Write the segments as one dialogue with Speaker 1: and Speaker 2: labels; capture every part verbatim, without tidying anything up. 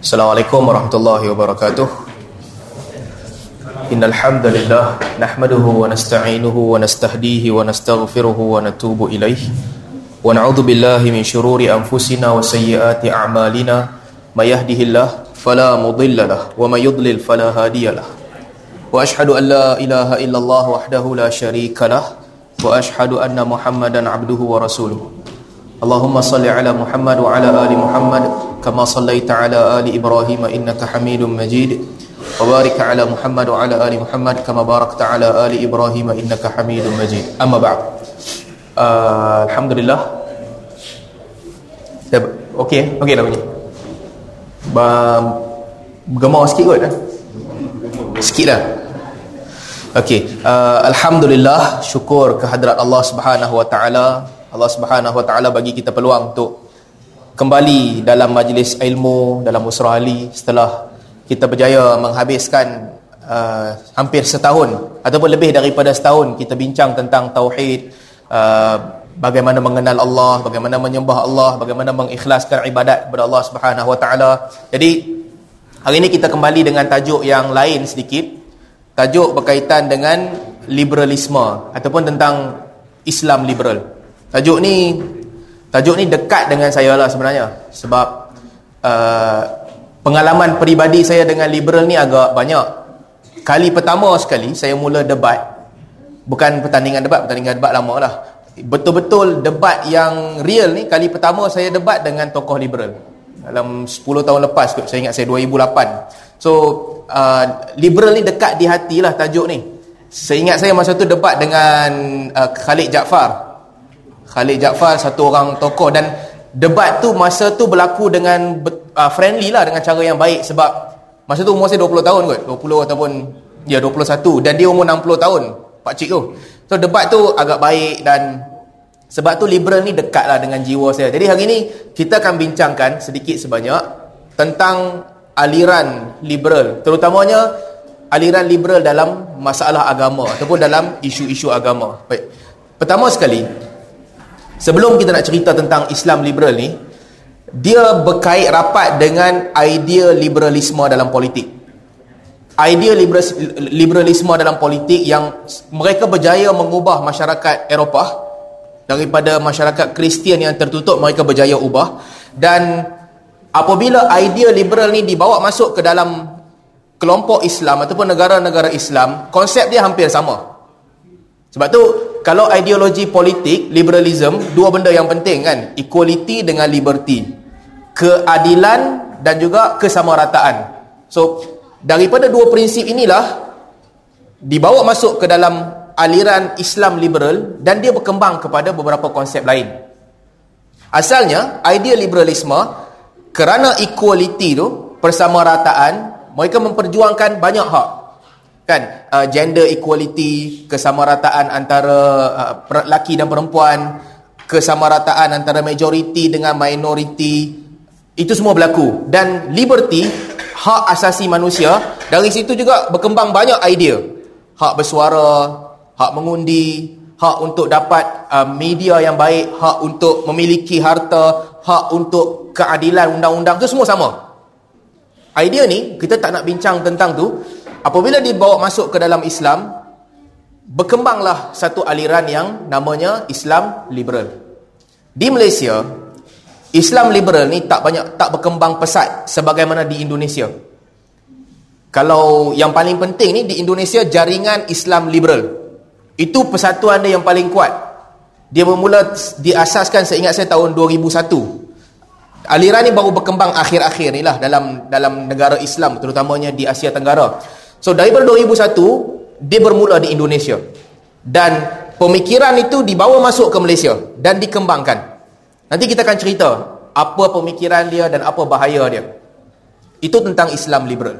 Speaker 1: Assalamualaikum warahmatullahi wabarakatuh. Innal hamdalillah nahmaduhu wa nasta'inuhu wa nastahdihi wa nastaghfiruhu wa natubu ilaihi wa na'udzu billahi min shururi anfusina wa sayyiati a'malina may yahdihillahu fala mudilla lahu wa may yudlil fala hadiya lahu wa ashhadu an la ilaha illallah wahdahu la syarika lahu wa ashhadu anna Muhammadan abduhu wa rasuluhu. Allahumma salli ala Muhammad wa ala ali Muhammad kama sallaita ala ali Ibrahim innaka Hamidum Majid wa barik ala Muhammad wa ala ali Muhammad kama barakta ala ali Ibrahim innaka Hamidum Majid. Amma ba'd. Uh, alhamdulillah. Okey, okey dah bunyi. Ba gemar sikit kot eh? Sikit dah. Okey, uh, alhamdulillah, syukur kehadrat Allah Subhanahu wa taala. Allah Subhanahu wa taala bagi kita peluang untuk kembali dalam majlis ilmu dalam Usrah Ali setelah kita berjaya menghabiskan uh, hampir setahun ataupun lebih daripada setahun kita bincang tentang tauhid, uh, bagaimana mengenal Allah, bagaimana menyembah Allah, bagaimana mengikhlaskan ibadat kepada Allah Subhanahu wa taala. Jadi hari ini kita kembali dengan tajuk yang lain sedikit. Tajuk berkaitan dengan liberalisme ataupun tentang Islam liberal. Tajuk ni tajuk ni dekat dengan saya lah sebenarnya, sebab uh, pengalaman peribadi saya dengan liberal ni agak banyak. Kali pertama sekali saya mula debat, bukan pertandingan debat, pertandingan debat lama lah, betul-betul debat yang real ni, kali pertama saya debat dengan tokoh liberal dalam sepuluh tahun lepas kot, saya ingat saya dua ribu lapan. So uh, liberal ni dekat di hati lah tajuk ni. Saya ingat saya masa tu debat dengan uh, Khalid Jaafar Khalid Jaafar, satu orang tokoh, dan debat tu masa tu berlaku dengan uh, friendly lah, dengan cara yang baik, sebab masa tu umur saya dua puluh tahun kot, dua puluh ataupun ya dua puluh satu, dan dia umur enam puluh tahun, pakcik tu. So debat tu agak baik, dan sebab tu liberal ni dekat lah dengan jiwa saya. Jadi hari ni kita akan bincangkan sedikit sebanyak tentang aliran liberal, terutamanya aliran liberal dalam masalah agama ataupun dalam isu-isu agama. Baik, pertama sekali, sebelum kita nak cerita tentang Islam liberal ni, dia berkait rapat dengan idea liberalisme dalam politik. Idea liberalisme dalam politik yang mereka berjaya mengubah masyarakat Eropah daripada masyarakat Kristian yang tertutup, mereka berjaya ubah. Dan apabila idea liberal ni dibawa masuk ke dalam kelompok Islam ataupun negara-negara Islam, konsep dia hampir sama. Sebab tu kalau ideologi politik, liberalism, dua benda yang penting kan, equality dengan liberty, keadilan dan juga kesamarataan. So daripada dua prinsip inilah dibawa masuk ke dalam aliran Islam liberal, dan dia berkembang kepada beberapa konsep lain. Asalnya idea liberalisme kerana equality tu, persamarataan, mereka memperjuangkan banyak hak kan, uh, gender equality, kesamarataan antara uh, lelaki dan perempuan, kesamarataan antara majoriti dengan minoriti, itu semua berlaku. Dan liberty, hak asasi manusia, dari situ juga berkembang banyak idea. Hak bersuara, hak mengundi, hak untuk dapat uh, media yang baik, hak untuk memiliki harta, hak untuk keadilan undang-undang, itu semua sama. Idea ni kita tak nak bincang tentang tu. Apabila dibawa masuk ke dalam Islam, berkembanglah satu aliran yang namanya Islam liberal. Di Malaysia, Islam liberal ni tak banyak, tak berkembang pesat sebagaimana di Indonesia. Kalau yang paling penting ni di Indonesia, jaringan Islam liberal, itu persatuan dia yang paling kuat. Dia bermula diasaskan, saya ingat saya tahun dua ribu satu. Aliran ni baru berkembang akhir-akhir ni lah dalam dalam negara Islam, terutamanya di Asia Tenggara. So daripada dua ribu satu dia bermula di Indonesia, dan pemikiran itu dibawa masuk ke Malaysia dan dikembangkan. Nanti kita akan cerita apa pemikiran dia dan apa bahaya dia. Itu tentang Islam liberal.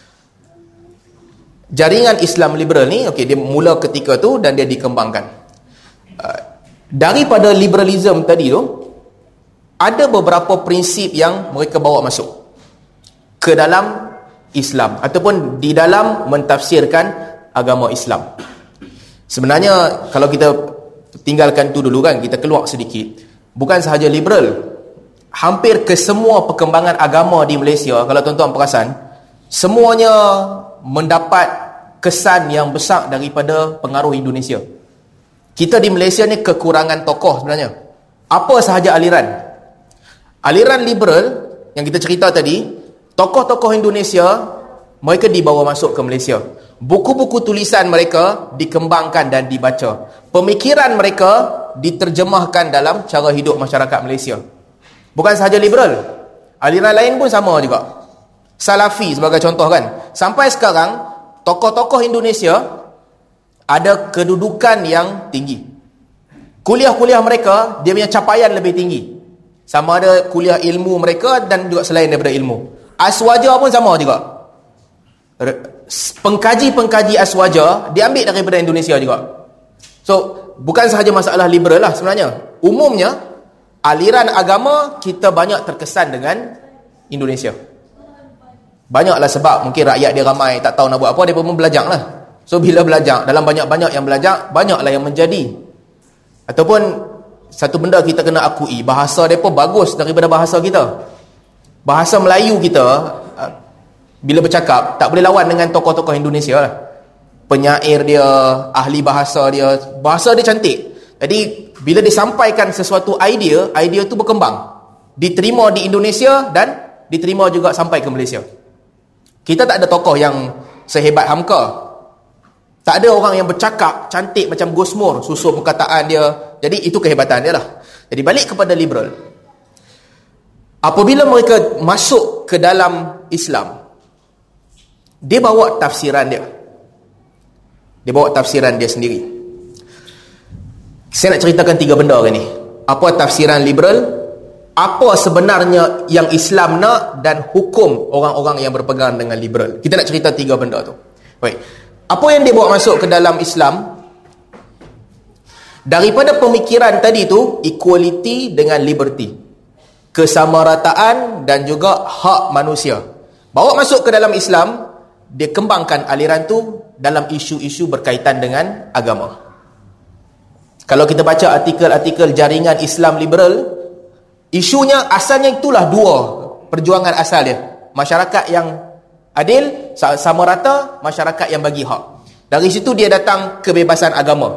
Speaker 1: Jaringan Islam liberal ni, okey, dia mula ketika tu dan dia dikembangkan. Uh, daripada liberalism tadi tu, ada beberapa prinsip yang mereka bawa masuk ke dalam Islam ataupun di dalam mentafsirkan agama Islam. Sebenarnya kalau kita tinggalkan tu dulu kan, kita keluar sedikit, bukan sahaja liberal, hampir ke semua perkembangan agama di Malaysia, kalau tuan-tuan perasan, semuanya mendapat kesan yang besar daripada pengaruh Indonesia. Kita di Malaysia ni kekurangan tokoh sebenarnya. Apa sahaja aliran? Aliran liberal yang kita cerita tadi, tokoh-tokoh Indonesia, mereka dibawa masuk ke Malaysia. Buku-buku tulisan mereka dikembangkan dan dibaca. Pemikiran mereka diterjemahkan dalam cara hidup masyarakat Malaysia. Bukan sahaja liberal, aliran lain pun sama juga. Salafi sebagai contoh kan. Sampai sekarang, tokoh-tokoh Indonesia ada kedudukan yang tinggi. Kuliah-kuliah mereka, dia punya capaian lebih tinggi. Sama ada kuliah ilmu mereka dan juga selain daripada ilmu. Aswaja pun sama juga. Pengkaji-pengkaji aswaja diambil daripada Indonesia juga. So, bukan sahaja masalah liberal lah sebenarnya. Umumnya, aliran agama kita banyak terkesan dengan Indonesia. Banyaklah sebab mungkin rakyat dia ramai tak tahu nak buat apa, dia pun belajar lah. So bila belajar, dalam banyak-banyak yang belajar, banyaklah yang menjadi. Ataupun satu benda kita kena akui, bahasa mereka bagus daripada bahasa kita. Bahasa Melayu kita, bila bercakap, tak boleh lawan dengan tokoh-tokoh Indonesia lah. Penyair dia, ahli bahasa dia, bahasa dia cantik. Jadi bila disampaikan sesuatu idea, idea tu berkembang, diterima di Indonesia dan diterima juga sampai ke Malaysia. Kita tak ada tokoh yang sehebat Hamka. Tak ada orang yang bercakap cantik macam Gus Mur, susun perkataan dia. Jadi itu kehebatan dia lah. Jadi balik kepada liberal. Apabila mereka masuk ke dalam Islam, dia bawa tafsiran dia. Dia bawa tafsiran dia sendiri. Saya nak ceritakan tiga benda hari ni. Apa tafsiran liberal, apa sebenarnya yang Islam nak, dan hukum orang-orang yang berpegang dengan liberal. Kita nak cerita tiga benda tu. Baik. Apa yang dia bawa masuk ke dalam Islam? Daripada pemikiran tadi tu, equality dengan liberty, kesamarataan dan juga hak manusia. Bawa masuk ke dalam Islam, dia kembangkan aliran tu dalam isu-isu berkaitan dengan agama. Kalau kita baca artikel-artikel jaringan Islam liberal, isunya asalnya itulah dua perjuangan asal dia. Masyarakat yang adil, sama rata, masyarakat yang bagi hak. Dari situ dia datang kebebasan agama.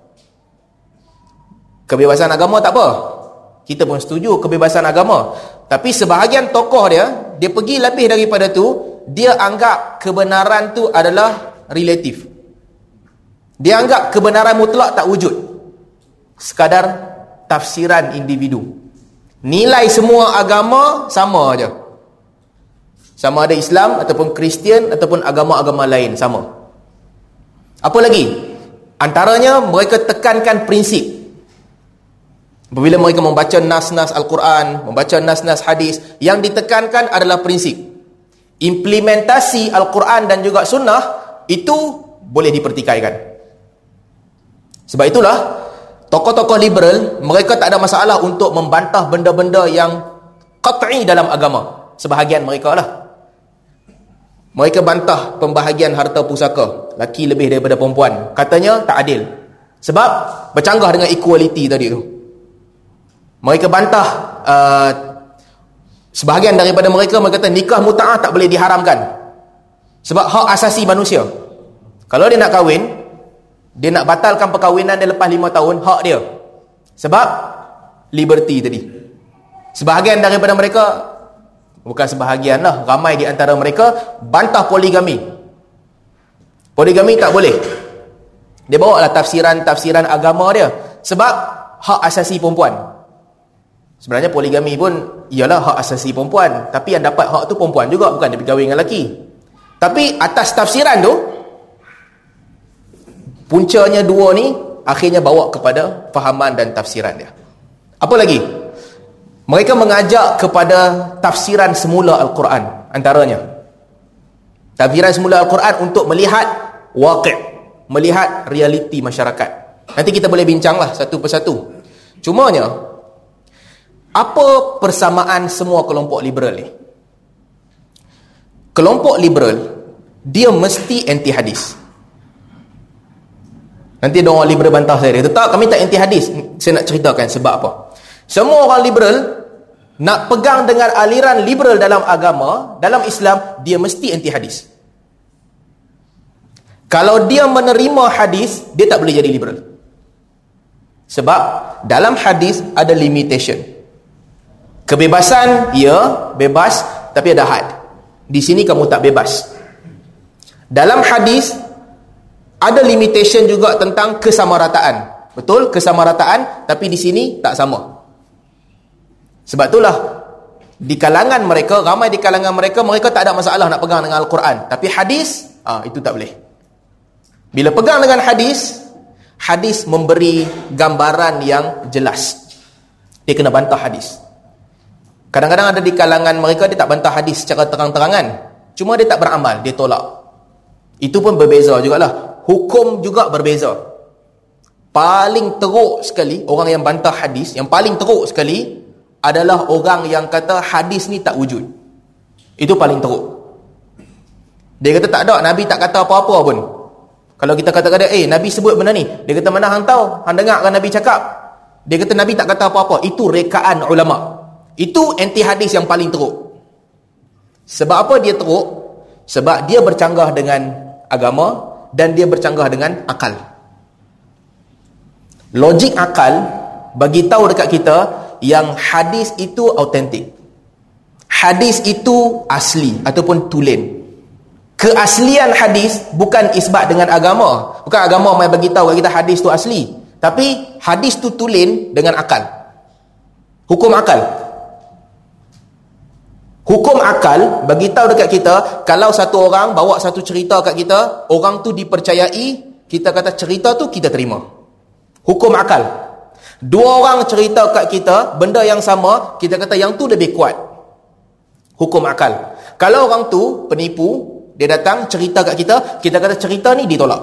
Speaker 1: Kebebasan agama tak apa, kita pun setuju kebebasan agama. Tapi sebahagian tokoh dia, dia pergi lebih daripada tu. Dia anggap kebenaran tu adalah relatif. Dia anggap kebenaran mutlak tak wujud, sekadar tafsiran individu. Nilai semua agama sama aja. Sama ada Islam ataupun Kristian ataupun agama-agama lain, sama. Apa lagi? Antaranya mereka tekankan prinsip. Apabila mereka membaca nas-nas Al-Quran, membaca nas-nas hadis, yang ditekankan adalah prinsip. Implementasi Al-Quran dan juga sunnah itu boleh dipertikaikan. Sebab itulah tokoh-tokoh liberal, mereka tak ada masalah untuk membantah benda-benda yang qat'i dalam agama. Sebahagian mereka lah. Mereka bantah pembahagian harta pusaka, laki lebih daripada perempuan. Katanya tak adil, sebab bercanggah dengan equality tadi tu. Mereka bantah uh, sebahagian daripada mereka, mereka kata nikah muta'ah tak boleh diharamkan, sebab hak asasi manusia. Kalau dia nak kahwin, dia nak batalkan perkahwinan dia lepas lima tahun, hak dia, sebab liberty tadi. Sebahagian daripada mereka, bukan sebahagian lah, ramai di antara mereka bantah poligami. Poligami tak boleh. Dia bawa lah tafsiran-tafsiran agama dia, sebab hak asasi perempuan. Sebenarnya poligami pun ialah hak asasi perempuan, tapi yang dapat hak tu perempuan juga, bukan dia berkahwin dengan lelaki. Tapi atas tafsiran tu, puncanya dua ni akhirnya bawa kepada fahaman dan tafsiran dia. Apa lagi? Mereka mengajak kepada tafsiran semula Al-Quran. Antaranya tafsiran semula Al-Quran untuk melihat waqi', melihat realiti masyarakat. Nanti kita boleh bincanglah satu persatu. Cumanya, apa persamaan semua kelompok liberal ni? Kelompok liberal, dia mesti anti hadis. Nanti ada orang liberal bantah saya, dia kata, tak, kami tak anti hadis. Saya nak ceritakan sebab apa. Semua orang liberal nak pegang dengan aliran liberal dalam agama, dalam Islam, dia mesti anti hadis. Kalau dia menerima hadis, dia tak boleh jadi liberal. Sebab dalam hadis ada limitation. Kebebasan, ya, bebas, tapi ada had. Di sini kamu tak bebas. Dalam hadis ada limitation juga tentang kesamarataan. Betul, kesamarataan, tapi di sini tak sama. Sebab itulah di kalangan mereka, ramai di kalangan mereka, mereka tak ada masalah nak pegang dengan Al-Quran. Tapi hadis, ah, itu tak boleh. Bila pegang dengan hadis, hadis memberi gambaran yang jelas. Dia kena bantah hadis. Kadang-kadang ada di kalangan mereka, dia tak bantah hadis secara terang-terangan. Cuma dia tak beramal, dia tolak. Itu pun berbeza jugalah. Hukum juga berbeza. Paling teruk sekali, orang yang bantah hadis, yang paling teruk sekali, adalah orang yang kata hadis ni tak wujud. Itu paling teruk. Dia kata tak ada, Nabi tak kata apa-apa pun. Kalau kita kata-kata, eh Nabi sebut benda ni, dia kata mana hang tahu, hang dengar kan Nabi cakap. Dia kata Nabi tak kata apa-apa. Itu rekaan ulama. Itu anti hadis yang paling teruk. Sebab apa dia teruk? Sebab dia bercanggah dengan agama dan dia bercanggah dengan akal. Logik akal bagi tahu dekat kita yang hadis itu autentik. Hadis itu asli ataupun tulen. Keaslian hadis bukan isbat dengan agama. Bukan agama mai bagi tahu kat kita hadis tu asli. Tapi hadis tu tulen dengan akal. Hukum akal. Hukum akal bagi tahu dekat kita, kalau satu orang bawa satu cerita kat kita, orang tu dipercayai, kita kata cerita tu kita terima. Hukum akal. Dua orang cerita kat kita benda yang sama, kita kata yang tu lebih kuat. Hukum akal. Kalau orang tu penipu, dia datang cerita kat kita, kita kata cerita ni ditolak.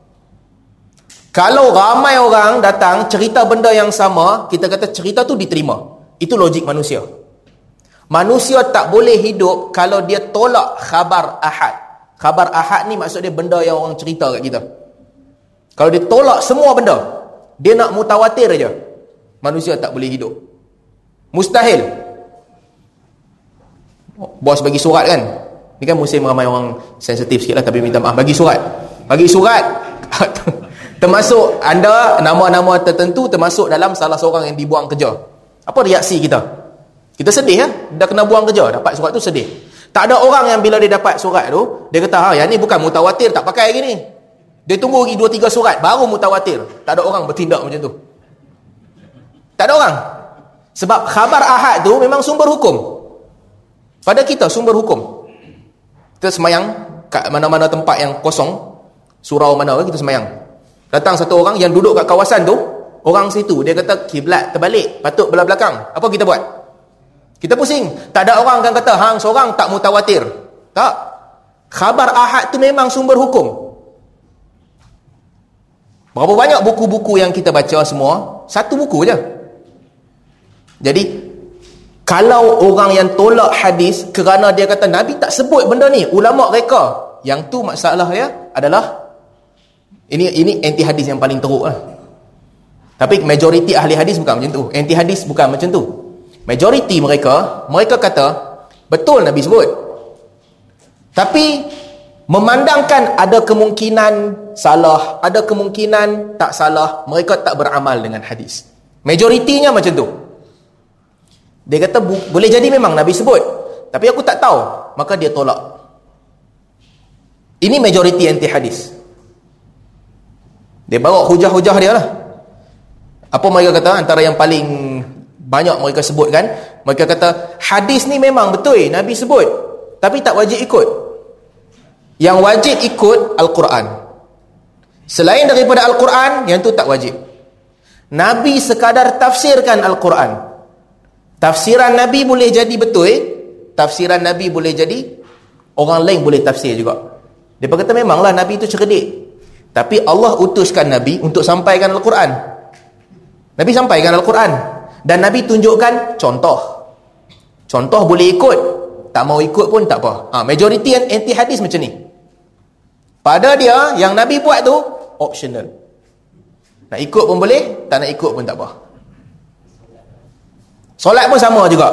Speaker 1: Kalau ramai orang datang cerita benda yang sama, kita kata cerita tu diterima. Itu logik manusia. Manusia tak boleh hidup kalau dia tolak khabar ahad. Khabar ahad ni maksud dia benda yang orang cerita kat kita. Kalau dia tolak semua benda, dia nak mutawatir aja, manusia tak boleh hidup. Mustahil. Bos bagi surat kan, ni kan musim ramai orang sensitif sikit lah, tapi minta maaf, bagi surat. Bagi surat termasuk anda, nama-nama tertentu termasuk dalam salah seorang yang dibuang kerja. Apa reaksi kita? Kita sedih ya, dah kena buang kerja, dapat surat tu sedih. Tak ada orang yang bila dia dapat surat tu, dia kata, ha, yang ni bukan mutawatir, tak pakai lagi ni. Dia tunggu lagi dua tiga surat, baru mutawatir. Tak ada orang bertindak macam tu. Tak ada orang. Sebab khabar ahad tu memang sumber hukum. Pada kita, sumber hukum. Kita semayang kat mana-mana tempat yang kosong, surau mana kita semayang. Datang satu orang yang duduk kat kawasan tu, orang situ, dia kata, kiblat terbalik, patut belah belakang. Apa kita buat? Kita pusing. Tak ada orang akan kata, hang seorang tak mutawatir. Tak. Khabar ahad tu memang sumber hukum. Berapa banyak buku-buku yang kita baca semua? Satu buku je. Jadi, kalau orang yang tolak hadis kerana dia kata Nabi tak sebut benda ni, ulama reka, yang tu masalah ya adalah ini ini anti hadis yang paling teruk lah. Tapi majoriti ahli hadis bukan macam tu. Anti hadis bukan macam tu. Majoriti mereka, mereka kata betul Nabi sebut. Tapi memandangkan ada kemungkinan salah, ada kemungkinan tak salah, mereka tak beramal dengan hadis. Majoritinya macam tu. Dia kata boleh jadi memang Nabi sebut, tapi aku tak tahu, maka dia tolak. Ini majoriti anti hadis. Dia bawa hujah-hujah dia lah. Apa mereka kata? Antara yang paling banyak mereka sebutkan, mereka kata hadis ni memang betul Nabi sebut, tapi tak wajib ikut. Yang wajib ikut Al-Quran. Selain daripada Al-Quran, yang tu tak wajib. Nabi sekadar tafsirkan Al-Quran. Tafsiran Nabi boleh jadi betul, tafsiran Nabi boleh jadi orang lain boleh tafsir juga. Dia kata memanglah Nabi itu cerdik, tapi Allah utuskan Nabi untuk sampaikan Al-Quran. Nabi sampaikan Al-Quran, dan Nabi tunjukkan contoh. Contoh boleh ikut, tak mau ikut pun tak apa. Ha, majoriti anti hadis macam ni. Pada dia, yang Nabi buat tu optional. Nak ikut pun boleh, tak nak ikut pun tak apa. Solat pun sama juga.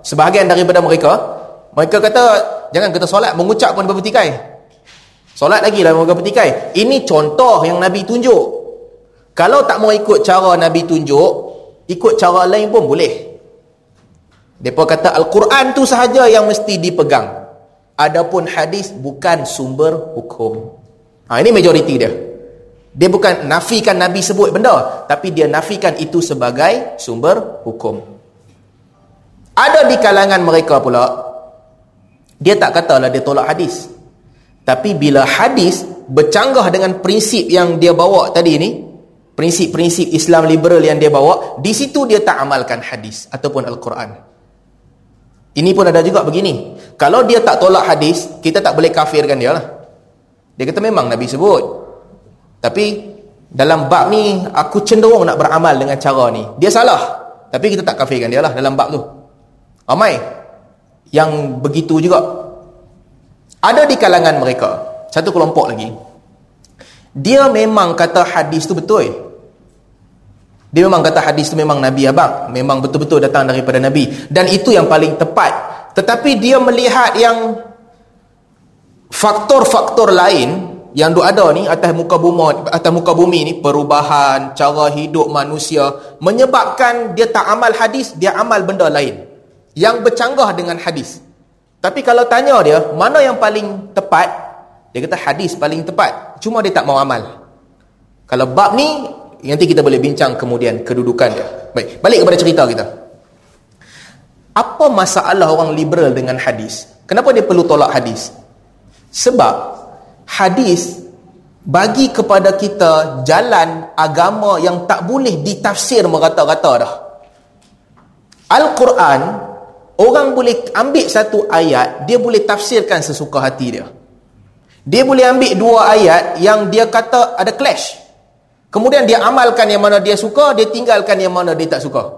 Speaker 1: sebahagian daripada mereka, mereka kata jangan kita solat, mengucap pun berpetikai. Solat lagi lah berpetikai. Ini contoh yang Nabi tunjuk. Kalau tak mau ikut cara Nabi tunjuk, ikut cara lain pun boleh. Mereka kata Al-Quran tu sahaja yang mesti dipegang. Adapun hadis bukan sumber hukum. Ha, ini majoriti dia. Dia bukan nafikan Nabi sebut benda, tapi dia nafikan itu sebagai sumber hukum. Ada di kalangan mereka pula, dia tak katalah dia tolak hadis. Tapi bila hadis bercanggah dengan prinsip yang dia bawa tadi ni, prinsip-prinsip Islam liberal yang dia bawa, di situ dia tak amalkan hadis ataupun Al-Quran. Ini pun ada juga begini. Kalau dia tak tolak hadis, kita tak boleh kafirkan dia lah. Dia kata memang Nabi sebut, tapi dalam bab ni aku cenderung nak beramal dengan cara ni. Dia salah, tapi kita tak kafirkan dia lah dalam bab tu. Ramai yang begitu juga. Ada di kalangan mereka satu kelompok lagi, dia memang kata hadis tu betul. Dia memang kata hadis tu memang Nabi abang, memang betul-betul datang daripada Nabi, dan itu yang paling tepat. Tetapi dia melihat yang faktor-faktor lain yang duk ada ni atas muka bumi, atas muka bumi ni, perubahan cara hidup manusia, menyebabkan dia tak amal hadis, dia amal benda lain yang bercanggah dengan hadis. Tapi kalau tanya dia mana yang paling tepat, dia kata hadis paling tepat, cuma dia tak mau amal. Kalau bab ni nanti kita boleh bincang kemudian kedudukan dia. Baik, balik kepada cerita kita. Apa masalah orang liberal dengan hadis? Kenapa dia perlu tolak hadis? Sebab hadis bagi kepada kita jalan agama yang tak boleh ditafsir merata-rata dah. Al-Quran, orang boleh ambil satu ayat, dia boleh tafsirkan sesuka hati dia. Dia boleh ambil dua ayat yang dia kata ada clash, kemudian dia amalkan yang mana dia suka, dia tinggalkan yang mana dia tak suka.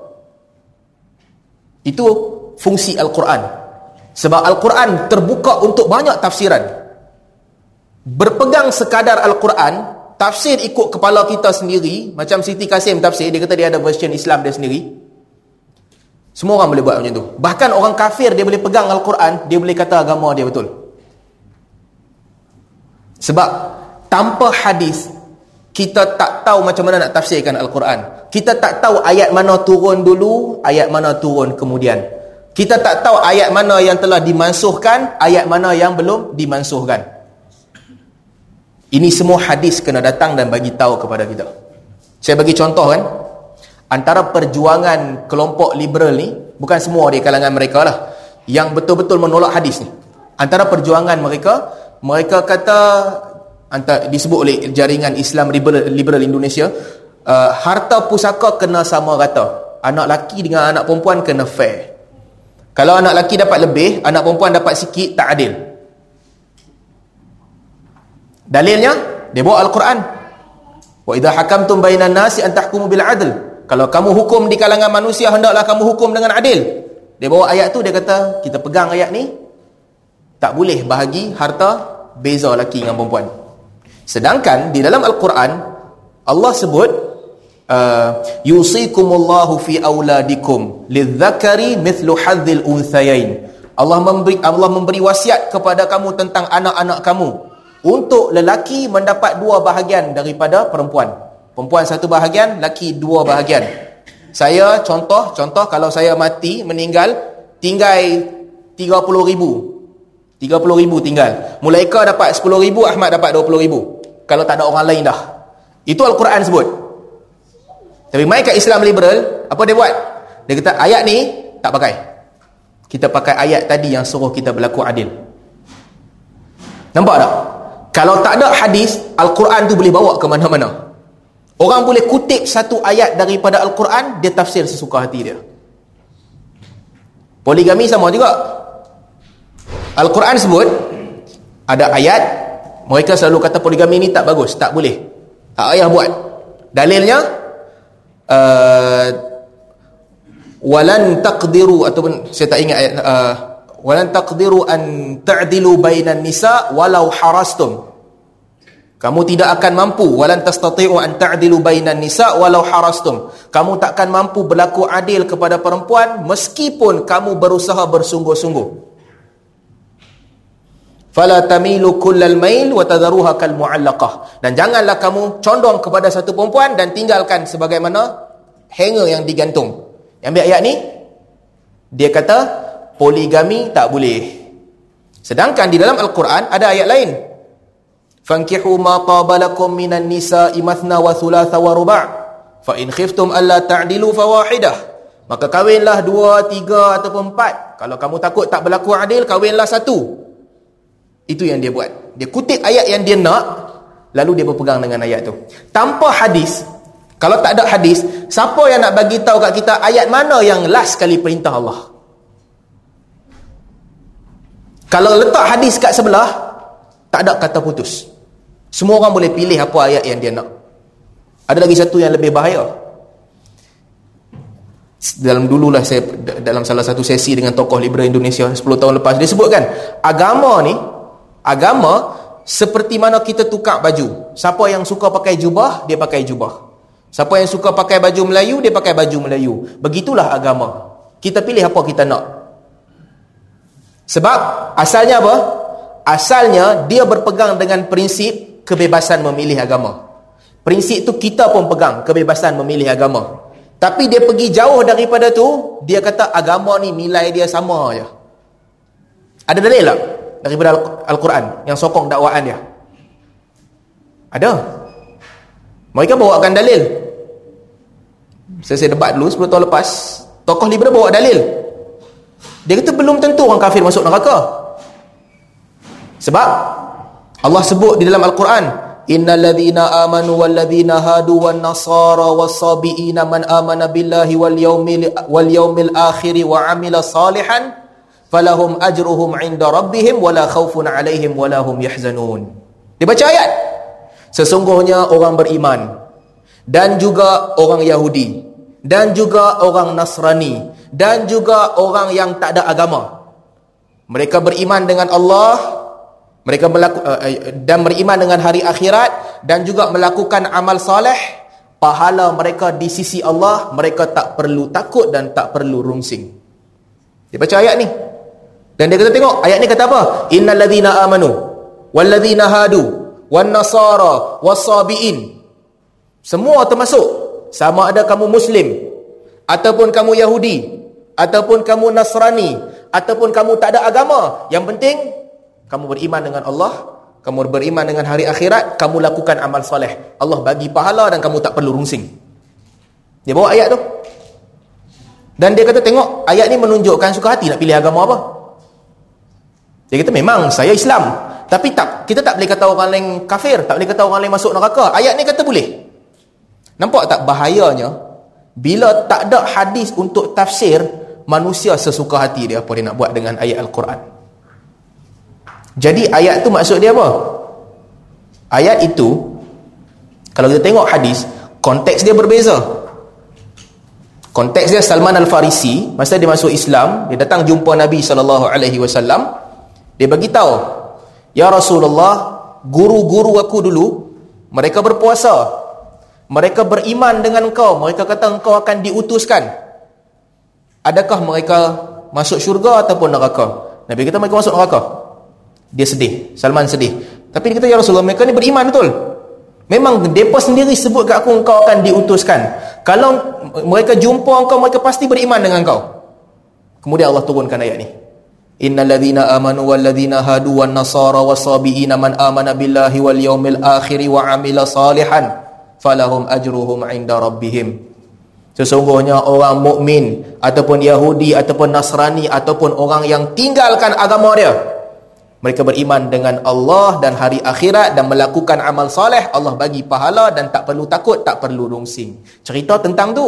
Speaker 1: Itu fungsi Al-Quran. Sebab Al-Quran terbuka untuk banyak tafsiran. Berpegang sekadar Al-Quran, tafsir ikut kepala kita sendiri, macam Siti Kasim tafsir, dia kata dia ada version Islam dia sendiri. Semua orang boleh buat macam tu. Bahkan orang kafir dia boleh pegang Al-Quran, dia boleh kata agama dia betul. Sebab tanpa hadis, kita tak tahu macam mana nak tafsirkan Al-Quran. Kita tak tahu ayat mana turun dulu, ayat mana turun kemudian. Kita tak tahu ayat mana yang telah dimansuhkan, ayat mana yang belum dimansuhkan. Ini semua hadis kena datang dan bagi tahu kepada kita. Saya bagi contoh kan, antara perjuangan kelompok liberal ni, bukan semua di kalangan mereka lah yang betul-betul menolak hadis ni. Antara perjuangan mereka, mereka kata, antara, disebut oleh jaringan Islam liberal, liberal Indonesia, uh, harta pusaka kena sama rata. Anak lelaki dengan anak perempuan kena fair. Kalau anak lelaki dapat lebih, anak perempuan dapat sikit, tak adil. Dalilnya, dia bawa Al-Quran. Wa idza hakamtum bainan nasi an tahkumu bil adl. Kalau kamu hukum di kalangan manusia, hendaklah kamu hukum dengan adil. Dia bawa ayat tu, dia kata kita pegang ayat ni, tak boleh bahagi harta beza lelaki dengan perempuan. Sedangkan di dalam Al-Quran Allah sebut uh, yusikumullahu fi auladikum lidzakari mithlu hadzil unthayain. Allah memberi Allah memberi wasiat kepada kamu tentang anak-anak kamu, untuk lelaki mendapat dua bahagian daripada perempuan. Perempuan satu bahagian, lelaki dua bahagian. Saya contoh, contoh kalau saya mati, meninggal, tinggal tiga puluh ribu. tiga puluh ribu tinggal. Mulaika dapat sepuluh ribu, Ahmad dapat dua puluh ribu. Kalau tak ada orang lain dah. Itu Al-Quran sebut. Tapi mai kat Islam liberal, apa dia buat? Dia kata ayat ni tak pakai. Kita pakai ayat tadi yang suruh kita berlaku adil. Nampak tak? Kalau tak ada hadis, Al-Quran tu boleh bawa ke mana-mana. Orang boleh kutip satu ayat daripada Al-Quran, dia tafsir sesuka hati dia. Poligami sama juga. Al-Quran sebut, ada ayat, mereka selalu kata poligami ni tak bagus, tak boleh, tak payah buat. Dalilnya, uh, walan taqdiru, ataupun saya tak ingat ayat, uh, walan taqdiru an ta'dilu bainan nisa walau harastum. Kamu tidak akan mampu, walan tastati'u an ta'dilu bainan nisa walau harastum. Kamu takkan mampu berlaku adil kepada perempuan meskipun kamu berusaha bersungguh-sungguh. Fala tamilu kullal mail wa tadharuha kal mu'allaqah. Dan janganlah kamu condong kepada satu perempuan dan tinggalkan sebagaimana hanger yang digantung. Yang ambil ayat ni, dia kata poligami tak boleh. Sedangkan di dalam Al-Quran ada ayat lain. Fankihu ma taba lakum minan nisa'i mathna wa thulatha wa ruba'. Fa in khiftum alla ta'dilu fawahidah. Maka kahwinlah dua, tiga ataupun empat. Kalau kamu takut tak berlaku adil, kahwinlah satu. Itu yang dia buat. Dia kutip ayat yang dia nak, lalu dia berpegang dengan ayat tu. Tanpa hadis, kalau tak ada hadis, siapa yang nak bagi tahu kat kita ayat mana yang last kali perintah Allah? Kalau letak hadis kat sebelah, tak ada kata putus. Semua orang boleh pilih apa ayat yang dia nak. Ada lagi satu yang lebih bahaya. Dalam dululah saya dalam salah satu sesi dengan tokoh liberal Indonesia sepuluh tahun lepas, dia sebutkan agama ni, agama seperti mana kita tukar baju. Siapa yang suka pakai jubah, dia pakai jubah. Siapa yang suka pakai baju Melayu, dia pakai baju Melayu. Begitulah agama. Kita pilih apa kita nak. Sebab asalnya apa? Asalnya dia berpegang dengan prinsip kebebasan memilih agama. Prinsip tu kita pun pegang, kebebasan memilih agama. Tapi dia pergi jauh daripada tu, dia kata agama ni nilai dia sama je. Ada dalil tak daripada Al-Quran yang sokong dakwaan dia? Ada. Mereka bawakan dalil. Saya, saya debat dulu sepuluh tahun lepas, tokoh liberal bawa dalil. Dia kata belum tentu orang kafir masuk neraka. Sebab Allah sebut di dalam Al-Quran, innal ladzina amanu wal ladzina hadu wan nasara was-sabiina man amana billahi wal yaumil wal yaumil akhir wa amila salihan falahum ajruhum 'inda rabbihim wala khaufun 'alaihim wala hum yahzanun. Dia baca ayat. Sesungguhnya orang beriman dan juga orang Yahudi dan juga orang Nasrani dan juga orang yang tak ada agama. Mereka beriman dengan Allah, mereka melaku, uh, dan beriman dengan hari akhirat dan juga melakukan amal soleh, pahala mereka di sisi Allah, mereka tak perlu takut dan tak perlu rungsing. Dia baca ayat ni. Dan dia kata tengok, ayat ni kata apa? Innal ladzina amanu wal ladzina hadu wan nasara was-sabiin. Semua termasuk. Sama ada kamu Muslim ataupun kamu Yahudi ataupun kamu Nasrani ataupun kamu tak ada agama, yang penting kamu beriman dengan Allah, kamu beriman dengan hari akhirat, kamu lakukan amal soleh, Allah bagi pahala dan kamu tak perlu rungsing. Dia bawa ayat tu. Dan dia kata tengok, ayat ni menunjukkan suka hati nak pilih agama apa. Dia kata memang saya Islam, tapi tak, kita tak boleh kata orang lain kafir, tak boleh kata orang lain masuk neraka. Ayat ni kata boleh. Nampak tak bahayanya? Bila tak ada hadis untuk tafsir, manusia sesuka hati dia apa dia nak buat dengan ayat Al-Quran. Jadi ayat tu maksud dia apa? Ayat itu, kalau kita tengok hadis, konteks dia berbeza. Konteks dia, Salman Al-Farisi masa dia masuk Islam, dia datang jumpa Nabi sallallahu alaihi wasallam. Dia bagi tahu, ya Rasulullah, guru-guru aku dulu mereka berpuasa, mereka beriman dengan engkau, mereka kata engkau akan diutuskan. Adakah mereka masuk syurga ataupun neraka? Nabi kata mereka masuk neraka. Dia sedih, Salman sedih. Tapi dia kata, ya Rasulullah, mereka ni beriman betul. Memang mereka sendiri sebut kat aku engkau akan diutuskan. Kalau mereka jumpa engkau, mereka pasti beriman dengan engkau. Kemudian Allah turunkan ayat ni. Innal ladzina amanu wal ladzina hadu wan nasara was-sabiina man amana billahi wal yaumil akhir wa amila salihan falahum ajruhum 'inda rabbihim. Sesungguhnya orang mukmin ataupun Yahudi ataupun Nasrani ataupun orang yang tinggalkan agama dia, mereka beriman dengan Allah dan hari akhirat dan melakukan amal soleh, Allah bagi pahala dan tak perlu takut, tak perlu rungsing. Cerita tentang tu.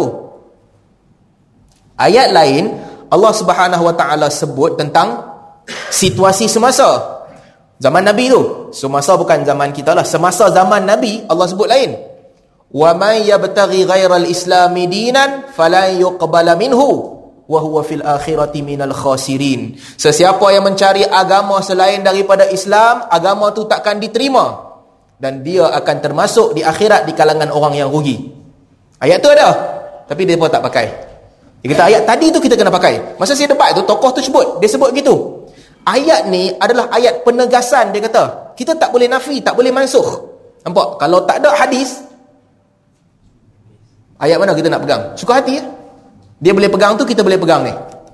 Speaker 1: Ayat lain, Allah Subhanahu Wa Taala sebut tentang situasi semasa zaman Nabi tu. Semasa bukan zaman kita lah. Semasa zaman Nabi, Allah sebut lain. Wa man yabtaghi ghairal islami dinan falan yuqbala minhu wa huwa fil akhirati minal khasirin. Sesiapa yang mencari agama selain daripada Islam, agama tu takkan diterima. dan dia akan termasuk di akhirat di kalangan orang yang rugi. Ayat tu ada, tapi dia pun tak pakai. Dia kata ayat tadi tu kita kena pakai. Masa saya debat tu, tokoh tu sebut, dia sebut gitu. Ayat ni adalah ayat penegasan. Dia kata kita tak boleh nafi, tak boleh mansukh. Nampak? Kalau tak ada hadis, ayat mana kita nak pegang? Suka hati ya? Dia boleh pegang tu, kita boleh pegang ni.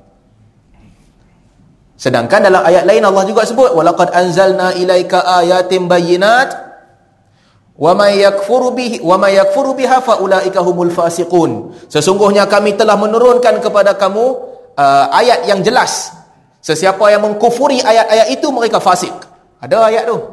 Speaker 1: Sedangkan dalam ayat lain Allah juga sebut, walaqad anzalna ilaika ayatin bayyinat wa may yakfuru bihi wa may yakfuru biha fa ulaika humul fasiqun. Sesungguhnya kami telah menurunkan kepada kamu uh, ayat yang jelas. Sesiapa yang mengkufuri ayat-ayat itu, mereka fasik. Ada ayat tu.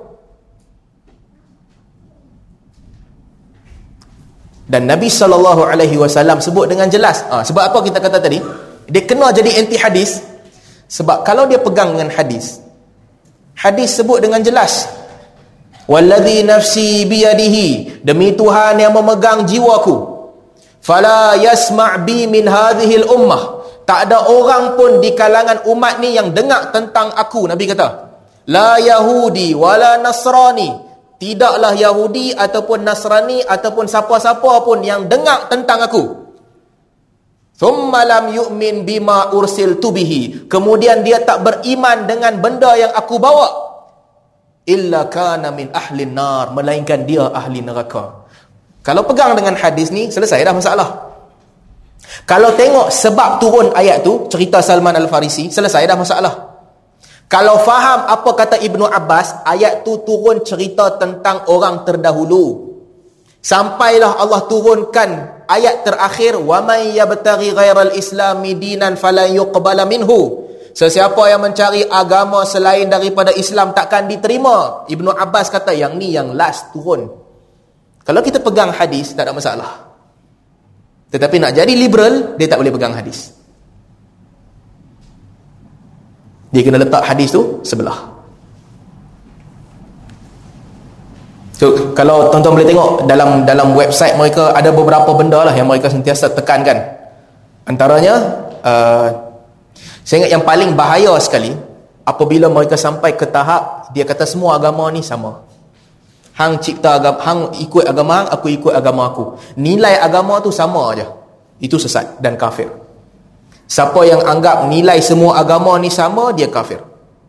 Speaker 1: Dan Nabi sallallahu alaihi wasallam sebut dengan jelas. Ha, sebab apa kita kata tadi? Dia kena jadi anti hadis. Sebab kalau dia pegang dengan hadis, hadis sebut dengan jelas, wallazi nafsi biyadihi, demi Tuhan yang memegang jiwaku, fala yasma' bi min hadhil ummah, tak ada orang pun di kalangan umat ni yang dengar tentang aku. Nabi kata, la yahudi wala nasrani, tidaklah Yahudi ataupun Nasrani ataupun siapa-siapa pun yang dengar tentang aku, thumma lam yu'min bima ursiltu bihi, kemudian dia tak beriman dengan benda yang aku bawa, illa kana min ahlin nar, melainkan dia ahli neraka. Kalau pegang dengan hadis ni, selesai dah masalah. Kalau tengok sebab turun ayat tu, cerita Salman Al-Farisi, selesai dah masalah. Kalau faham apa kata Ibnu Abbas, ayat tu turun cerita tentang orang terdahulu. Sampailah Allah turunkan ayat terakhir, wa may yabtaghi ghairal islami dinan falan yuqbala minhu. Sesiapa yang mencari agama selain daripada Islam takkan diterima. Ibnu Abbas kata yang ni yang last turun. Kalau kita pegang hadis tak ada masalah. Tetapi nak jadi liberal, dia tak boleh pegang hadis. Dia kena letak hadis tu sebelah. So, kalau tuan-tuan boleh tengok dalam dalam website mereka, ada beberapa benda lah yang mereka sentiasa tekankan. Antaranya, uh, saya ingat yang paling bahaya sekali apabila mereka sampai ke tahap dia kata semua agama ni sama. Hang cipta agama, hang ikut agama hang, aku ikut agama aku. Nilai agama tu sama aja. Itu sesat dan kafir. Siapa yang anggap nilai semua agama ni sama, dia kafir.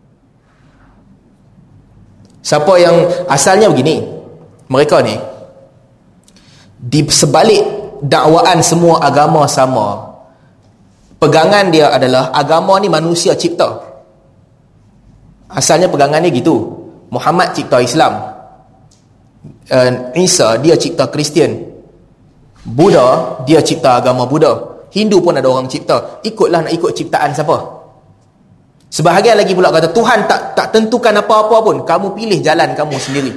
Speaker 1: Siapa yang asalnya begini, mereka ni di sebalik dakwaan semua agama sama, pegangan dia adalah agama ni manusia cipta. Asalnya pegangan dia gitu. Muhammad cipta Islam, Uh, Isa dia cipta Kristian, Buddha dia cipta agama Buddha, Hindu pun ada orang cipta. Ikutlah nak ikut ciptaan siapa. Sebahagian lagi pula kata Tuhan tak tak tentukan apa-apa pun, kamu pilih jalan kamu sendiri.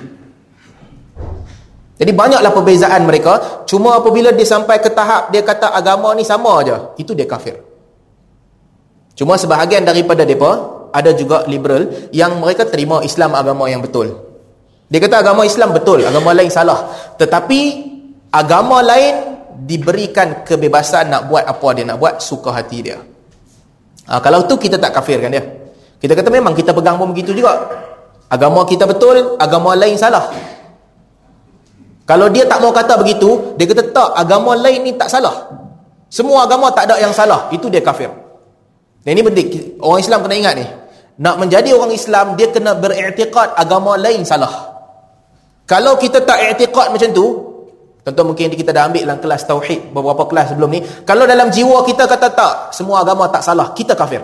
Speaker 1: Jadi banyaklah perbezaan mereka. Cuma apabila dia sampai ke tahap dia kata agama ni sama aja, itu dia kafir. Cuma sebahagian daripada mereka ada juga liberal yang mereka terima Islam agama yang betul. Dia kata agama Islam betul, agama lain salah. Tetapi agama lain diberikan kebebasan nak buat apa dia nak buat, suka hati dia. Ha, kalau tu kita tak kafirkan dia. Kita kata memang kita pegang pun begitu juga. Agama kita betul, agama lain salah. Kalau dia tak mau kata begitu, dia kata tak, agama lain ni tak salah. Semua agama tak ada yang salah, itu dia kafir. Dan ini penting, orang Islam kena ingat ni. Nak menjadi orang Islam, dia kena beriktikad agama lain salah. Kalau kita tak i'tiqad macam tu, tentu mungkin kita dah ambil dalam kelas tauhid beberapa kelas sebelum ni, kalau dalam jiwa kita kata tak, semua agama tak salah, kita kafir.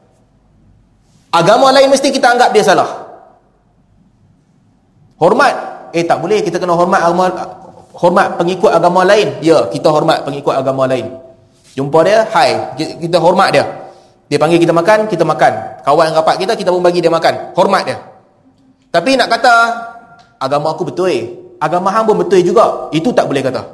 Speaker 1: Agama lain mesti kita anggap dia salah. Hormat, eh tak boleh, kita kena hormat agama, hormat pengikut agama lain. Ya, kita hormat pengikut agama lain. Jumpa dia, hai, kita hormat dia. Dia panggil kita makan, kita makan. Kawan rapat kita, kita pun bagi dia makan. Hormat dia. Tapi nak kata agama aku betul, agama hang pun betul juga, itu tak boleh kata.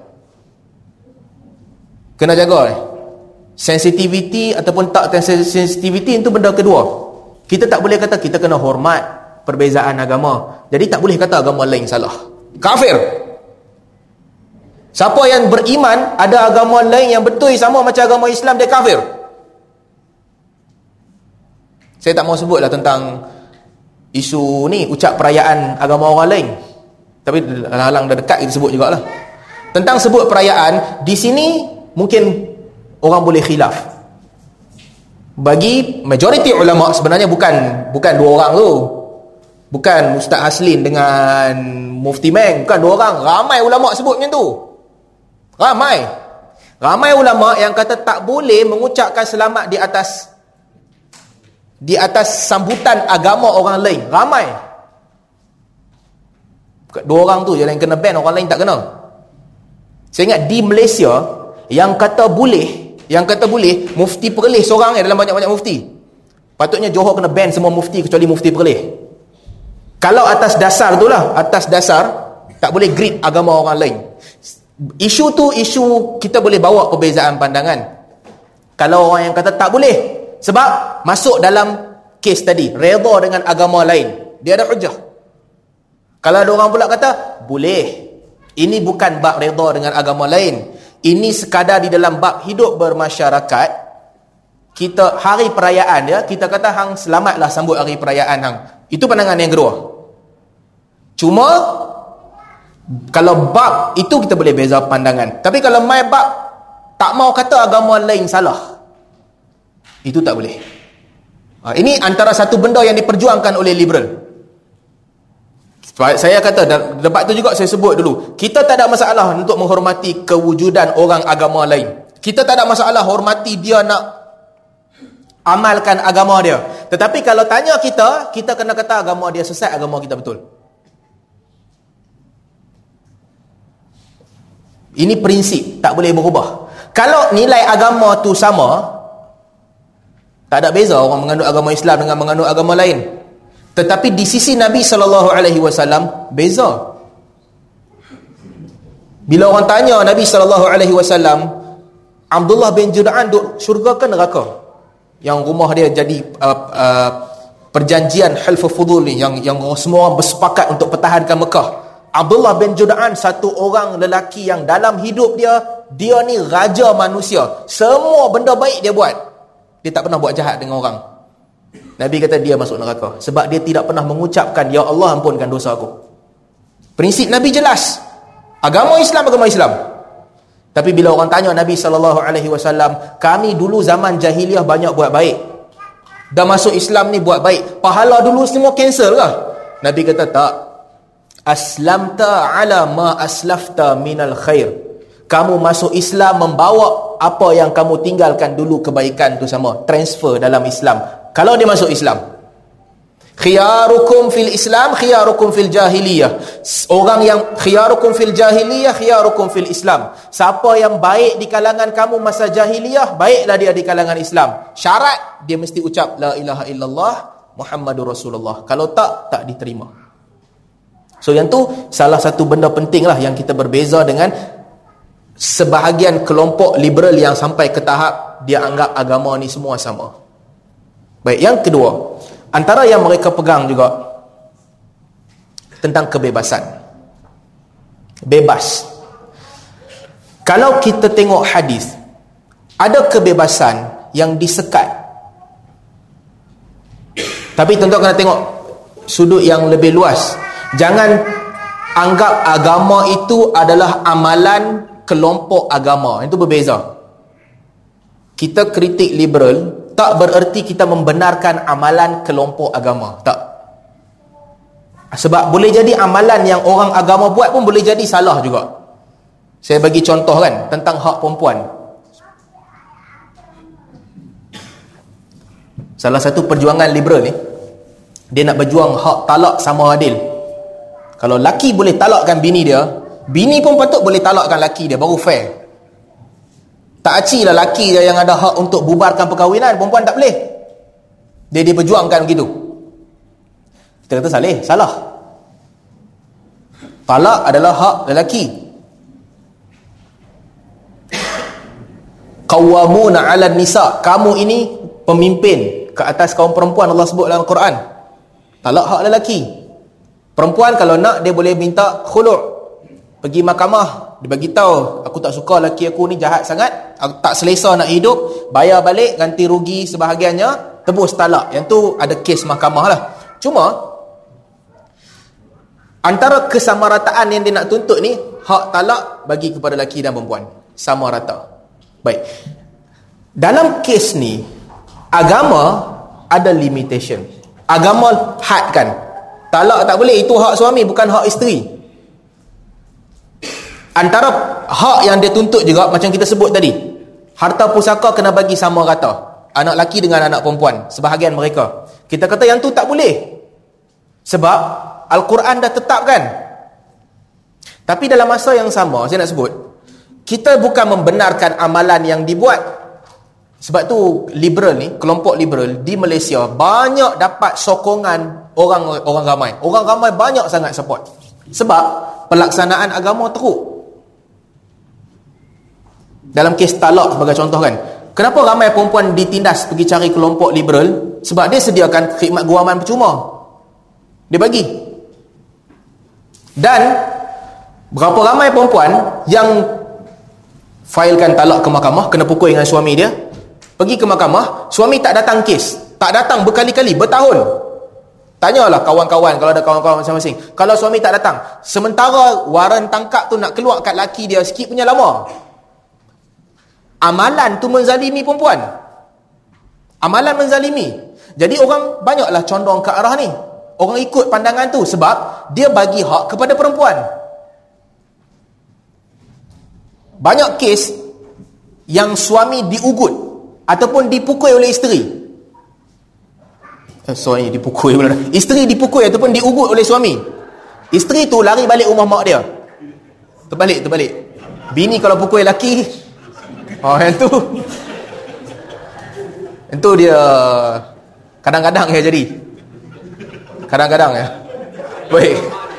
Speaker 1: Kena jaga eh. Sensitivity ataupun tak sensitivity itu benda kedua. Kita tak boleh kata kita kena hormat perbezaan agama. Jadi tak boleh kata agama lain salah. Kafir. Siapa yang beriman ada agama lain yang betul sama macam agama Islam, dia kafir. Saya tak mau sebutlah tentang isu ni, ucap perayaan agama orang lain. Tapi halang dah dekat kita sebut jugalah. Tentang sebut perayaan, di sini mungkin orang boleh khilaf. Bagi majoriti ulama sebenarnya bukan bukan dua orang tu. Bukan Ustaz Haslin dengan Mufti Meng, bukan dua orang. Ramai ulama sebut macam tu. Ramai. Ramai ulama yang kata tak boleh mengucapkan selamat di atas di atas sambutan agama orang lain. Ramai. Dua orang tu je yang kena ban, orang lain tak kena. Saya ingat di Malaysia yang kata boleh, yang kata boleh Mufti Perlis seorang yang dalam banyak-banyak mufti. Patutnya Johor kena ban semua mufti kecuali Mufti Perlis. Kalau atas dasar tu lah, atas dasar tak boleh grid agama orang lain. Isu tu isu kita boleh bawa perbezaan pandangan. Kalau orang yang kata tak boleh sebab masuk dalam kes tadi, redha dengan agama lain, dia ada hujah. Kalau ada orang pula kata boleh, ini bukan bab redha dengan agama lain, ini sekadar di dalam bab hidup bermasyarakat. Kita hari perayaan dia, kita kata hang selamatlah sambut hari perayaan hang. Itu pandangan yang kedua. Cuma kalau bab itu kita boleh beza pandangan. Tapi kalau mai bab tak mau kata agama lain salah, itu tak boleh. Ha, ini antara satu benda yang diperjuangkan oleh liberal. Saya kata, debat tu juga saya sebut dulu, kita tak ada masalah untuk menghormati kewujudan orang agama lain. Kita tak ada masalah hormati dia nak amalkan agama dia. Tetapi kalau tanya kita, kita kena kata agama dia sesat, agama kita betul. Ini prinsip, tak boleh berubah. Kalau nilai agama tu sama, tak ada beza orang menganut agama Islam dengan menganut agama lain. Tetapi di sisi Nabi sallallahu alaihi wasallam beza. Bila orang tanya Nabi sallallahu alaihi wasallam, Abdullah bin Jud'an duk syurga ke neraka? Yang rumah dia jadi uh, uh, perjanjian Hilf Fudul ni, yang yang semua orang bersepakat untuk pertahankan Mekah. Abdullah bin Jud'an satu orang lelaki yang dalam hidup dia, dia ni raja manusia. Semua benda baik dia buat. Dia tak pernah buat jahat dengan orang. Nabi kata dia masuk neraka sebab dia tidak pernah mengucapkan ya Allah ampunkan dosa aku. Prinsip Nabi jelas. Agama Islam, agama Islam. Tapi bila orang tanya Nabi sallallahu alaihi wasallam, kami dulu zaman jahiliah banyak buat baik, dah masuk Islam ni buat baik, pahala dulu semua cancel lah. Nabi kata tak. Aslamta ala ma aslafta minal khair. Kamu masuk Islam membawa apa yang kamu tinggalkan dulu kebaikan tu sama, transfer dalam Islam. Kalau dia masuk Islam, khiyarukum fil Islam, khiyarukum fil jahiliyah. Orang yang khiyarukum fil jahiliyah, khiyarukum fil Islam. Siapa yang baik di kalangan kamu masa jahiliyah, baiklah dia di kalangan Islam. Syarat dia mesti ucap la ilaha illallah Muhammadur Rasulullah. Kalau tak, tak diterima. So yang tu salah satu benda penting lah yang kita berbeza dengan sebahagian kelompok liberal yang sampai ke tahap dia anggap agama ni semua sama. Baik, yang kedua, antara yang mereka pegang juga tentang kebebasan. Bebas. Kalau kita tengok hadis, ada kebebasan yang disekat. Tapi tentu kena tengok sudut yang lebih luas. Jangan anggap agama itu adalah amalan kelompok agama. Itu berbeza. Kita kritik liberal tak bererti kita membenarkan amalan kelompok agama. Tak. Sebab boleh jadi amalan yang orang agama buat pun boleh jadi salah juga. Saya bagi contoh kan, tentang hak perempuan. Salah satu perjuangan liberal ni, dia nak berjuang hak talak sama adil. Kalau laki boleh talakkan bini dia, bini pun patut boleh talakkan laki dia, baru fair. Tak aci lah laki dia yang ada hak untuk bubarkan perkahwinan, perempuan tak boleh. Dia dia berjuangkan begitu. Kita kata salih, salah. Talak adalah hak lelaki. Qawwamuna 'alan nisa. Kamu ini pemimpin ke atas kaum perempuan, Allah sebut dalam Al-Quran. Talak hak lelaki. Perempuan kalau nak dia boleh minta khulu'. Pergi mahkamah, dia bagi tahu, aku tak suka laki aku ni jahat sangat, aku tak selesa nak hidup, bayar balik ganti rugi sebahagiannya, tebus talak. Yang tu ada kes mahkamah lah. Cuma Antara kesamarataan yang dia nak tuntut ni, hak talak bagi kepada lelaki dan perempuan sama rata. Baik, dalam kes ni agama ada limitation. Agama hadkan, talak tak boleh, itu hak suami bukan hak isteri. Antara hak yang dia tuntut juga macam kita sebut tadi, harta pusaka kena bagi sama rata, anak lelaki dengan anak perempuan, sebahagian mereka. Kita kata yang tu tak boleh sebab Al-Quran dah tetapkan. Tapi dalam masa yang sama, saya nak sebut, kita bukan membenarkan amalan yang dibuat. Sebab tu liberal ni, kelompok liberal di Malaysia banyak dapat sokongan orang orang ramai. Orang ramai banyak sangat support. Sebab pelaksanaan agama teruk. Dalam kes talak sebagai contoh kan, kenapa ramai perempuan ditindas pergi cari kelompok liberal? Sebab dia sediakan khidmat guaman percuma. Dia bagi. Dan berapa ramai perempuan yang failkan talak ke mahkamah, kena pukul dengan suami dia, pergi ke mahkamah, suami tak datang kes, tak datang berkali-kali, bertahun. Tanyalah kawan-kawan, kalau ada kawan-kawan masing-masing, kalau suami tak datang, sementara waran tangkap tu nak keluar kat laki dia, sikit punya lama. Amalan tu menzalimi perempuan. Amalan menzalimi. Jadi orang banyaklah condong ke arah ni. Orang ikut pandangan tu sebab dia bagi hak kepada perempuan. Banyak kes yang suami diugut ataupun dipukul oleh isteri. Eh, sorry, dipukul pula. Isteri dipukul ataupun diugut oleh suami. Isteri tu lari balik rumah mak dia. Terbalik, terbalik. Bini kalau pukul lelaki, oh, yang tu yang tu dia kadang-kadang ya jadi. Kadang-kadang ya. Baik.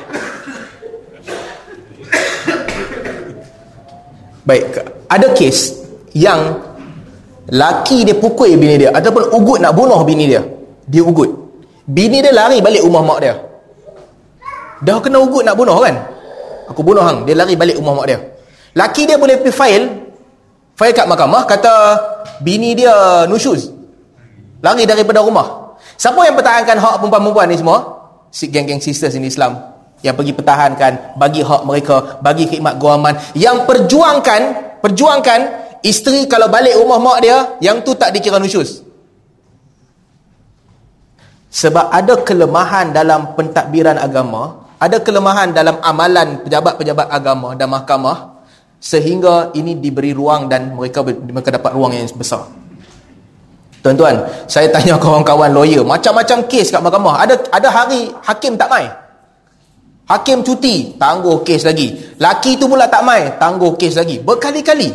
Speaker 1: Baik, ada kes yang laki dia pukul bini dia ataupun ugut nak bunuh bini dia. Dia ugut. Bini dia lari balik rumah mak dia. Dah kena ugut nak bunuh kan? Aku bunuh hang. Dia lari balik rumah mak dia. Laki dia boleh pergi file file kat mahkamah, kata bini dia nusyuz, lari daripada rumah. Siapa yang pertahankan hak perempuan-perempuan ni semua? Si geng-geng sisters in Islam yang pergi pertahankan, bagi hak mereka, bagi khidmat guaman, yang perjuangkan perjuangkan isteri kalau balik rumah mak dia, yang tu tak dikira nusyuz. Sebab ada kelemahan dalam pentadbiran agama, ada kelemahan dalam amalan pejabat-pejabat agama dan mahkamah, sehingga ini diberi ruang dan mereka mereka dapat ruang yang besar. Tuan-tuan, saya tanya kawan-kawan lawyer, macam-macam kes kat mahkamah. Ada ada hari hakim tak mai. Hakim cuti, tangguh kes lagi. Laki tu pula tak mai, tangguh kes lagi. Berkali-kali.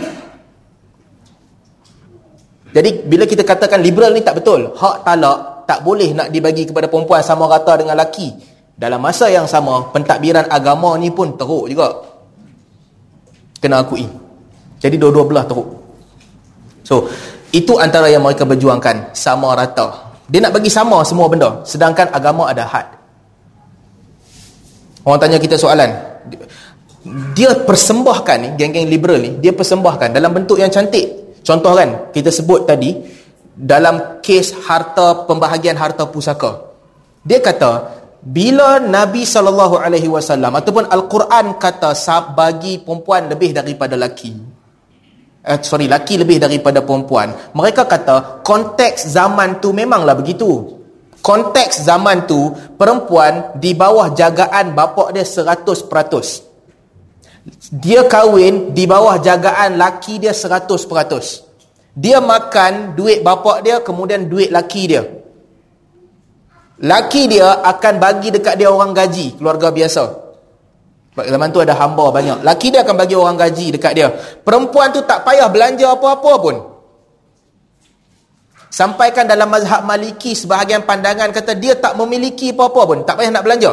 Speaker 1: Jadi bila kita katakan liberal ni tak betul, hak talak tak boleh nak dibagi kepada perempuan sama rata dengan laki. Dalam masa yang sama, pentadbiran agama ni pun teruk juga. Kena akui. Jadi dua-dua belah teruk. So, itu antara yang mereka berjuangkan, sama rata. Dia nak bagi sama semua benda, sedangkan agama ada had. Orang tanya kita soalan, dia persembahkan ni, geng-geng liberal ni, dia persembahkan dalam bentuk yang cantik. Contoh kan, kita sebut tadi dalam kes harta, pembahagian harta pusaka, dia kata bila Nabi sallallahu alaihi wasallam ataupun Al-Quran kata bagi perempuan lebih daripada laki, Eh, sorry, laki lebih daripada perempuan, mereka kata konteks zaman tu memanglah begitu. Konteks zaman tu perempuan di bawah jagaan bapa dia seratus peratus. Dia kahwin di bawah jagaan laki dia seratus peratus. Dia makan duit bapa dia, kemudian duit laki dia. Laki dia akan bagi dekat dia orang gaji, keluarga biasa. Zaman tu ada hamba banyak. Laki dia akan bagi orang gaji dekat dia. Perempuan tu tak payah belanja apa-apa pun. Sampaikan dalam mazhab Maliki, sebahagian pandangan kata dia tak memiliki apa-apa pun, tak payah nak belanja.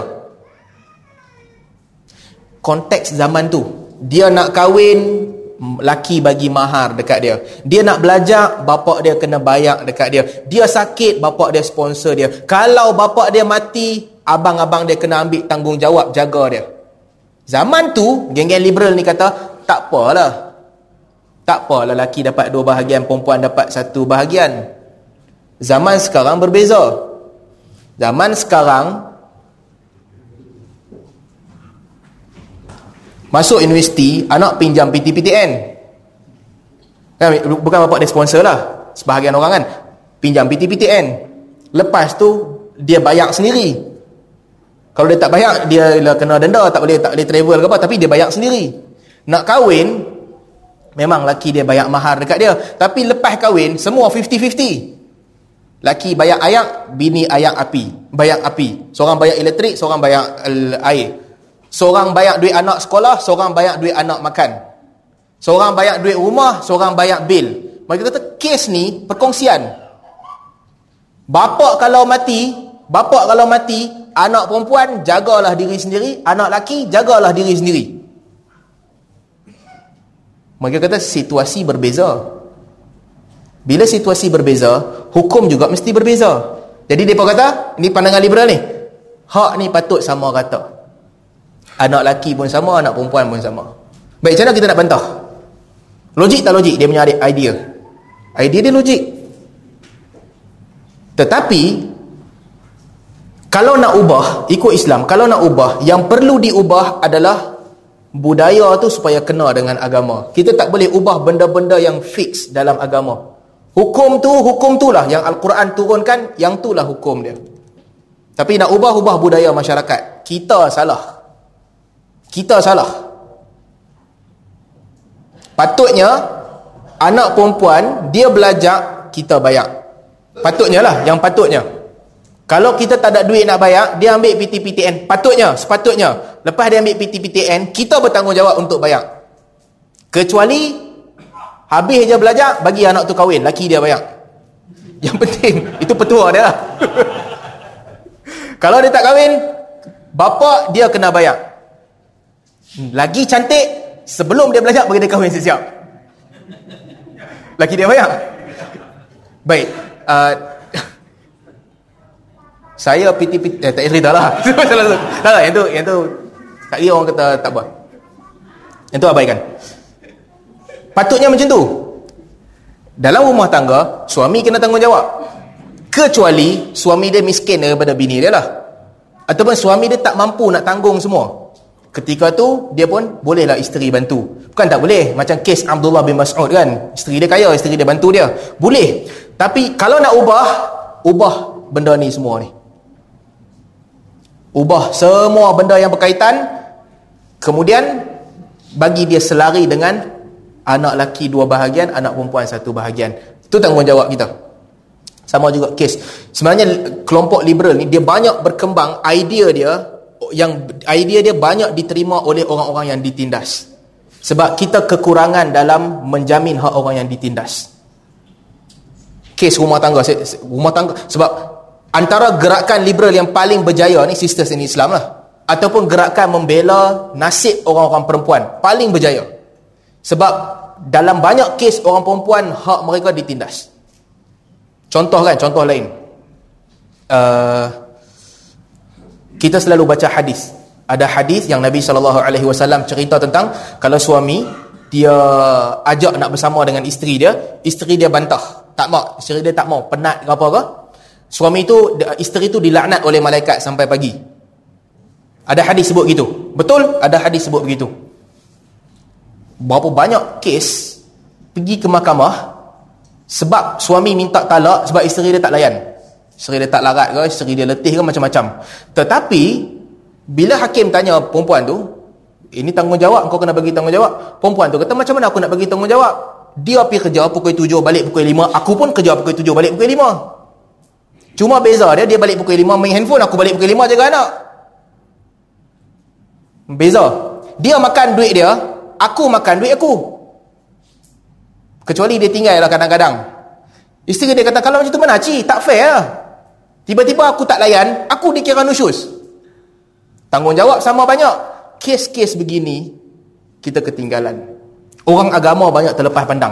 Speaker 1: Konteks zaman tu, dia nak kahwin, laki bagi mahar dekat dia. Dia nak belajar, bapa dia kena bayar dekat dia. Dia sakit, bapa dia sponsor dia. Kalau bapa dia mati, abang-abang dia kena ambil tanggungjawab jaga dia. Zaman tu, geng-geng liberal ni kata, tak apalah. Tak apalah lelaki dapat dua bahagian, perempuan dapat satu bahagian. Zaman sekarang berbeza. Zaman sekarang, Masuk universiti, anak pinjam P T P T N. Bukan bapak dia sponsor lah, sebahagian orang kan pinjam P T P T N. Lepas tu dia bayar sendiri. Kalau dia tak bayar, dia lah kena denda, tak boleh tak boleh travel ke apa, tapi dia bayar sendiri. Nak kahwin, memang laki dia bayar mahar dekat dia, tapi lepas kahwin semua fifty fifty. Laki bayar ayak, bini ayak api, bayar api. Seorang bayar elektrik, seorang bayar uh, air. Seorang bayar duit anak sekolah, seorang bayar duit anak makan. Seorang bayar duit rumah, seorang bayar bil. Mereka kata kes ni perkongsian. Bapak kalau mati, bapak kalau mati, anak perempuan jagalah diri sendiri, anak laki jagalah diri sendiri. Mereka kata situasi berbeza. Bila situasi berbeza, hukum juga mesti berbeza. Jadi mereka kata, ini pandangan liberal ni, hak ni patut sama rata. Anak laki pun sama, anak perempuan pun sama. Baik, macam mana kita nak bantah? Logik tak logik dia punya idea? Idea dia logik. Tetapi kalau nak ubah ikut Islam, kalau nak ubah, yang perlu diubah adalah budaya tu supaya kena dengan agama. Kita tak boleh ubah benda-benda yang fix dalam agama. Hukum tu, hukum tu lah yang Al-Quran turunkan, yang tu lah hukum dia. Tapi nak ubah-ubah budaya masyarakat, kita salah. Kita salah. Patutnya anak perempuan dia belajar, kita bayar. Patutnya lah, yang patutnya. Kalau kita tak ada duit nak bayar, dia ambil P T P T N. Patutnya, sepatutnya lepas dia ambil P T P T N, kita bertanggungjawab untuk bayar. Kecuali habis je belajar, bagi anak tu kahwin, laki dia bayar. Yang penting itu petua dia lah. Kalau dia tak kahwin, bapa dia kena bayar. Lagi cantik, sebelum dia belajar, bagi dia kahwin siap-siap. Laki dia bayar. Baik, uh, saya P T P T eh, tak cerita lah. Tak lah, yang tu yang tu tak kira orang kata tak apa. Yang tu abaikan. Patutnya macam tu. Dalam rumah tangga, suami kena tanggungjawab. Kecuali suami dia miskin daripada bini dia lah, ataupun suami dia tak mampu nak tanggung semua. Ketika tu dia pun bolehlah isteri bantu. Bukan tak boleh, macam kes Abdullah bin Mas'ud kan, isteri dia kaya, isteri dia bantu dia, boleh. Tapi kalau nak ubah, ubah benda ni semua ni, ubah semua benda yang berkaitan, kemudian bagi dia selari dengan anak laki dua bahagian, anak perempuan satu bahagian. Itu tanggungjawab kita. Sama juga kes, sebenarnya kelompok liberal ni dia banyak berkembang, idea dia yang idea dia banyak diterima oleh orang-orang yang ditindas. Sebab kita kekurangan dalam menjamin hak orang yang ditindas. Kes rumah tangga, rumah tangga sebab antara gerakan liberal yang paling berjaya ni Sisters in Islam lah, ataupun gerakan membela nasib orang-orang perempuan paling berjaya. Sebab dalam banyak kes orang perempuan hak mereka ditindas. Contoh kan, contoh lain. Uh, kita selalu baca hadis. Ada hadis yang Nabi sallallahu alaihi wasallam cerita tentang kalau suami dia ajak nak bersama dengan isteri dia, isteri dia bantah, tak mau, isteri dia tak mau, penat ke apa ke. Suami tu, isteri tu dilaknat oleh malaikat sampai pagi. Ada hadis sebut gitu. Betul, ada hadis sebut begitu. Berapa banyak kes pergi ke mahkamah sebab suami minta talak sebab isteri dia tak layan. Isteri dia tak larat ke, isteri dia letih ke, macam-macam. Tetapi bila hakim tanya perempuan tu, ini tanggungjawab, kau kena bagi tanggungjawab. Perempuan tu kata, macam mana aku nak bagi tanggungjawab? Dia pergi kerja pukul tujuh, balik pukul lima. Aku pun kerja pukul tujuh, balik pukul lima. Cuma beza dia, dia balik pukul lima main handphone, aku balik pukul lima jaga anak. Beza. Dia makan duit dia, aku makan duit aku. Kecuali dia tinggal lah kadang-kadang. Isteri dia kata, kalau macam tu mana cik? Tak fair lah. Tiba-tiba aku tak layan, aku dikira nusyus. Tanggungjawab sama banyak. Kes-kes begini, kita ketinggalan. Orang agama banyak terlepas pandang.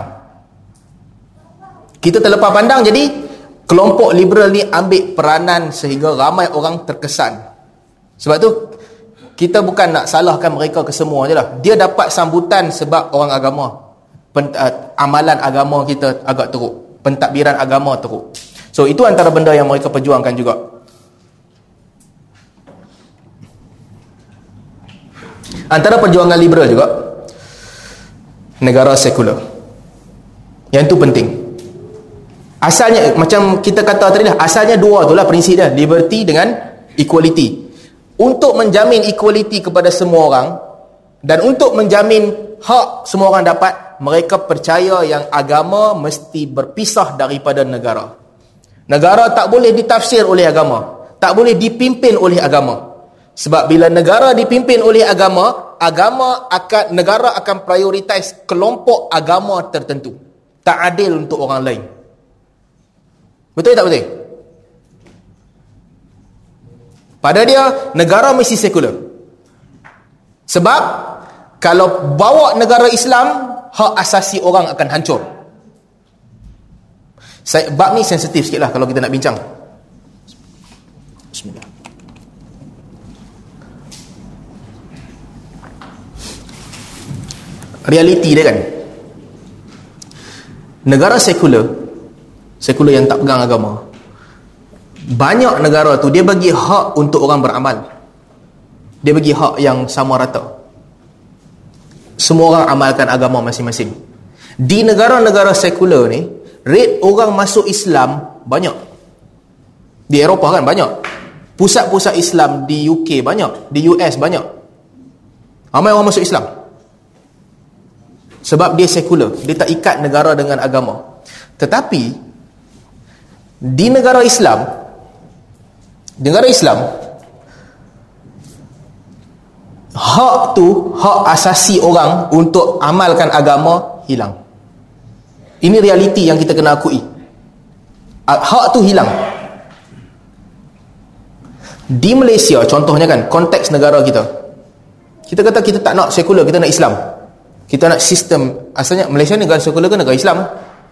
Speaker 1: Kita terlepas pandang, jadi kelompok liberal ni ambil peranan sehingga ramai orang terkesan. Sebab tu kita bukan nak salahkan mereka kesemua je lah. Dia dapat sambutan sebab orang agama. Pent, uh, amalan agama kita agak teruk. Pentadbiran agama teruk. So itu antara benda yang mereka perjuangkan juga. Antara perjuangan liberal juga negara sekular. Yang itu penting. Asalnya, macam kita kata tadi lah, asalnya dua tu lah prinsip dia, liberty dengan equality. Untuk menjamin equality kepada semua orang dan untuk menjamin hak semua orang dapat, mereka percaya yang agama mesti berpisah daripada negara. Negara tak boleh ditafsir oleh agama, tak boleh dipimpin oleh agama. Sebab bila negara dipimpin oleh agama, agama akan negara akan prioritize kelompok agama tertentu. Tak adil untuk orang lain. Betul tak betul? Pada dia, negara mesti sekular. Sebab kalau bawa negara Islam, hak asasi orang akan hancur. Saya, bab ni sensitif sikit lah kalau kita nak bincang. Bismillah. Realiti dia kan, negara sekular, sekular yang tak pegang agama, banyak negara tu dia bagi hak untuk orang beramal. Dia bagi hak yang sama rata. Semua orang amalkan agama masing-masing. Di negara-negara sekular ni, rate orang masuk Islam banyak. Di Eropah kan banyak. Pusat-pusat Islam di U K banyak, di U S banyak. Ramai orang masuk Islam. Sebab dia sekular, dia tak ikat negara dengan agama. Tetapi di negara Islam, negara Islam, hak tu, hak asasi orang untuk amalkan agama hilang. Ini realiti yang kita kena akui. Hak tu hilang. Di Malaysia contohnya kan, konteks negara kita, kita kata kita tak nak sekular, kita nak Islam. Kita nak sistem. Asalnya Malaysia negara sekular ke negara Islam?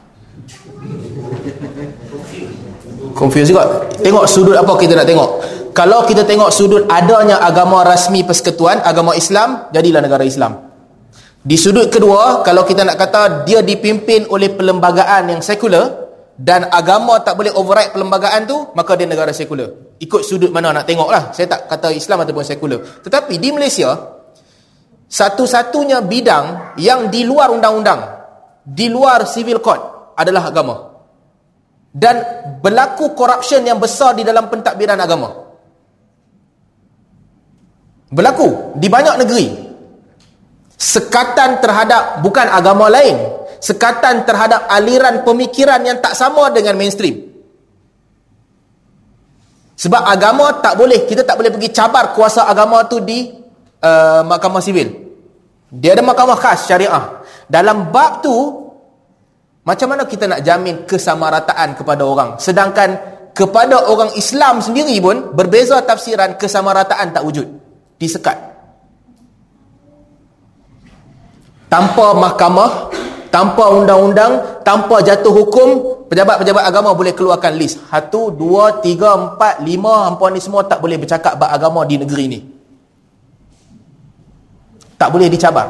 Speaker 1: Confused juga. Tengok sudut apa kita nak tengok. Kalau kita tengok sudut adanya agama rasmi persekutuan, agama Islam, jadilah negara Islam. Di sudut kedua, kalau kita nak kata dia dipimpin oleh perlembagaan yang sekular dan agama tak boleh override perlembagaan tu, maka dia negara sekular. Ikut sudut mana nak tengok lah. Saya tak kata Islam ataupun sekular. Tetapi di Malaysia, satu-satunya bidang yang di luar undang-undang, di luar civil code adalah agama. Dan berlaku corruption yang besar di dalam pentadbiran agama. Berlaku di banyak negeri. Sekatan terhadap bukan agama lain, sekatan terhadap aliran pemikiran yang tak sama dengan mainstream. Sebab agama tak boleh, kita tak boleh pergi cabar kuasa agama tu di uh, mahkamah sivil. Dia ada mahkamah khas syariah. Dalam bab tu, macam mana kita nak jamin kesamarataan kepada orang, sedangkan kepada orang Islam sendiri pun berbeza tafsiran, kesamarataan tak wujud, disekat. Tanpa mahkamah, tanpa undang-undang, tanpa jatuh hukum, pejabat-pejabat agama boleh keluarkan list satu, dua, tiga, empat, lima, hampa ni semua tak boleh bercakap bab agama di negeri ni. Tak boleh dicabar.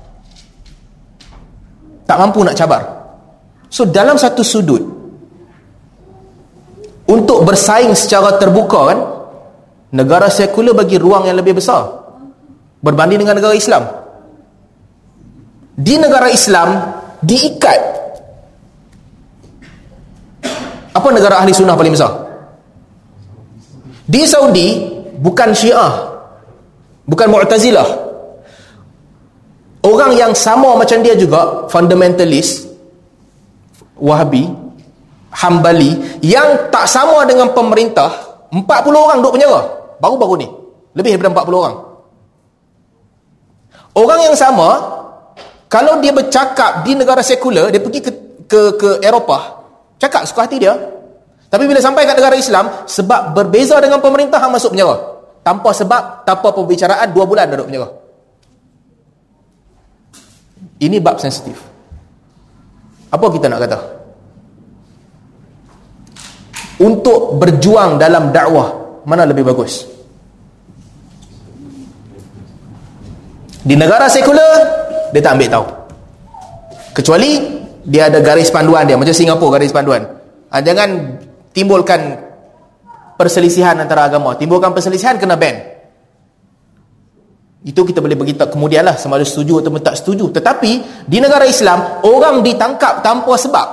Speaker 1: Tak mampu nak cabar. So dalam satu sudut, untuk bersaing secara terbuka kan, negara sekular bagi ruang yang lebih besar berbanding dengan negara Islam. Di negara Islam diikat. Apa negara ahli sunnah paling besar? Di Saudi bukan Syiah, bukan Mu'tazilah. Orang yang sama macam dia juga, fundamentalist, Wahabi, Hambali, yang tak sama dengan pemerintah, empat puluh orang duduk penjara baru-baru ni, lebih daripada empat puluh orang. Orang yang sama, kalau dia bercakap di negara sekular, dia pergi ke ke, ke Eropah, cakap suka hati dia. Tapi bila sampai kat negara Islam, sebab berbeza dengan pemerintah, hang masuk penjara. Tanpa sebab, tanpa pembicaraan, dua bulan dah duduk penjara. Ini bab sensitif. Apa kita nak kata? Untuk berjuang dalam dakwah, mana lebih bagus? Di negara sekular, dia tak ambil tahu. Kecuali dia ada garis panduan dia, macam Singapura garis panduan. Ha, jangan timbulkan perselisihan antara agama. Timbulkan perselisihan, kena ban. Itu kita boleh beritahu kemudianlah sama ada setuju atau tak setuju. Tetapi di negara Islam, orang ditangkap tanpa sebab,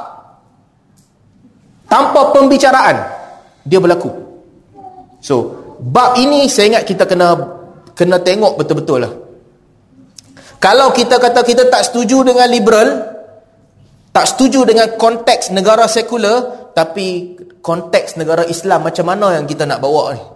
Speaker 1: tanpa pembicaraan, dia berlaku. So bab ini saya ingat kita kena kena tengok betul-betul lah. Kalau kita kata kita tak setuju dengan liberal, tak setuju dengan konteks negara sekular, tapi konteks negara Islam macam mana yang kita nak bawa ni?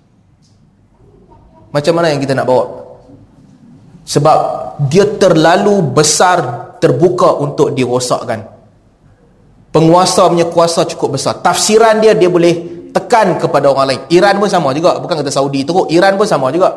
Speaker 1: Macam mana yang kita nak bawa? Sebab dia terlalu besar, terbuka untuk dirosakkan. Penguasa punya kuasa cukup besar. Tafsiran dia, dia boleh tekan kepada orang lain. Iran pun sama juga. Bukan kata Saudi teruk, Iran pun sama juga.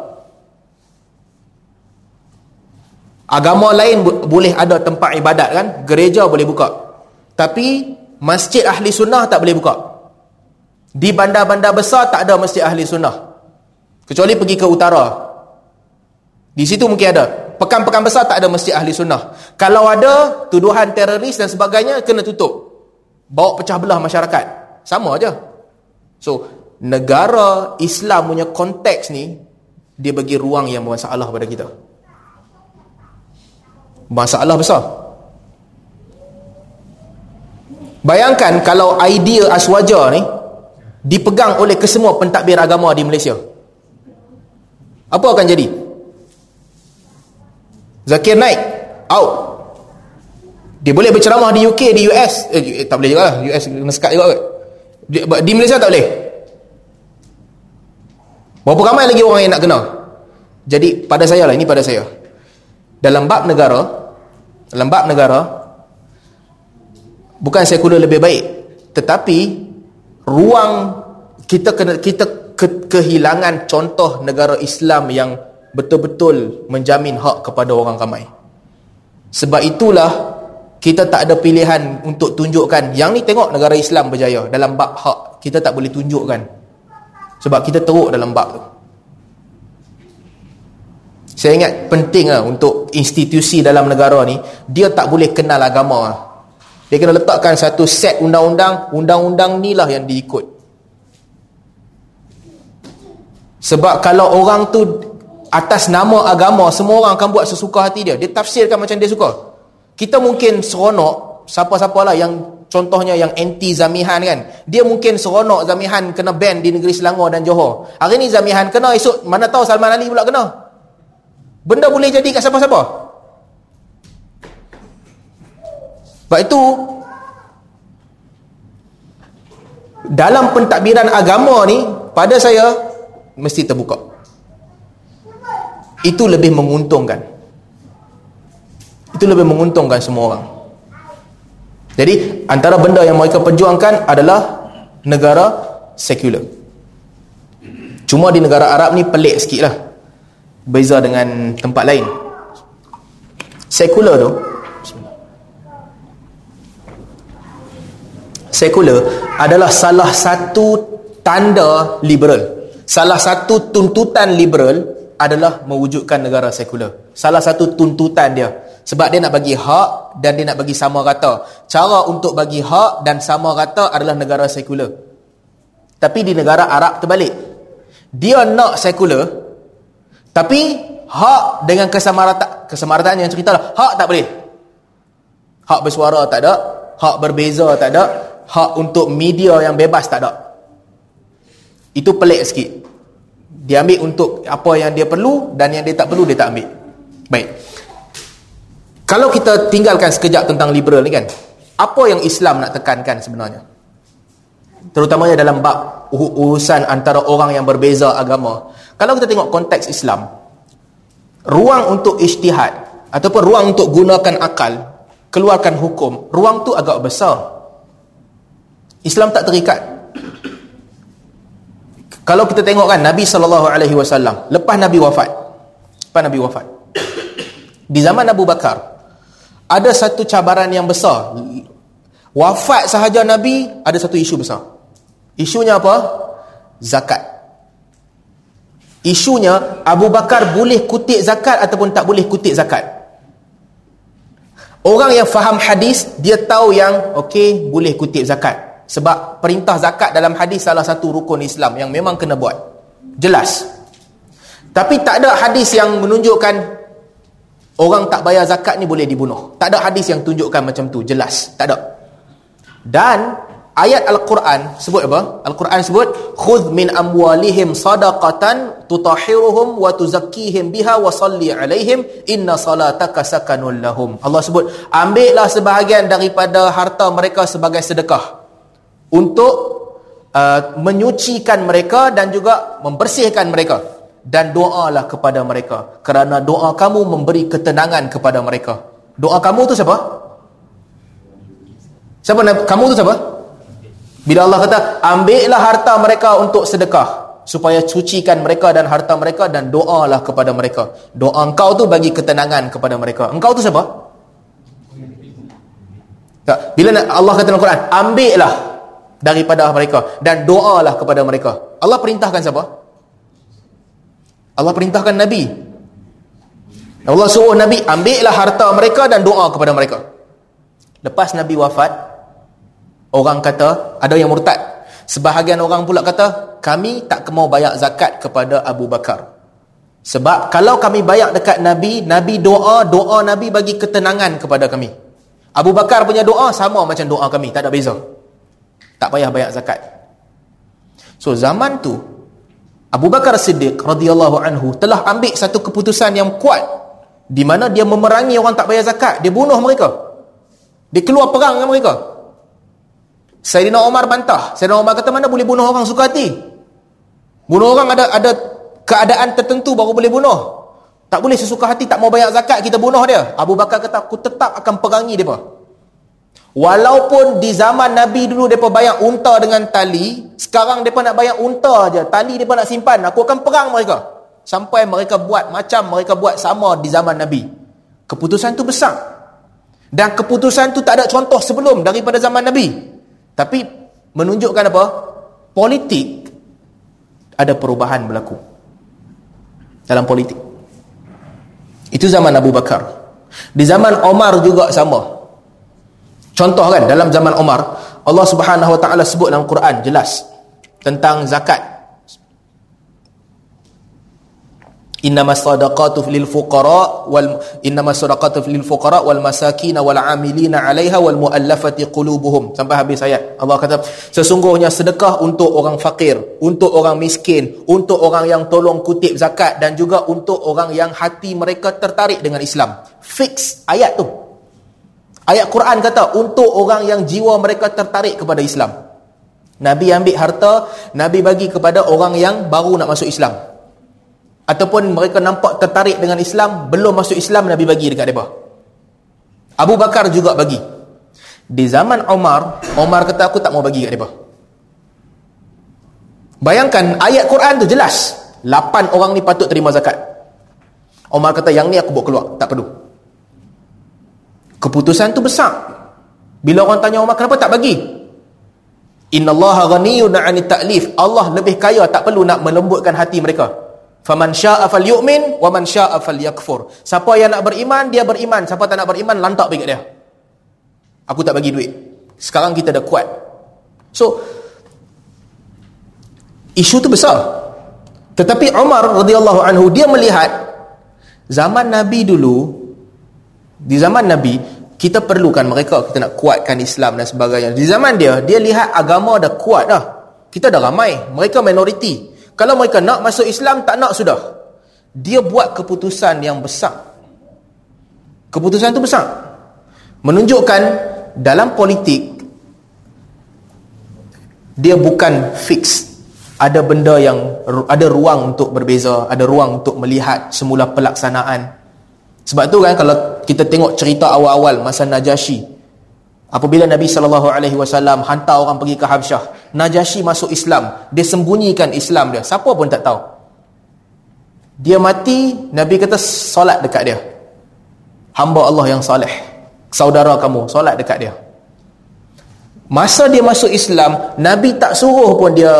Speaker 1: Agama lain boleh ada tempat ibadat kan, gereja boleh buka, tapi masjid ahli sunnah tak boleh buka. Di bandar-bandar besar tak ada masjid ahli sunnah, kecuali pergi ke utara. Di situ mungkin ada. Pekan-pekan besar tak ada masjid ahli sunnah. Kalau ada, tuduhan teroris dan sebagainya kena tutup. Bawa pecah belah masyarakat. Sama aja. So, negara Islam punya konteks ni, dia bagi ruang yang bermasalah pada kita. Masalah besar. Bayangkan kalau idea aswaja ni dipegang oleh kesemua pentadbir agama di Malaysia. Apa akan jadi? Zakir Naik out. Dia boleh berceramah di U K, di U S, eh, tak boleh juga lah, U S kena sekat juga kot. Di, di Malaysia tak boleh. Berapa ramai lagi orang yang nak kena? Jadi pada saya lah, ini pada saya, dalam bab negara, dalam bab negara bukan sekular lebih baik, tetapi ruang kita kena, kita ke, kehilangan contoh negara Islam yang betul-betul menjamin hak kepada orang ramai. Sebab itulah kita tak ada pilihan untuk tunjukkan yang ni, tengok negara Islam berjaya dalam bab hak. Kita tak boleh tunjukkan sebab kita teruk dalam bab tu. Saya ingat penting lah untuk institusi dalam negara ni, dia tak boleh kenal agama. Dia kena letakkan satu set undang-undang, undang-undang ni lah yang diikut. Sebab kalau orang tu atas nama agama, semua orang akan buat sesuka hati dia. Dia tafsirkan macam dia suka. Kita mungkin seronok, siapa-siapa lah yang contohnya yang anti Zamihan kan, dia mungkin seronok Zamihan kena ban di negeri Selangor dan Johor. Hari ni Zamihan kena, esok mana tahu Salman Ali pula kena. Benda boleh jadi kat siapa-siapa. Sebab itu dalam pentadbiran agama ni, pada saya mesti terbuka. Itu lebih menguntungkan. Itu lebih menguntungkan semua orang. Jadi antara benda yang mereka perjuangkan adalah negara sekular. Cuma di negara Arab ni pelik sikit lah, beza dengan tempat lain. Sekular tu, sekular adalah salah satu tanda liberal. Salah satu tuntutan liberal adalah mewujudkan negara sekular. Salah satu tuntutan dia. Sebab dia nak bagi hak dan dia nak bagi sama rata. Cara untuk bagi hak dan sama rata adalah negara sekular. Tapi di negara Arab terbalik. Dia nak sekular, tapi hak dengan kesamarataan, kesamarataan yang cerita lah, hak tak boleh. Hak bersuara tak ada, hak berbeza tak ada, hak untuk media yang bebas tak ada. Itu pelik sikit. Dia ambil untuk apa yang dia perlu, dan yang dia tak perlu dia tak ambil. Baik. Kalau kita tinggalkan sekejap tentang liberal ni kan, apa yang Islam nak tekankan sebenarnya? Terutamanya dalam bab urusan antara orang yang berbeza agama. Kalau kita tengok konteks Islam, ruang untuk ijtihad ataupun ruang untuk gunakan akal, keluarkan hukum, ruang tu agak besar. Islam tak terikat. Kalau kita tengok kan, Nabi sallallahu alaihi wasallam lepas Nabi wafat, lepas Nabi wafat, di zaman Abu Bakar ada satu cabaran yang besar. Wafat sahaja Nabi, ada satu isu besar. Isunya apa? Zakat. Isunya Abu Bakar boleh kutip zakat ataupun tak boleh kutip zakat. Orang yang faham hadis, dia tahu yang okey, boleh kutip zakat. Sebab perintah zakat dalam hadis salah satu rukun Islam yang memang kena buat. Jelas. Tapi tak ada hadis yang menunjukkan orang tak bayar zakat ni boleh dibunuh. Tak ada hadis yang tunjukkan macam tu, jelas, tak ada. Dan ayat Al-Quran sebut apa? Al-Quran sebut khudh min amwalihim sadaqatan tutahhiruhum wa tuzakkihim biha wa salli alaihim inna salataka sakanun lahum. Allah sebut, ambillah sebahagian daripada harta mereka sebagai sedekah untuk uh, menyucikan mereka dan juga membersihkan mereka, dan doalah kepada mereka kerana doa kamu memberi ketenangan kepada mereka. Doa kamu tu siapa? Siapa kamu tu siapa? Bila Allah kata ambillah harta mereka untuk sedekah supaya sucikan mereka dan harta mereka, dan doalah kepada mereka. Doa engkau tu bagi ketenangan kepada mereka. Engkau tu siapa? Tak. Bila Allah kata dalam Quran, ambillah daripada mereka dan doalah kepada mereka, Allah perintahkan siapa? Allah perintahkan Nabi. Allah suruh Nabi, ambillah harta mereka dan doa kepada mereka. Lepas Nabi wafat, orang kata, ada yang murtad. Sebahagian orang pula kata, kami tak mau bayar zakat kepada Abu Bakar. Sebab kalau kami bayar dekat Nabi, Nabi doa, doa Nabi bagi ketenangan kepada kami. Abu Bakar punya doa sama macam doa kami, tak ada beza. Tak payah bayar zakat. So zaman tu Abu Bakar Siddiq radhiyallahu anhu telah ambil satu keputusan yang kuat, di mana dia memerangi orang tak bayar zakat. Dia bunuh mereka. Dia keluar perang dengan mereka. Sayyidina Umar bantah. Sayyidina Umar kata, mana boleh bunuh orang suka hati? Bunuh orang ada ada keadaan tertentu baru boleh bunuh. Tak boleh sesuka hati, tak mau bayar zakat kita bunuh dia. Abu Bakar kata, aku tetap akan perangi mereka. Walaupun di zaman Nabi dulu mereka bayar unta dengan tali, sekarang mereka nak bayar unta je, tali mereka nak simpan, aku akan perang mereka. Sampai mereka buat macam mereka buat sama di zaman Nabi. Keputusan tu besar. Dan keputusan tu tak ada contoh sebelum daripada zaman Nabi. Tapi menunjukkan apa? Politik ada perubahan berlaku dalam politik. Itu zaman Abu Bakar. Di zaman Omar juga sama. Contoh kan, dalam zaman Omar, Allah Subhanahu Wa Taala sebut dalam Quran jelas tentang zakat. Innamas sadaqatu lil fuqara wal innamas sadaqatu lil fuqara wal masakin wal 'amilina 'alaiha wal mu'allafati qulubuhum, sampai habis ayat. Allah kata sesungguhnya sedekah untuk orang fakir, untuk orang miskin, untuk orang yang tolong kutip zakat, dan juga untuk orang yang hati mereka tertarik dengan Islam. Fix ayat tu. Ayat Quran kata untuk orang yang jiwa mereka tertarik kepada Islam. Nabi ambil harta, Nabi bagi kepada orang yang baru nak masuk Islam, ataupun mereka nampak tertarik dengan Islam, belum masuk Islam, Nabi bagi dekat mereka. Abu Bakar juga bagi. Di zaman Omar, Omar kata aku tak mau bagi dekat mereka. Bayangkan ayat Quran tu jelas, lapan orang ni patut terima zakat. Omar kata yang ni aku bawa keluar, tak perlu. Keputusan tu besar. Bila orang tanya Umar, kenapa tak bagi? Innallaha ghaniyun 'anit ta'lif. Allah lebih kaya, tak perlu nak melembutkan hati mereka. Faman syaa'a falyu'min wa man syaa'a falyakfur. Siapa yang nak beriman, dia beriman. Siapa tak nak beriman, lantak pergi kat dia. Aku tak bagi duit. Sekarang kita dah kuat. So, isu tu besar. Tetapi Umar radhiyallahu anhu, dia melihat zaman Nabi dulu, di zaman Nabi, kita perlukan mereka, kita nak kuatkan Islam dan sebagainya. Di zaman dia, dia lihat agama dah kuat dah. Kita dah ramai, mereka minoriti. Kalau mereka nak masuk Islam, tak nak sudah. Dia buat keputusan yang besar. Keputusan itu besar. Menunjukkan dalam politik, dia bukan fix. Ada benda yang, ada ruang untuk berbeza, ada ruang untuk melihat semula pelaksanaan. Sebab tu kan kalau kita tengok cerita awal-awal masa Najasyi, apabila Nabi sallallahu alaihi wasallam hantar orang pergi ke Habsyah, Najasyi masuk Islam, dia sembunyikan Islam dia, siapa pun tak tahu. Dia mati, Nabi kata solat dekat dia. Hamba Allah yang soleh, saudara kamu, solat dekat dia. Masa dia masuk Islam, Nabi tak suruh pun dia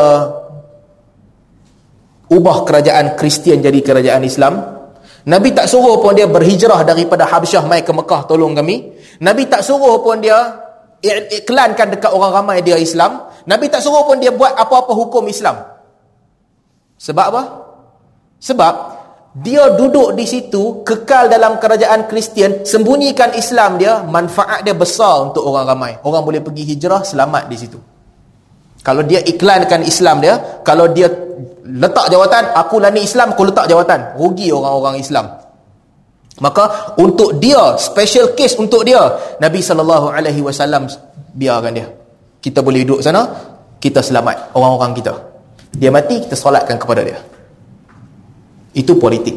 Speaker 1: ubah kerajaan Kristian jadi kerajaan Islam. Nabi tak suruh pun dia berhijrah daripada Habsyah mai ke Mekah tolong kami. Nabi tak suruh pun dia iklankan dekat orang ramai dia Islam. Nabi tak suruh pun dia buat apa-apa hukum Islam. Sebab apa? Sebab dia duduk di situ, kekal dalam kerajaan Kristian, sembunyikan Islam dia, manfaat dia besar untuk orang ramai. Orang boleh pergi hijrah, selamat di situ. Kalau dia iklankan Islam dia, kalau dia letak jawatan, aku lah ni Islam, aku letak jawatan, rugi orang-orang Islam. Maka untuk dia, special case untuk dia, Nabi sallallahu alaihi wasallam biarkan dia. Kita boleh duduk sana, kita selamat orang-orang kita. Dia mati, kita solatkan kepada dia. Itu politik.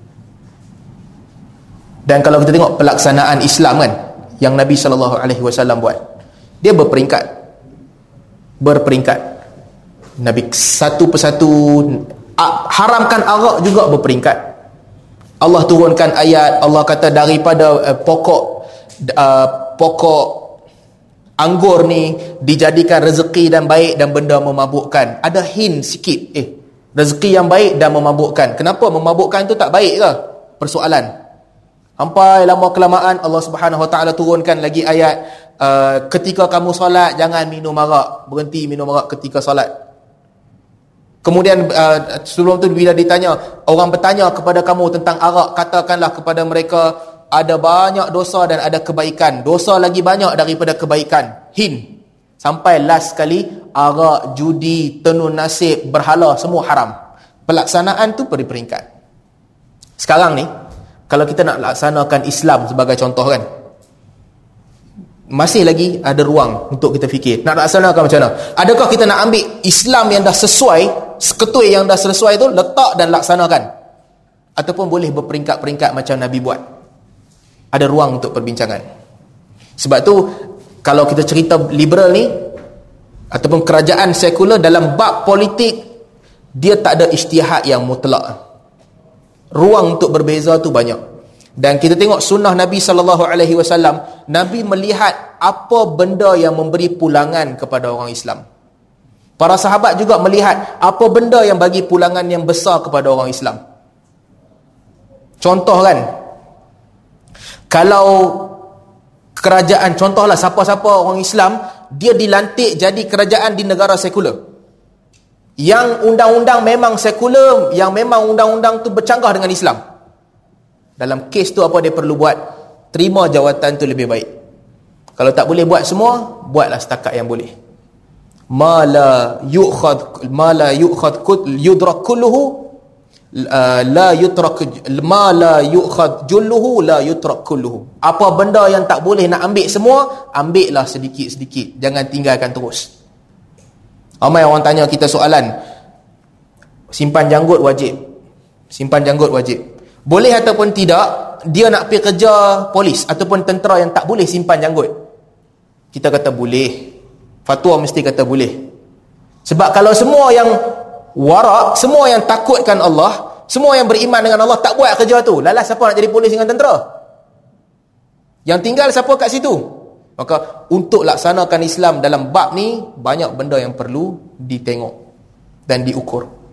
Speaker 1: Dan kalau kita tengok pelaksanaan Islam kan, yang Nabi sallallahu alaihi wasallam buat, dia berperingkat. Berperingkat. Nabi satu persatu haramkan arak juga berperingkat. Allah turunkan ayat, Allah kata daripada uh, pokok uh, pokok anggur ni dijadikan rezeki dan baik dan benda memabukkan. Ada hint sikit, eh rezeki yang baik dan memabukkan. Kenapa memabukkan tu tak baik ke? Persoalan. Sampai lama kelamaan Allah Subhanahu Wa Taala turunkan lagi ayat, uh, ketika kamu solat jangan minum arak, berhenti minum arak ketika solat. Kemudian uh, sebelum tu bila ditanya, orang bertanya kepada kamu tentang arak, katakanlah kepada mereka ada banyak dosa dan ada kebaikan. Dosa lagi banyak daripada kebaikan. Hin. Sampai last sekali, arak, judi, tenun nasib, berhala, semua haram. Pelaksanaan tu beri peringkat. Sekarang ni, kalau kita nak laksanakan Islam sebagai contoh kan, masih lagi ada ruang untuk kita fikir. Nak laksanakan macam mana? Adakah kita nak ambil Islam yang dah sesuai, seketui yang dah sesuai tu, letak dan laksanakan? Ataupun boleh berperingkat-peringkat macam Nabi buat? Ada ruang untuk perbincangan. Sebab tu, kalau kita cerita liberal ni, ataupun kerajaan sekular dalam bab politik, dia tak ada ijtihad yang mutlak. Ruang untuk berbeza tu banyak. Dan kita tengok sunnah Nabi sallallahu alaihi wasallam, Nabi melihat apa benda yang memberi pulangan kepada orang Islam. Para sahabat juga melihat apa benda yang bagi pulangan yang besar kepada orang Islam. Contoh kan, kalau kerajaan, contohlah siapa-siapa orang Islam, dia dilantik jadi kerajaan di negara sekular, yang undang-undang memang sekular, yang memang undang-undang tu bercanggah dengan Islam. Dalam kes tu apa dia perlu buat? Terima jawatan tu lebih baik. Kalau tak boleh buat semua, buatlah setakat yang boleh. Ma la yu'khad ma la yu'khad yudrak kulluhu la yutrak, ma la yu'khad julluhu la yutrak kulluhu. Apa benda yang tak boleh nak ambil semua, ambillah sedikit-sedikit, jangan tinggalkan terus. Ramai orang tanya kita soalan, simpan janggut wajib, simpan janggut wajib, boleh ataupun tidak? Dia nak pergi kerja polis ataupun tentera yang tak boleh simpan janggut, kita kata boleh. Fatwa mesti kata boleh. Sebab kalau semua yang warak, semua yang takutkan Allah, semua yang beriman dengan Allah tak buat kerja tu, lalas siapa nak jadi polis dengan tentera? Yang tinggal siapa kat situ? Maka untuk laksanakan Islam dalam bab ni, banyak benda yang perlu ditengok dan diukur.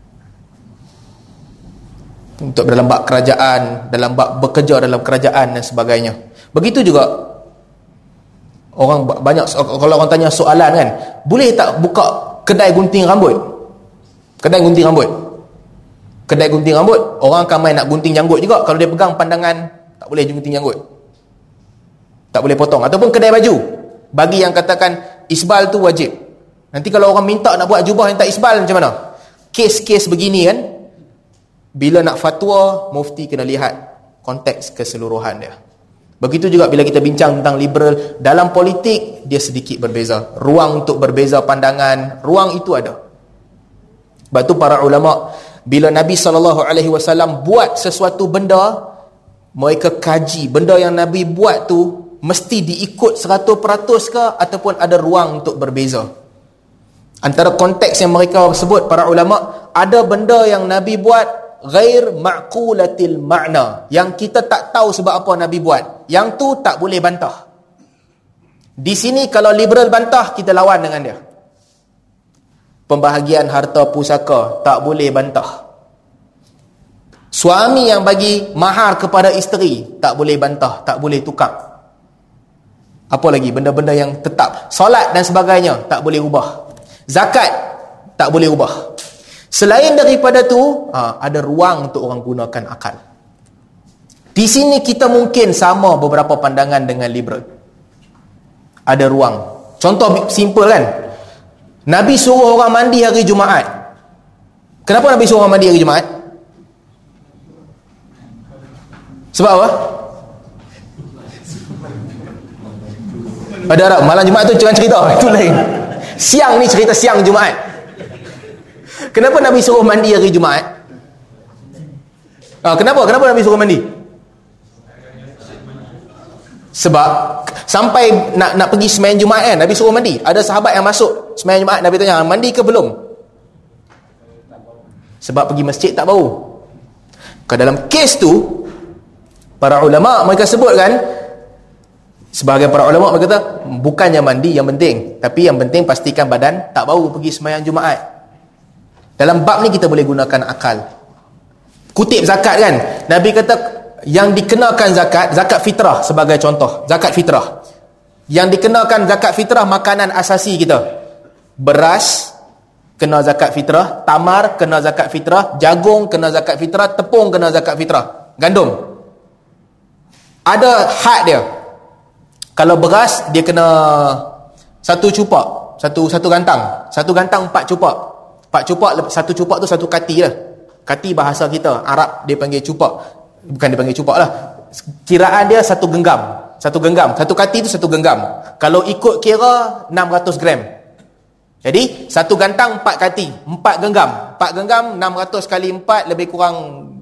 Speaker 1: Untuk dalam bab kerajaan, dalam bab bekerja dalam kerajaan dan sebagainya. Begitu juga orang banyak, kalau orang tanya soalan kan, boleh tak buka kedai gunting rambut? Kedai gunting rambut. Kedai gunting rambut, orang akan main nak gunting janggut juga. Kalau dia pegang pandangan, tak boleh gunting janggut, tak boleh potong. Ataupun kedai baju, bagi yang katakan isbal tu wajib. Nanti kalau orang minta nak buat jubah yang tak isbal, macam mana? Kes-kes begini kan, bila nak fatwa, mufti kena lihat konteks keseluruhan dia. Begitu juga bila kita bincang tentang liberal, dalam politik dia sedikit berbeza. Ruang untuk berbeza pandangan, ruang itu ada. Sebab tu para ulama, bila Nabi sallallahu alaihi wasallam buat sesuatu benda, mereka kaji benda yang Nabi buat tu mesti diikut seratus peratus ke, ataupun ada ruang untuk berbeza. Antara konteks yang mereka sebut para ulama, ada benda yang Nabi buat ghair ma'qulatil ma'na, yang kita tak tahu sebab apa Nabi buat, yang tu tak boleh bantah. Di sini kalau liberal bantah, kita lawan dengan dia. Pembahagian harta pusaka tak boleh bantah. Suami yang bagi mahar kepada isteri tak boleh bantah, tak boleh tukar. Apa lagi benda-benda yang tetap, solat dan sebagainya tak boleh ubah. Zakat tak boleh ubah. Selain daripada tu, ha, ada ruang untuk orang gunakan akal. Di sini kita mungkin sama beberapa pandangan dengan liberal. Ada ruang. Contoh simple kan? Nabi suruh orang mandi hari Jumaat. Kenapa Nabi suruh orang mandi hari Jumaat? Sebab apa? Ada Arab, malam Jumaat tu jangan cerita, itu lain. Siang ni cerita siang Jumaat. Kenapa Nabi suruh mandi hari Jumaat? Ah, kenapa? Kenapa Nabi suruh mandi? Sebab sampai nak nak pergi sembahyang Jumaat kan, Nabi suruh mandi. Ada sahabat yang masuk sembahyang Jumaat, Nabi tanya, mandi ke belum? Sebab pergi masjid tak bau. Kalau dalam kes tu, para ulama mereka sebutkan, sebahagian para ulama mereka kata, bukannya mandi yang penting, tapi yang penting pastikan badan tak bau pergi sembahyang Jumaat. Dalam bab ni kita boleh gunakan akal. Kutip zakat kan, Nabi kata yang dikenakan zakat, zakat fitrah sebagai contoh, zakat fitrah. Yang dikenakan zakat fitrah makanan asasi kita. Beras kena zakat fitrah, tamar kena zakat fitrah, jagung kena zakat fitrah, tepung kena zakat fitrah, gandum. Ada had dia. Kalau beras dia kena satu cupak, satu satu gantang, satu gantang empat cupak. Empat cupak, satu cupak tu satu kati lah. Kati bahasa kita, Arab dia panggil cupak. Bukan dia panggil cupak lah. Kiraan dia satu genggam. Satu genggam. Satu kati tu satu genggam. Kalau ikut kira enam ratus gram. Jadi satu gantang empat kati, empat genggam. Empat genggam enam ratus kali empat lebih kurang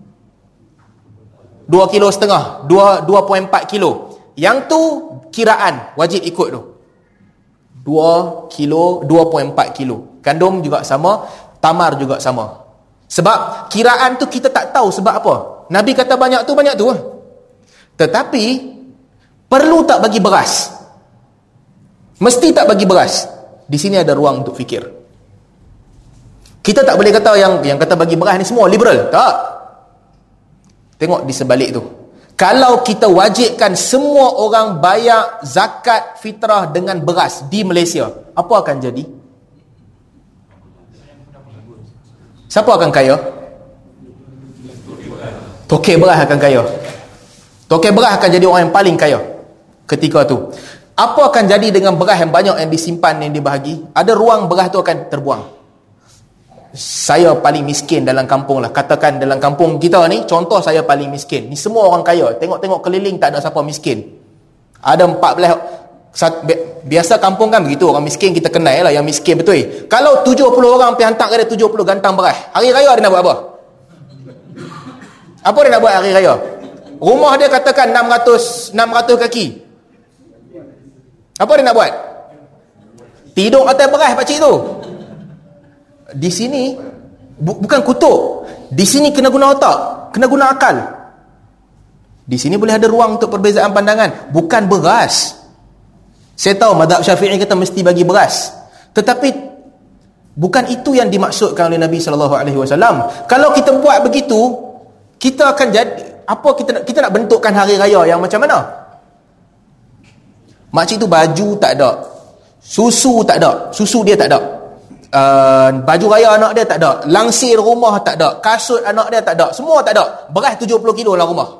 Speaker 1: dua kilo setengah. dua perpuluhan empat kilo. Yang tu kiraan wajib ikut tu. dua kilo, dua perpuluhan empat kilo. Gandum juga sama, tamar juga sama. Sebab kiraan tu kita tak tahu sebab apa. Nabi kata banyak tu, banyak tu. Tetapi perlu tak bagi beras? Mesti tak bagi beras? Di sini ada ruang untuk fikir. Kita tak boleh kata yang yang kata bagi beras ni semua liberal. Tak. Tengok di sebalik tu. Kalau kita wajibkan semua orang bayar zakat fitrah dengan beras di Malaysia, apa akan jadi? Siapa akan kaya? Tokek beras akan kaya. Tokek beras akan jadi orang yang paling kaya ketika tu. Apa akan jadi dengan beras yang banyak yang disimpan, yang dibahagi? Ada ruang beras tu akan terbuang. Saya paling miskin dalam kampung lah. Katakan dalam kampung kita ni, contoh saya paling miskin. Ni semua orang kaya. Tengok-tengok keliling tak ada siapa miskin. Ada empat belas. Biasa kampung kan begitu. Orang miskin kita kenal lah yang miskin betul. Kalau tujuh puluh orang pergi hantar ke dia tujuh puluh gantang beras, hari raya dia nak buat apa? Apa dia nak buat hari raya? Rumah dia katakan enam ratus kaki. Apa dia nak buat? Tidur atas beras pakcik tu. Di sini bu- bukan kutuk. Di sini kena guna otak, kena guna akal. Di sini boleh ada ruang untuk perbezaan pandangan. Bukan beras. Saya tahu mazhab Syafi'i kata mesti bagi beras. Tetapi bukan itu yang dimaksudkan oleh Nabi sallallahu alaihi wasallam. Kalau kita buat begitu, kita akan jadi apa, kita nak kita nak bentukkan hari raya yang macam mana? Makcik tu baju tak ada, susu tak ada, susu dia tak ada, uh, baju raya anak dia tak ada, langsir rumah tak ada, kasut anak dia tak ada, semua tak ada, beras tujuh puluh kilo dalam rumah.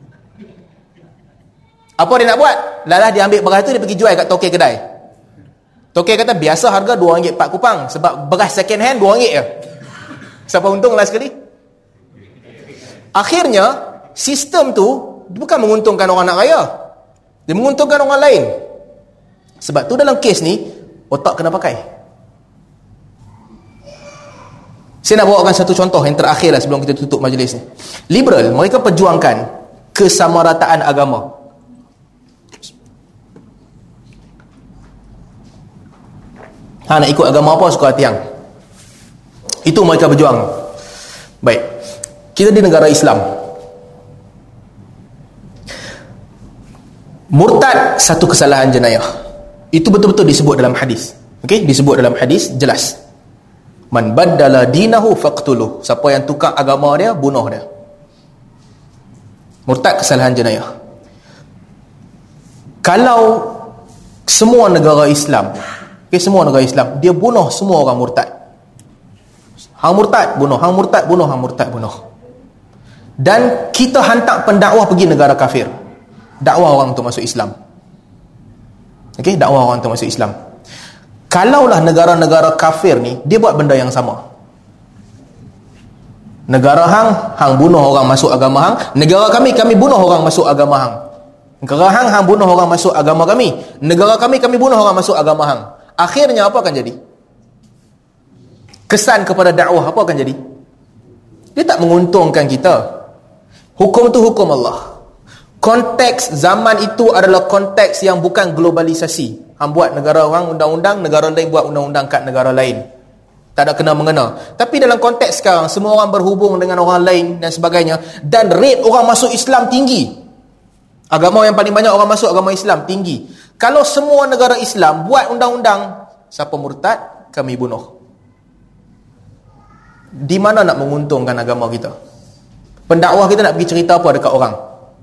Speaker 1: Apa dia nak buat? Lalah dia ambil beras tu, dia pergi jual kat tokek kedai. Tokek kata biasa harga dua ringgit empat kupang, sebab beras second hand dua ringgit je. Siapa untung last sekali? Akhirnya sistem tu bukan menguntungkan orang nak raya, dia menguntungkan orang lain. Sebab tu dalam kes ni otak kena pakai. Saya nak bawakan satu contoh yang terakhir lah sebelum kita tutup majlis ni. Liberal, mereka perjuangkan kesamarataan agama. Ha, nak ikut agama apa suka hati yang. Itu mereka berjuang. Baik. Kita di negara Islam. Murtad satu kesalahan jenayah. Itu betul-betul disebut dalam hadis. Okey, disebut dalam hadis jelas. Man baddala dinahu faqtuluh. Siapa yang tukar agama dia, bunuh dia. Murtad kesalahan jenayah. Kalau semua negara Islam, okay, semua negara Islam, dia bunuh semua orang murtad, Hang murtad, bunuh. Hang murtad, bunuh. Hang murtad, bunuh. Dan kita hantar pendakwah pergi negara kafir. Dakwah orang untuk masuk Islam. Okey, dakwah orang untuk masuk Islam. Kalaulah negara-negara kafir ni, dia buat benda yang sama. Negara hang, hang bunuh orang masuk agama hang. Negara kami, kami bunuh orang masuk agama hang. Negara hang, hang bunuh orang masuk agama kami. Negara kami, kami bunuh orang masuk agama hang. Akhirnya apa akan jadi? Kesan kepada dakwah apa akan jadi? Dia tak menguntungkan kita. Hukum tu hukum Allah. Konteks zaman itu adalah konteks yang bukan globalisasi. Hang buat negara orang undang-undang, negara lain buat undang-undang kat negara lain. Tak ada kena-mengena. Tapi dalam konteks sekarang, semua orang berhubung dengan orang lain dan sebagainya. Dan rate orang masuk Islam tinggi. Agama yang paling banyak orang masuk agama Islam tinggi. Kalau semua negara Islam buat undang-undang, siapa murtad, kami bunuh. Di mana nak menguntungkan agama kita? Pendakwah kita nak pergi cerita apa dekat orang?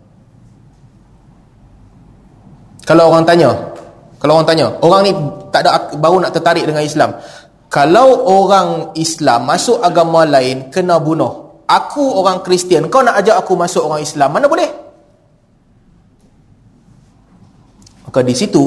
Speaker 1: Kalau orang tanya, kalau orang tanya, orang ni tak ada, baru nak tertarik dengan Islam. Kalau orang Islam masuk agama lain, kena bunuh. Aku orang Kristian, kau nak ajak aku masuk orang Islam, mana boleh? Maka di situ,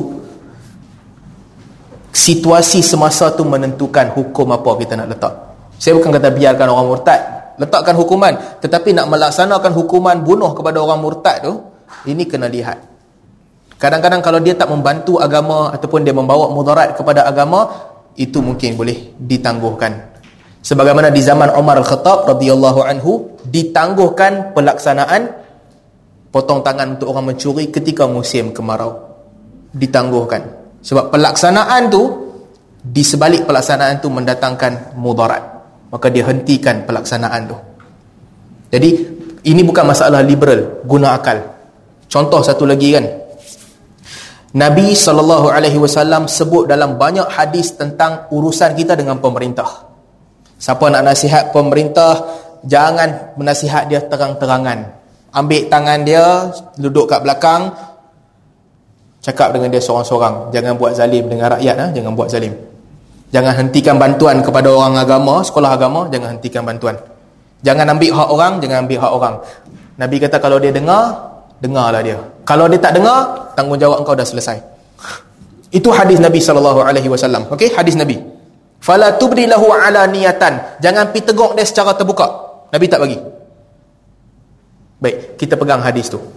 Speaker 1: situasi semasa tu menentukan hukum apa kita nak letak. Saya bukan kata biarkan orang murtad, letakkan hukuman. Tetapi nak melaksanakan hukuman bunuh kepada orang murtad tu, ini kena lihat. Kadang-kadang kalau dia tak membantu agama ataupun dia membawa mudarat kepada agama, itu mungkin boleh ditangguhkan. Sebagaimana di zaman Umar Al-Khattab radhiyallahu anhu, ditangguhkan pelaksanaan potong tangan untuk orang mencuri ketika musim kemarau. Ditangguhkan. Sebab pelaksanaan tu, di sebalik pelaksanaan tu mendatangkan mudarat. Maka dia hentikan pelaksanaan tu. Jadi ini bukan masalah liberal, guna akal. Contoh satu lagi kan, Nabi sallallahu alaihi wasallam sebut dalam banyak hadis tentang urusan kita dengan pemerintah. Siapa nak nasihat pemerintah, jangan menasihat dia terang-terangan. Ambil tangan dia, duduk kat belakang, cakap dengan dia seorang-seorang. Jangan buat zalim dengan rakyat, ha? Jangan buat zalim. Jangan hentikan bantuan kepada orang agama, sekolah agama, jangan hentikan bantuan. Jangan ambil hak orang, jangan ambil hak orang. Nabi kata kalau dia dengar, dengarlah dia. Kalau dia tak dengar, tanggungjawab engkau dah selesai. Itu hadis Nabi sallallahu alaihi wasallam. Okey, hadis Nabi. Fala tubdi lahu ala niyatan. Jangan pi teguk dia secara terbuka. Nabi tak bagi. Baik, kita pegang hadis tu.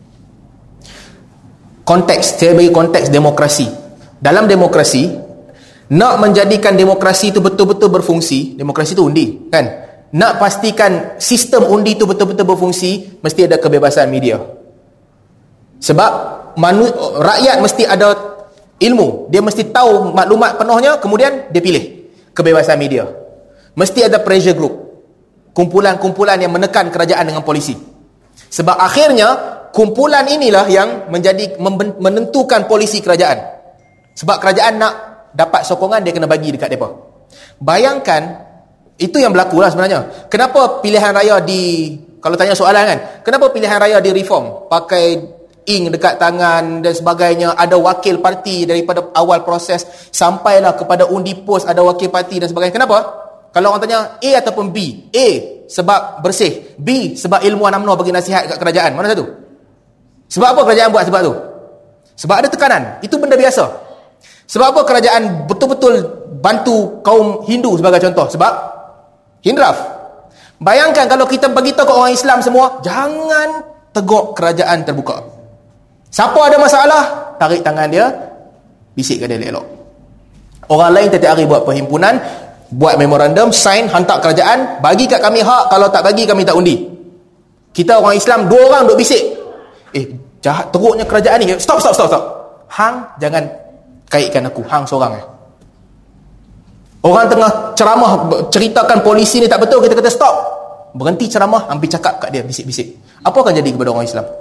Speaker 1: Konteks, saya bagi konteks demokrasi. Dalam demokrasi, nak menjadikan demokrasi itu betul-betul berfungsi, demokrasi itu undi, kan? Nak pastikan sistem undi itu betul-betul berfungsi, mesti ada kebebasan media. Sebab manu, rakyat mesti ada ilmu, dia mesti tahu maklumat penuhnya, kemudian dia pilih. Kebebasan media. Mesti ada pressure group, kumpulan-kumpulan yang menekan kerajaan dengan polisi. Sebab akhirnya kumpulan inilah yang menjadi menentukan polisi kerajaan. Sebab kerajaan nak dapat sokongan, dia kena bagi dekat mereka. Bayangkan, itu yang berlaku lah sebenarnya. Kenapa pilihan raya di, kalau tanya soalan kan, kenapa pilihan raya di reform? Pakai ink dekat tangan dan sebagainya, ada wakil parti daripada awal proses sampailah kepada undi pos, ada wakil parti dan sebagainya. Kenapa? Kalau orang tanya A ataupun B, A sebab bersih, B sebab ilmuwan UMNO bagi nasihat kat kerajaan, mana satu? Sebab apa kerajaan buat sebab tu? Sebab ada tekanan. Itu benda biasa. Sebab apa kerajaan betul-betul bantu kaum Hindu sebagai contoh? Sebab Hindraf. Bayangkan kalau kita beritahu ke orang Islam semua, jangan teguk kerajaan terbuka. Siapa ada masalah, tarik tangan dia, bisikkan dia elok. Orang lain tiap-tiap hari buat perhimpunan, buat memorandum, sign, hantar kerajaan, bagi kat kami hak, kalau tak bagi kami tak undi. Kita orang Islam, dua orang duk bisik. Eh, jahat teruknya kerajaan ni. Stop, stop, stop, stop. Hang, jangan kaitkan aku, hang seorang eh. Orang tengah ceramah ceritakan polisi ni tak betul, kita kata stop. Berhenti ceramah, ambil cakap kat dia, bisik-bisik. Apa akan jadi kepada orang Islam?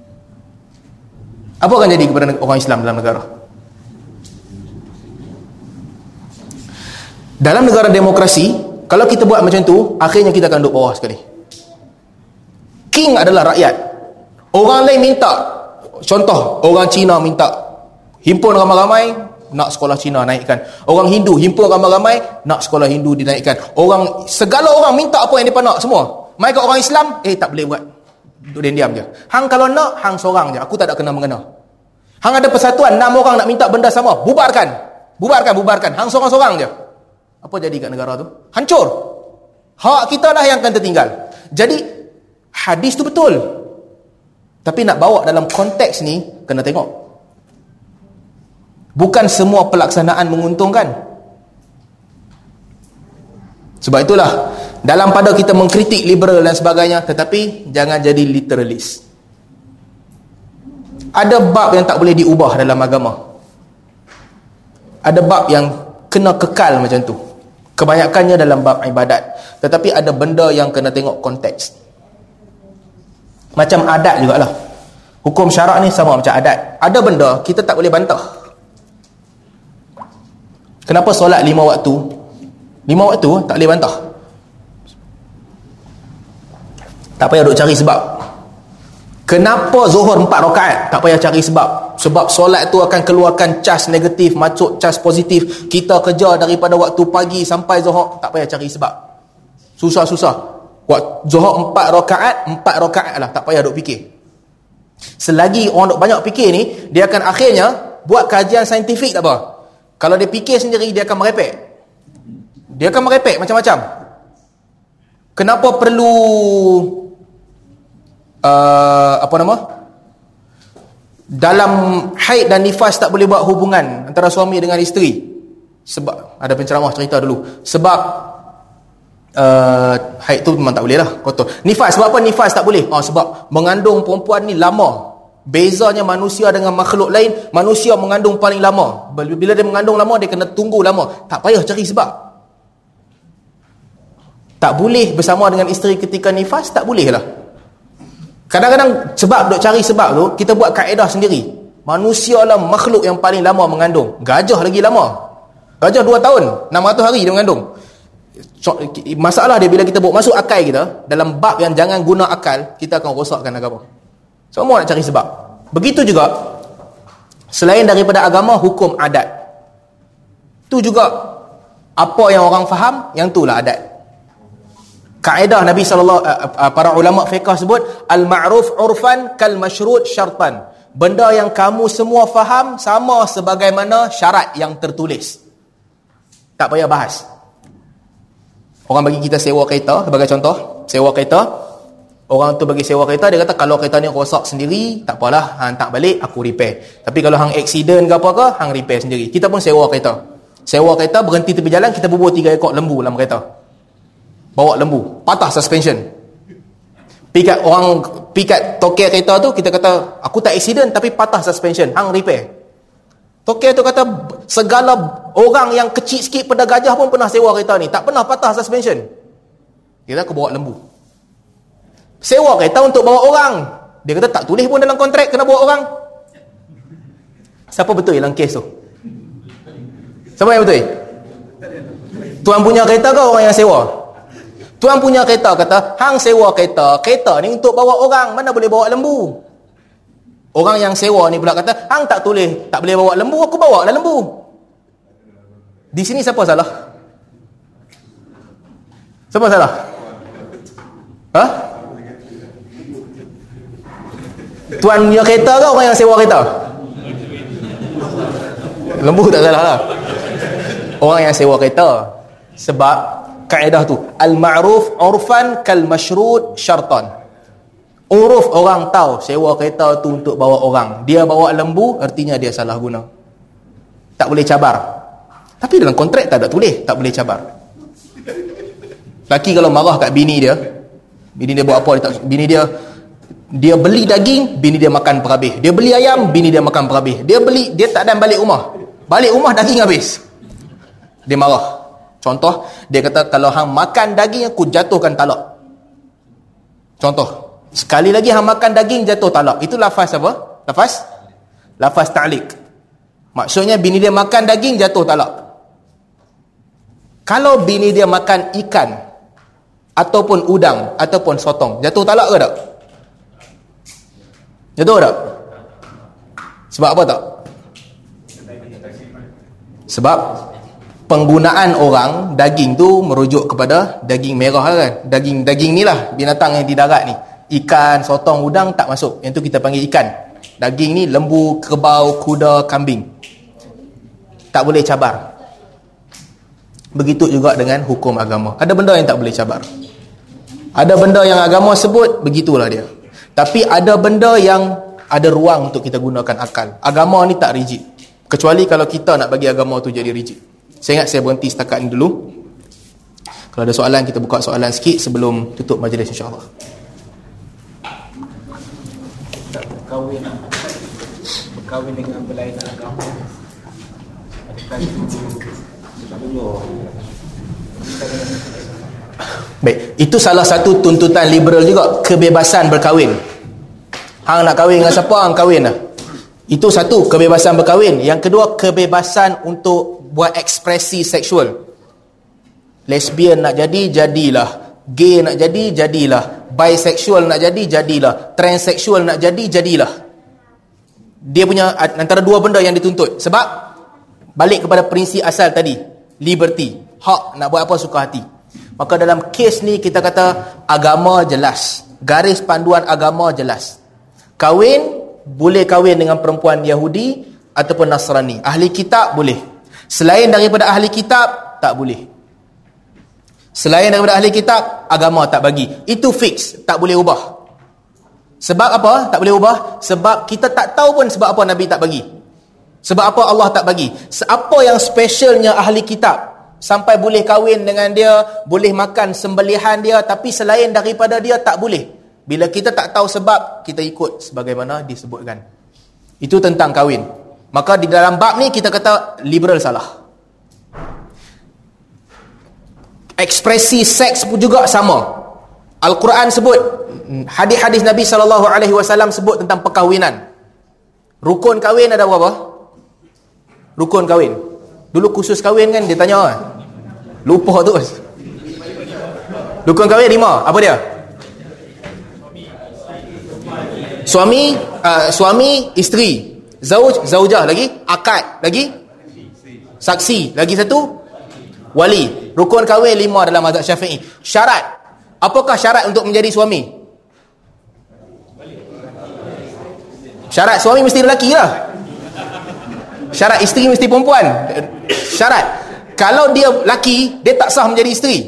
Speaker 1: Apa akan jadi kepada orang Islam dalam negara? Dalam negara demokrasi, kalau kita buat macam tu, akhirnya kita akan duduk bawah sekali. King adalah rakyat. Orang lain minta, contoh orang Cina minta himpun ramai-ramai, nak sekolah Cina naikkan. Orang Hindu himpun ramai-ramai, nak sekolah Hindu dinaikkan. Orang, segala orang minta apa yang mereka nak semua. Mereka orang Islam, eh tak boleh buat. Duduk diam je. Hang kalau nak, hang seorang je. Aku tak ada kena-mengena. Hang ada persatuan, enam orang nak minta benda sama. Bubarkan. Bubarkan, bubarkan. Hang seorang-seorang je. Apa jadi kat negara tu? Hancur. Hak kita lah yang akan tertinggal. Jadi, hadis tu betul. Tapi nak bawa dalam konteks ni, kena tengok. Bukan semua pelaksanaan menguntungkan. Sebab itulah, dalam pada kita mengkritik liberal dan sebagainya, tetapi jangan jadi literalist. Ada bab yang tak boleh diubah dalam agama. Ada bab yang kena kekal macam tu. Kebanyakannya dalam bab ibadat. Tetapi ada benda yang kena tengok konteks. Macam adat jugalah. Hukum syarak ni sama macam adat. Ada benda kita tak boleh bantah. Kenapa solat lima waktu? Lima waktu tak boleh bantah. Tak payah duk cari sebab. Kenapa zuhur empat rakaat? Tak payah cari sebab. Sebab solat tu akan keluarkan cas negatif, masuk cas positif. Kita kerja daripada waktu pagi sampai zuhur. Tak payah cari sebab. Susah-susah. Waktu zuhur empat rakaat, empat rakaat lah. Tak payah duk fikir. Selagi orang duk banyak fikir ni, dia akan akhirnya buat kajian saintifik tak apa. Kalau dia fikir sendiri, dia akan merepek. Dia akan merepek macam-macam. Kenapa perlu uh, apa nama? Dalam haid dan nifas tak boleh buat hubungan antara suami dengan isteri. Sebab ada penceramah cerita dulu. Sebab uh, haid tu memang tak boleh lah, kotor. Nifas, sebab apa nifas tak boleh? Oh, sebab mengandung perempuan ni lama. Bezanya manusia dengan makhluk lain, manusia mengandung paling lama. Bila dia mengandung lama, dia kena tunggu lama. Tak payah cari sebab. Tak boleh bersama dengan isteri ketika nifas, tak boleh lah. Kadang-kadang sebab duk cari sebab tu, kita buat kaedah sendiri. Manusia lah makhluk yang paling lama mengandung. Gajah lagi lama. Gajah dua tahun, enam ratus hari dia mengandung. Masalah dia bila kita bawa masuk akal kita, dalam bab yang jangan guna akal, kita akan rosakkan agama. Semua nak cari sebab. Begitu juga, selain daripada agama, hukum adat. Tu juga, apa yang orang faham, yang itulah adat. Kaedah Nabi sallallahu alaihi wasallam, para ulama fiqh sebut al-ma'ruf urfan kal masyrut syartan. Benda yang kamu semua faham sama sebagaimana syarat yang tertulis. Tak payah bahas. Orang bagi kita sewa kereta sebagai contoh, sewa kereta. Orang tu bagi sewa kereta, dia kata kalau kereta ni rosak sendiri, tak apalah, hang tak balik aku repair. Tapi kalau hang accident ke apa ke, hang repair sendiri. Kita pun sewa kereta. Sewa kereta, berhenti tepi jalan, kita bubur tiga ekor lembu dalam kereta. Bawa lembu, patah suspension. Pikat orang, pikat tokek kereta tu, kita kata, aku tak accident tapi patah suspension, hang repair. Tokek tu kata, segala orang yang kecil sikit pada gajah pun pernah sewa kereta ni, tak pernah patah suspension. Kita aku bawa lembu. Sewa kereta untuk bawa orang. Dia kata tak tulis pun dalam kontrak kena bawa orang. Siapa betul dalam kes tu? Siapa yang betul? Tuan punya kereta ke orang yang sewa? Tuan punya kereta kata, hang sewa kereta, kereta ni untuk bawa orang, mana boleh bawa lembu. Orang yang sewa ni pula kata, hang tak tulis, tak boleh bawa lembu, aku bawa lah lembu. Di sini siapa salah? Siapa salah? Ha? Tuan punya kereta ke orang yang sewa kereta? Lembu tak salah lah. Orang yang sewa kereta. Sebab kaedah tu, al-ma'ruf urfan kal masyrut syartan. Uruf orang tahu sewa kereta tu untuk bawa orang. Dia bawa lembu, artinya dia salah guna. Tak boleh cabar. Tapi dalam kontrak tak ada tulis, tak boleh cabar. Laki kalau marah kat bini dia, bini dia buat apa, dia tak, bini dia dia beli daging, bini dia makan perhabis. Dia beli ayam, bini dia makan perhabis. Dia beli, dia tak dan balik rumah. Balik rumah daging habis. Dia marah. Contoh, dia kata kalau hang makan daging aku jatuhkan talak. Contoh, sekali lagi hang makan daging jatuh talak. Itu lafaz apa? Lafaz? Lafaz ta'liq. Maksudnya bini dia makan daging jatuh talak. Kalau bini dia makan ikan ataupun udang ataupun sotong, jatuh talak ke tak? Jatuh tak? Sebab apa tak? Sebab penggunaan orang daging tu merujuk kepada daging merah kan. Daging daging ni lah binatang yang di darat ni. Ikan, sotong, udang tak masuk. Yang tu kita panggil ikan. Daging ni lembu, kerbau, kuda, kambing. Tak boleh cabar. Begitu juga dengan hukum agama. Ada benda yang tak boleh cabar. Ada benda yang agama sebut, begitulah dia. Tapi ada benda yang ada ruang untuk kita gunakan akal. Agama ni tak rigid. Kecuali kalau kita nak bagi agama tu jadi rigid. Saya ingat saya berhenti setakat ni dulu. Kalau ada soalan, kita buka soalan sikit sebelum tutup majlis insyaAllah.
Speaker 2: Berkahwin Berkahwin dengan berlainan agama, adakah itu boleh?
Speaker 1: Baik, itu salah satu tuntutan liberal juga, kebebasan berkahwin. Hang nak kahwin dengan siapa, hang kahwin lah. Itu satu, kebebasan berkahwin. Yang kedua, kebebasan untuk buat ekspresi seksual. Lesbian nak jadi, jadilah. Gay nak jadi, jadilah. Bisexual nak jadi, jadilah. Transseksual nak jadi, jadilah. Dia punya antara dua benda yang dituntut. Sebab balik kepada prinsip asal tadi, liberty, hak nak buat apa suka hati. Maka dalam kes ni kita kata agama jelas, garis panduan agama jelas. Kahwin boleh kahwin dengan perempuan Yahudi ataupun Nasrani. Ahli kitab boleh. Selain daripada ahli kitab tak boleh. Selain daripada ahli kitab, agama tak bagi. Itu fix, tak boleh ubah. Sebab apa tak boleh ubah? Sebab kita tak tahu pun sebab apa Nabi tak bagi. Sebab apa Allah tak bagi. Apa yang specialnya ahli kitab sampai boleh kahwin dengan dia, boleh makan sembelihan dia, tapi selain daripada dia tak boleh. Bila kita tak tahu sebab, kita ikut sebagaimana disebutkan. Itu tentang kahwin. Maka di dalam bab ni kita kata liberal salah. Ekspresi seks pun juga sama. Al-Quran sebut, hadis-hadis Nabi sallallahu alaihi wasallam sebut tentang perkahwinan. Rukun kahwin ada berapa? Rukun kahwin. Dulu kursus kahwin kan dia tanya kan. Lupa terus. Rukun kahwin lima. Apa dia? Suami, uh, suami, isteri. Zauj, zaujah lagi. Akad lagi. Saksi lagi satu. Wali. Rukun kahwin lima dalam mazhab Syafi'i. Syarat. Apakah syarat untuk menjadi suami? Syarat suami mesti lelaki lah. Syarat isteri mesti perempuan. Syarat. Kalau dia lelaki, dia tak sah menjadi isteri.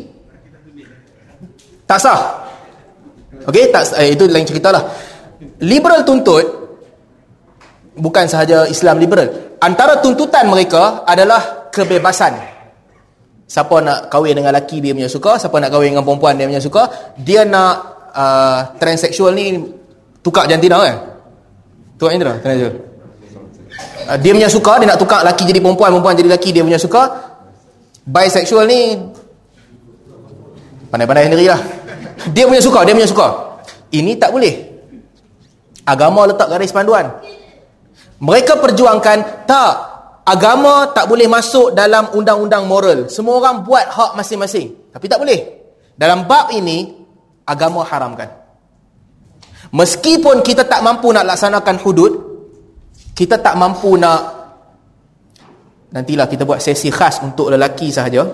Speaker 1: Tak sah. Okey, tak eh, itu lain cerita lah. Liberal tuntut, bukan sahaja Islam liberal. Antara tuntutan mereka adalah kebebasan. Siapa nak kahwin dengan lelaki dia punya suka, siapa nak kahwin dengan perempuan dia punya suka. Dia nak uh, transseksual ni tukar jantina kan? Tukar jantina, transseksual. Uh, dia punya suka, dia nak tukar lelaki jadi perempuan, perempuan jadi lelaki, dia punya suka. Bisexual ni pandai-pandai sendirilah. Dia punya suka, dia punya suka. Ini tak boleh. Agama letak garis panduan. Mereka perjuangkan tak, agama tak boleh masuk dalam undang-undang moral. Semua orang buat hak masing-masing. Tapi tak boleh. Dalam bab ini, agama haramkan. Meskipun kita tak mampu nak laksanakan hudud, kita tak mampu nak, nantilah kita buat sesi khas untuk lelaki sahaja.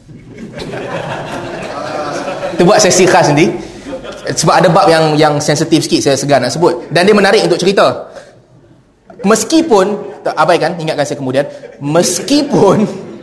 Speaker 1: Kita buat sesi khas nanti. Sebab ada bab yang yang sensitif sikit, saya segan nak sebut. Dan dia menarik untuk cerita. Meskipun, abaikan, ingatkan saya kemudian. Meskipun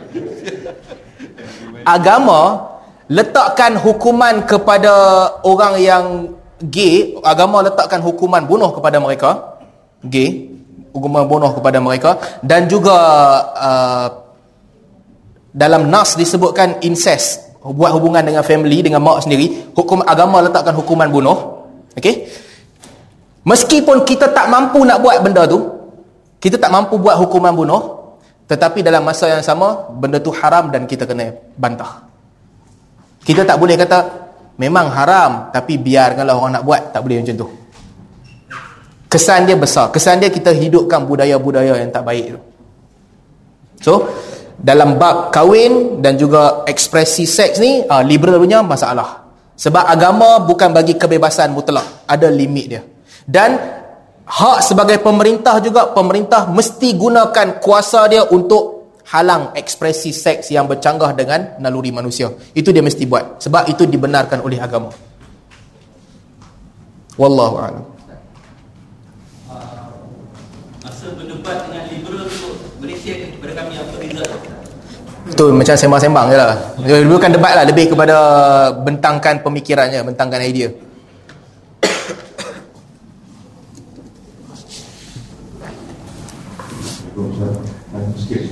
Speaker 1: agama letakkan hukuman kepada orang yang gay, agama letakkan hukuman bunuh kepada mereka, gay, hukuman bunuh kepada mereka. Dan juga uh, dalam nas disebutkan incest, buat hubungan dengan family, dengan mak sendiri. Hukum agama letakkan hukuman bunuh. Okey. Meskipun kita tak mampu nak buat benda tu, kita tak mampu buat hukuman bunuh, tetapi dalam masa yang sama benda tu haram dan kita kena bantah. Kita tak boleh kata memang haram tapi biarkanlah orang nak buat. Tak boleh macam tu. Kesan dia besar. Kesan dia kita hidupkan budaya-budaya yang tak baik tu. So dalam bab kahwin dan juga ekspresi seks ni, uh, liberal punya masalah. Sebab agama bukan bagi kebebasan mutlak. Ada limit dia. Dan hak sebagai pemerintah juga, pemerintah mesti gunakan kuasa dia untuk halang ekspresi seks yang bercanggah dengan naluri manusia. Itu dia mesti buat, sebab itu dibenarkan oleh agama. Wallahu a'lam.
Speaker 3: Uh, masa berdebat dengan liberal tu, boleh share kepada kami apa result?
Speaker 1: Itu macam sembang-sembang je lah. Bukan debat lah, lebih kepada bentangkan pemikirannya, bentangkan idea.
Speaker 4: Dan sikit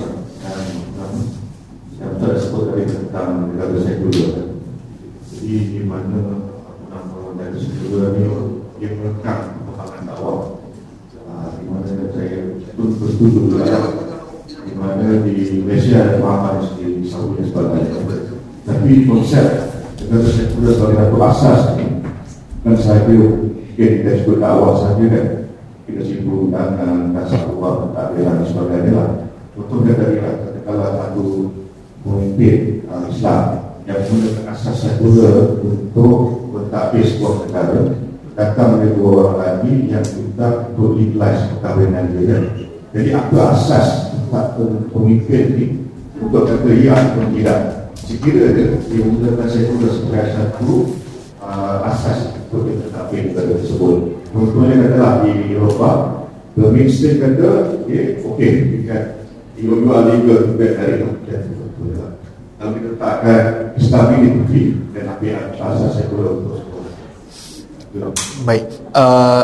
Speaker 4: yang saya sebut tadi tentang negara sekular. Jadi di mana nama negara sekular ni dia merekam perkembangan dakwah. Di mana saya bersetuju juga, di mana di Malaysia ada pemahaman sendiri, Saudi dan sebagainya. Tapi konsep negara sekular sebagai satu asas ni kan saya mungkin kita sebut dakwah saja kan, kita sibuk dengan dasar Allah, takdiran dan sebagainya lah. Contohnya tadi lah, katakanlah satu pemimpin uh, Islam yang menggunakan asas sekular untuk mentadbir sebuah negara, datang dari dua orang lagi yang minta untuk legalize perkahwinan dia. Jadi apa asas pemimpin ni untuk kata ya ataupun tidak? Sekiranya dia menggunakan sekular sebagai satu uh, asas untuk mentadbir negara tersebut. Contohnya katalah di Eropah, the mainstream kata, okay, okay, kan dua-dua legal juga dari kemudian betul-betul. Kalau kita letakkan stability dan ambil asas sekular untuk sekolah.
Speaker 1: Baik. Uh,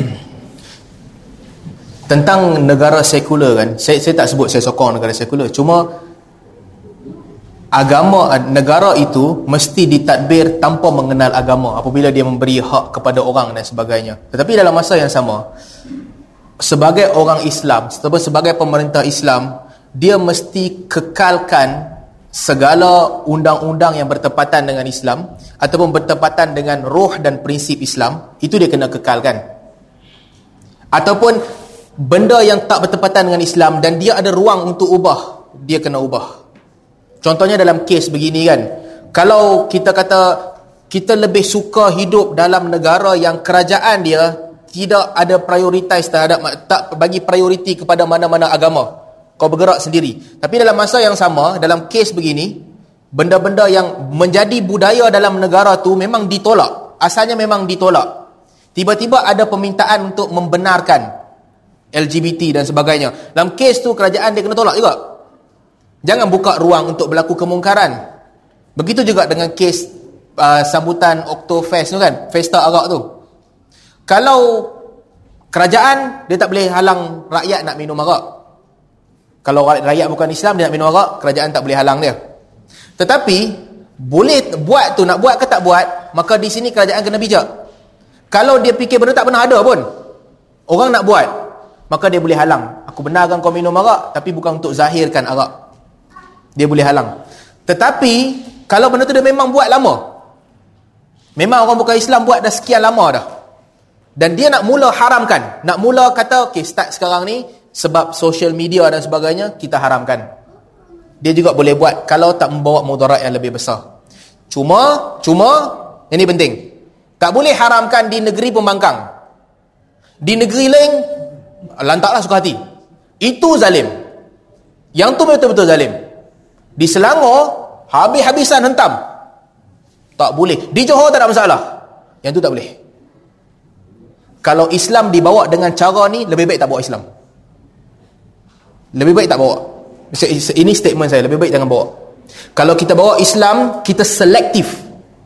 Speaker 1: tentang negara sekular kan, saya, saya tak sebut saya sokong negara sekular. Cuma agama, negara itu mesti ditadbir tanpa mengenal agama apabila dia memberi hak kepada orang dan sebagainya. Tetapi dalam masa yang sama, sebagai orang Islam, sebagai pemerintah Islam, dia mesti kekalkan segala undang-undang yang bertepatan dengan Islam ataupun bertepatan dengan roh dan prinsip Islam. Itu dia kena kekalkan. Ataupun benda yang tak bertepatan dengan Islam dan dia ada ruang untuk ubah, dia kena ubah. Contohnya dalam kes begini kan, kalau kita kata kita lebih suka hidup dalam negara yang kerajaan dia tidak ada prioritas terhadap, tak bagi prioriti kepada mana-mana agama, kau bergerak sendiri. Tapi dalam masa yang sama, dalam kes begini, benda-benda yang menjadi budaya dalam negara tu memang ditolak, asalnya memang ditolak. Tiba-tiba ada permintaan untuk membenarkan L G B T dan sebagainya. Dalam kes tu kerajaan dia kena tolak juga. Jangan buka ruang untuk berlaku kemungkaran. Begitu juga dengan kes uh, sambutan Oktoberfest tu kan, Pesta Arak tu. Kalau kerajaan, dia tak boleh halang rakyat nak minum arak. Kalau rakyat bukan Islam, dia nak minum arak, kerajaan tak boleh halang dia. Tetapi boleh buat tu, nak buat ke tak buat, maka di sini kerajaan kena bijak. Kalau dia fikir benda tak pernah ada pun, orang nak buat, maka dia boleh halang. Aku benarkan kau minum arak, tapi bukan untuk zahirkan arak. Dia boleh halang. Tetapi kalau benda tu dia memang buat lama, memang orang bukan Islam buat dah sekian lama dah, dan dia nak mula haramkan, nak mula kata okay, start sekarang ni sebab social media dan sebagainya, kita haramkan, dia juga boleh buat kalau tak membawa mudarat yang lebih besar. Cuma Cuma ini penting, tak boleh haramkan di negeri pembangkang. Di negeri lain lantaklah suka hati. Itu zalim. Yang tu betul-betul zalim. Di Selangor habis-habisan hentam, tak boleh. Di Johor tak ada masalah, yang tu tak boleh. Kalau Islam dibawa dengan cara ni, lebih baik tak bawa Islam. Lebih baik tak bawa. Ini statement saya, lebih baik jangan bawa. Kalau kita bawa Islam, kita selektif.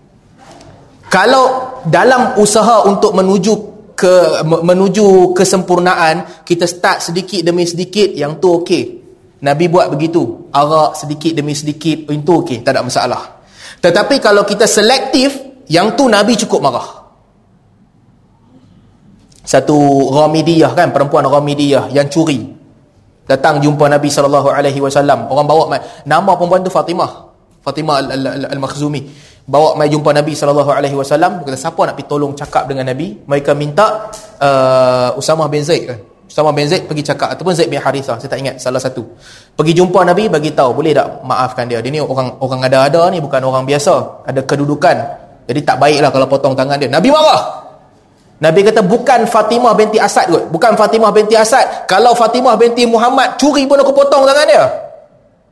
Speaker 1: Kalau dalam usaha untuk menuju ke menuju kesempurnaan, kita start sedikit demi sedikit, yang tu okey. Nabi buat begitu, arak sedikit demi sedikit, itu okey, tak ada masalah. Tetapi kalau kita selektif, yang tu Nabi cukup marah. Satu Ghamidiyah kan, perempuan Ghamidiyah yang curi, datang jumpa Nabi sallallahu alaihi wasallam. Orang bawa mai, nama perempuan tu Fatimah, Fatimah Al-Makhzumi. Bawa mai jumpa Nabi sallallahu alaihi wasallam. Kata, siapa nak pergi tolong cakap dengan Nabi? Mereka minta uh, Usamah bin Zaid kan. Usamah bin Zaid pergi cakap, ataupun Zaid bin Harithah, saya tak ingat, salah satu. Pergi jumpa Nabi, bagi tahu, boleh tak maafkan dia. Dia ni orang orang ada-ada ni, bukan orang biasa, ada kedudukan. Jadi tak baiklah kalau potong tangan dia. Nabi marah. Nabi kata, bukan Fatimah binti Asad kot. Bukan Fatimah binti Asad. Kalau Fatimah binti Muhammad curi pun aku potong tangan dia.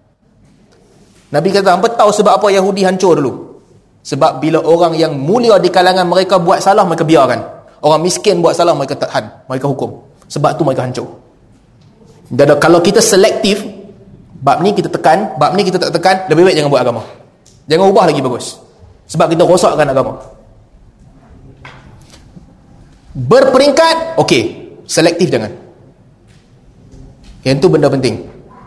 Speaker 1: Nabi kata, hampa tahu sebab apa Yahudi hancur dulu? Sebab bila orang yang mulia di kalangan mereka buat salah, mereka biarkan. Orang miskin buat salah, mereka tahan, mereka hukum. Sebab tu mereka hancur. Dan kalau kita selektif, bab ni kita tekan, bab ni kita tak tekan, lebih baik jangan buat agama. Jangan ubah lagi bagus. Sebab kita rosakkan agama. Berperingkat, okey. Selektif jangan. Yang tu benda penting.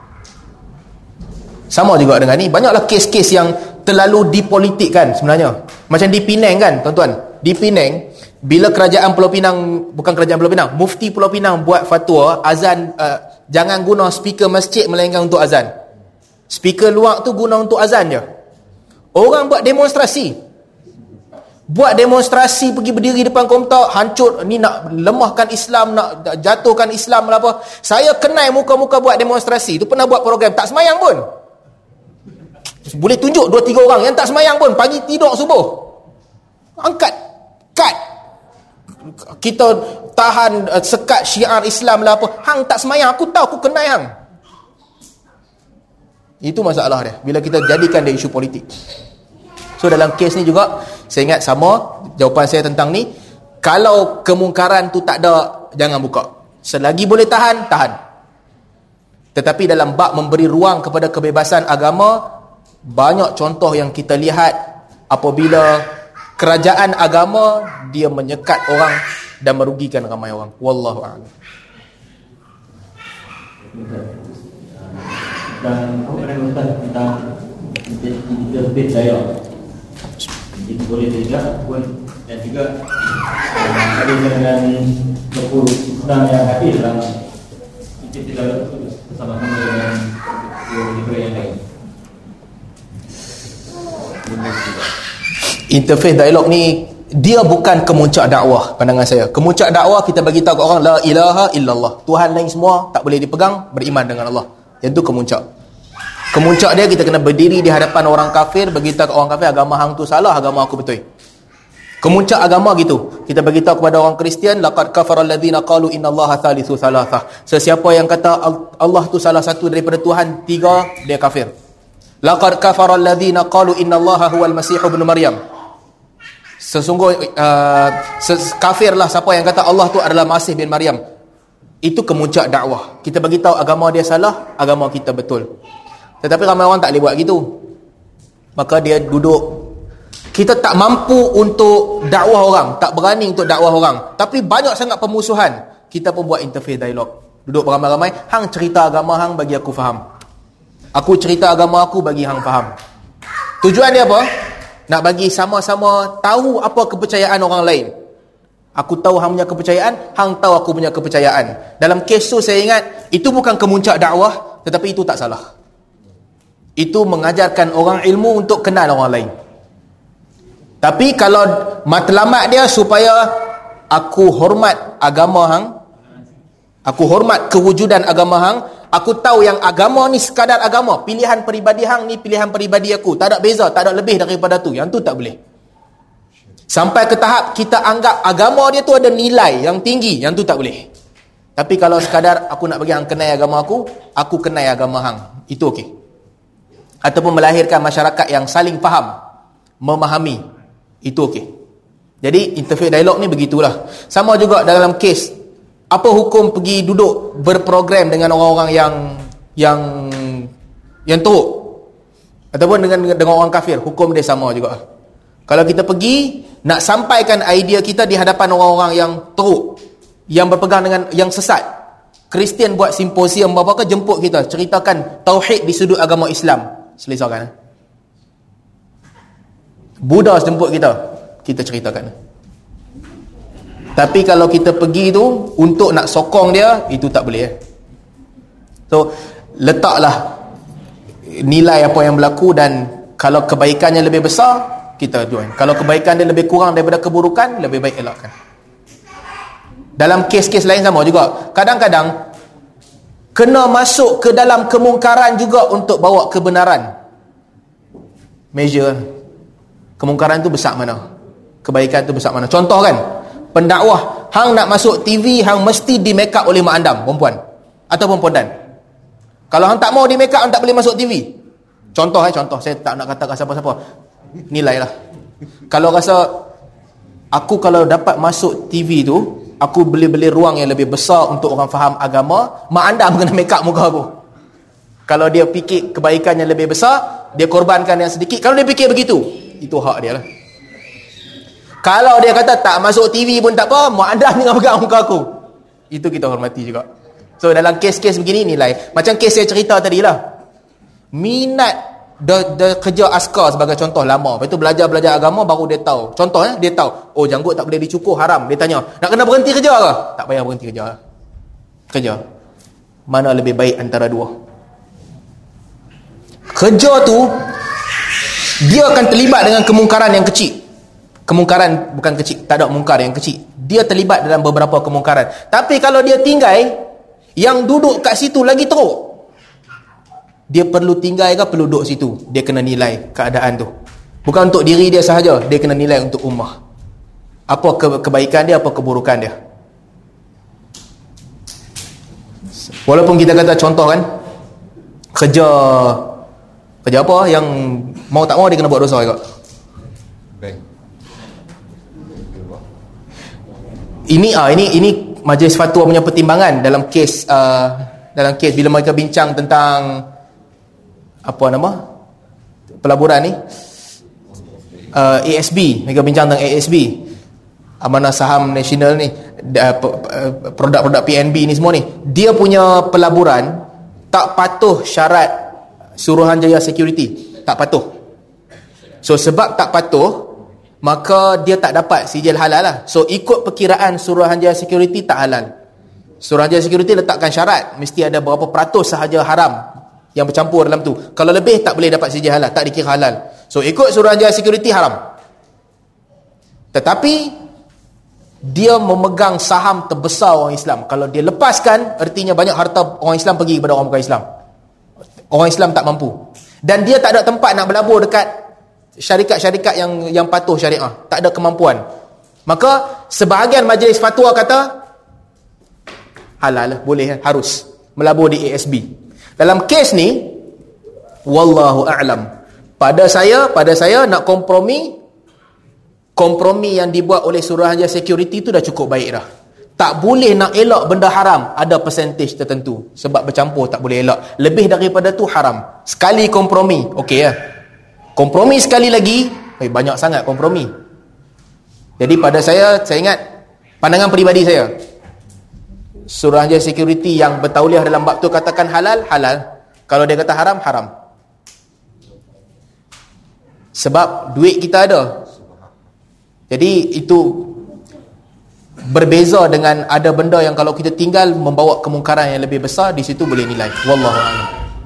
Speaker 1: Sama juga dengan ni, banyaklah kes-kes yang terlalu dipolitikkan sebenarnya. Macam di Penang kan, tuan-tuan. Di Penang, bila kerajaan Pulau Pinang, bukan kerajaan Pulau Pinang, Mufti Pulau Pinang buat fatwa azan, uh, jangan guna speaker masjid melainkan untuk azan. Speaker luar tu guna untuk azan je. Orang buat demonstrasi. Buat demonstrasi, pergi berdiri depan komputer, hancur, ni nak lemahkan Islam, nak jatuhkan Islam lah apa. Saya kenal muka-muka buat demonstrasi tu, pernah buat program, tak semayang pun. Boleh tunjuk dua tiga orang yang tak semayang pun, pagi tidur subuh. Angkat, cut. Kita tahan, uh, sekat syiar Islam lah apa. Hang tak semayang, aku tahu, aku kenal hang. Itu masalah dia, bila kita jadikan dia isu politik. So dalam kes ni juga, saya ingat sama jawapan saya tentang ni, kalau kemungkaran tu tak ada, jangan buka. Selagi boleh tahan, tahan. Tetapi dalam bab memberi ruang kepada kebebasan agama, banyak contoh yang kita lihat apabila kerajaan agama dia menyekat orang dan merugikan ramai orang. Wallahu a'lam.
Speaker 3: Dan apa yang Ustaz tentang interfaith dialog, itu boleh tidak pun, dan juga ada dengan tokoh Islam yang hadir dalam interfaith dialog bersama-sama dengan negara yang lain.
Speaker 1: Interfaith dialog ni dia bukan kemuncak dakwah pandangan saya. Kemuncak dakwah kita bagi tahu ke orang la ilaha illallah, Tuhan lain semua tak boleh dipegang, beriman dengan Allah. Yang tu kemuncak. Kemuncak dia kita kena berdiri di hadapan orang kafir, beritahu ke orang kafir agama hang tu salah, agama aku betul. Kemuncak agama gitu. Kita beritahu kepada orang Kristian, laqad kafara alladhina qalu innallaha thalithu thalathah. Sesiapa yang kata Allah tu salah satu daripada Tuhan tiga, dia kafir. Laqad kafara alladhina qalu innallaha huwal masih ibnu Maryam. Sesungguh uh, ses- kafirlah siapa yang kata Allah tu adalah Masih bin Maryam. Itu kemuncak dakwah. Kita beritahu agama dia salah, agama kita betul. Tetapi ramai orang tak boleh buat gitu. Maka dia duduk. Kita tak mampu untuk dakwah orang, tak berani untuk dakwah orang. Tapi banyak sangat pemusuhan. Kita pun buat interfaith dialog. Duduk beramai-ramai, hang cerita agama hang bagi aku faham. Aku cerita agama aku bagi hang faham. Tujuan dia apa? Nak bagi sama-sama tahu apa kepercayaan orang lain. Aku tahu hang punya kepercayaan, hang tahu aku punya kepercayaan. Dalam kes tu saya ingat, itu bukan kemuncak dakwah, tetapi itu tak salah. Itu mengajarkan orang ilmu untuk kenal orang lain. Tapi kalau matlamat dia supaya aku hormat agama hang, aku hormat kewujudan agama hang, aku tahu yang agama ni sekadar agama, pilihan peribadi hang ni pilihan peribadi aku, tak ada beza, tak ada lebih daripada tu. Yang tu tak boleh. Sampai ke tahap kita anggap agama dia tu ada nilai yang tinggi, yang tu tak boleh. Tapi kalau sekadar aku nak bagi hang kenal agama aku, aku kenal agama hang, itu okey. Ataupun melahirkan masyarakat yang saling faham, memahami, itu okey. Jadi interfaith dialog ni begitulah. Sama juga dalam kes, apa hukum pergi duduk berprogram dengan orang-orang yang yang yang teruk, ataupun dengan dengan orang kafir, hukum dia sama juga. Kalau kita pergi nak sampaikan idea kita di hadapan orang-orang yang teruk, yang berpegang dengan yang sesat, Kristian buat simposium apa ke, jemput kita, ceritakan tauhid di sudut agama Islam, selesaikan. Buddha jemput kita, kita ceritakan. Tapi kalau kita pergi tu untuk nak sokong dia, itu tak boleh. So letaklah nilai apa yang berlaku, dan kalau kebaikannya lebih besar, kita join. Kalau kebaikan dia lebih kurang daripada keburukan, lebih baik elakkan. Dalam kes-kes lain sama juga. Kadang-kadang kena masuk ke dalam kemungkaran juga untuk bawa kebenaran. Measure kemungkaran tu besar mana, kebaikan tu besar mana. Contoh kan, pendakwah, hang nak masuk T V, hang mesti di make up oleh mak andam, perempuan ataupun pondan. Kalau hang tak mau di make up, hang tak boleh masuk T V. Contoh eh, contoh. Saya tak nak katakan siapa-siapa. Nilai lah. Kalau rasa aku kalau dapat masuk T V tu, aku beli-beli ruang yang lebih besar untuk orang faham agama, mak anda kena make up muka aku. Kalau dia fikir kebaikan yang lebih besar, dia korbankan yang sedikit. Kalau dia fikir begitu, itu hak dia lah. Kalau dia kata tak masuk T V pun tak apa, mak anda ni pegang muka aku, itu kita hormati juga. So dalam kes-kes begini nilai. Macam kes saya cerita tadi lah, minat Dia, dia kerja askar sebagai contoh lama. Lepas tu belajar-belajar agama baru dia tahu. Contoh eh, dia tahu, oh janggut tak boleh dicukur, haram. Dia tanya, nak kena berhenti kerja ke? Tak payah berhenti kerja. Kerja. Mana lebih baik antara dua? Kerja tu, dia akan terlibat dengan kemungkaran yang kecil. Kemungkaran bukan kecil, tak ada mungkar yang kecil. Dia terlibat dalam beberapa kemungkaran. Tapi kalau dia tinggal, yang duduk kat situ lagi teruk. Dia perlu tinggal ke perlu duduk situ? Dia kena nilai keadaan tu. Bukan untuk diri dia sahaja, dia kena nilai untuk ummah. Apa ke- kebaikan dia, apa keburukan dia. Walaupun kita kata contoh kan, kerja kerja apa yang mau tak mau dia kena buat dosa juga. Ini ah ini ini majlis fatwa punya pertimbangan dalam kes uh, dalam kes bila mereka bincang tentang apa nama pelaburan ni, uh, A S B, mereka bincang tentang A S B, Amanah Saham Nasional ni, produk-produk P N B ni semua ni, dia punya pelaburan tak patuh syarat Suruhanjaya Security, tak patuh. So sebab tak patuh, maka dia tak dapat sijil halal lah. So ikut perkiraan Suruhanjaya Security tak halal. Suruhanjaya Security letakkan syarat, mesti ada berapa peratus sahaja haram yang bercampur dalam tu. Kalau lebih tak boleh dapat sijil halal, tak dikira halal. So ikut Suruhanjaya Security haram. Tetapi dia memegang saham terbesar orang Islam. Kalau dia lepaskan, artinya banyak harta orang Islam pergi kepada orang bukan Islam. Orang Islam tak mampu. Dan dia tak ada tempat nak berlabur dekat syarikat-syarikat yang yang patuh syariah. Tak ada kemampuan. Maka sebahagian majlis fatwa kata halal lah, boleh, harus melabur di A S B. Dalam kes ni, wallahu a'lam, pada saya, pada saya nak kompromi, kompromi yang dibuat oleh Suruhanjaya Security tu dah cukup baik dah. Tak boleh nak elak benda haram, ada percentage tertentu. Sebab bercampur tak boleh elak. Lebih daripada tu haram. Sekali kompromi, okey lah. Kompromi sekali lagi, eh, banyak sangat kompromi. Jadi pada saya, saya ingat, pandangan peribadi saya, Suruhanjaya Security yang bertauliah dalam bab tu katakan halal, halal. Kalau dia kata haram, haram. Sebab duit kita ada. Jadi itu berbeza dengan ada benda yang kalau kita tinggal membawa kemungkaran yang lebih besar, di situ boleh nilai. Wallahu a'lam.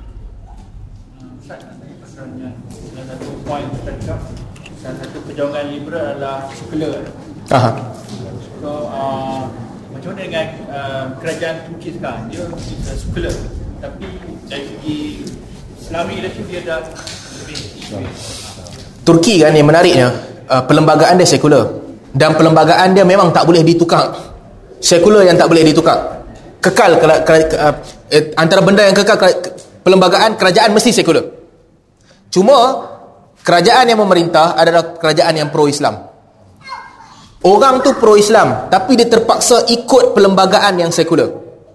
Speaker 3: Satu poin kita, salah satu perjuangan liberal adalah sekular.
Speaker 1: Aha.
Speaker 3: So, uh, macam mana dengan uh, kerajaan Turki sekarang? Dia uh, sekular, tapi dari segi Islami leadership dia dah lebih.
Speaker 1: Turki kan yang menariknya, uh, perlembagaan dia sekular. Dan perlembagaan dia memang tak boleh ditukar. Sekular yang tak boleh ditukar. Kekal ke, ke, ke, uh, antara benda yang kekal, ke, perlembagaan kerajaan mesti sekular. Cuma kerajaan yang memerintah adalah kerajaan yang pro-Islam. Orang tu pro-Islam, tapi dia terpaksa ikut perlembagaan yang sekular.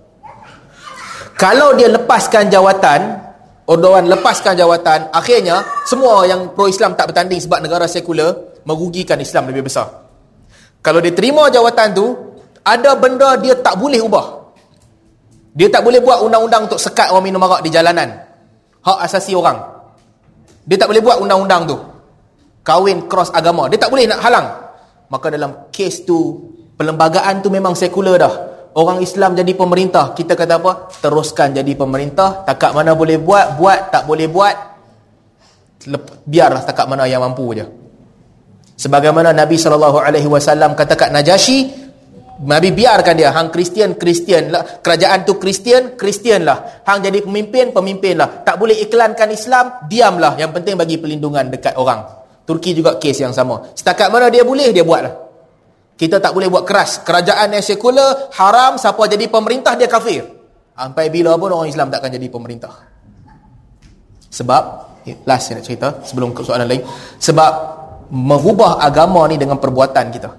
Speaker 1: Kalau dia lepaskan jawatan, Erdogan lepaskan jawatan, akhirnya semua yang pro-Islam tak bertanding sebab negara sekular, merugikan Islam lebih besar. Kalau dia terima jawatan tu, ada benda dia tak boleh ubah. Dia tak boleh buat undang-undang untuk sekat orang minum arak di jalanan. Hak asasi orang. Dia tak boleh buat undang-undang tu. Kahwin cross agama, dia tak boleh nak halang. Maka dalam kes tu, perlembagaan tu memang sekular dah. Orang Islam jadi pemerintah, kita kata apa? Teruskan jadi pemerintah. Takat mana boleh buat, buat. Tak boleh buat, biarlah takat mana yang mampu je. Sebagaimana Nabi sallallahu alaihi wasallam kata kat Najasyi, Nabi biarkan dia, hang Kristian, Kristian lah. Kerajaan tu Kristian, Kristian lah. Hang jadi pemimpin, pemimpin lah. Tak boleh iklankan Islam, diamlah. Yang penting bagi perlindungan dekat orang. Turki juga kes yang sama. Setakat mana dia boleh, dia buatlah. Kita tak boleh buat keras. Kerajaan yang sekular, haram, siapa jadi pemerintah, dia kafir. Sampai bila pun orang Islam takkan jadi pemerintah. Sebab last saya nak cerita sebelum ke soalan lain. Sebab merubah agama ni dengan perbuatan kita.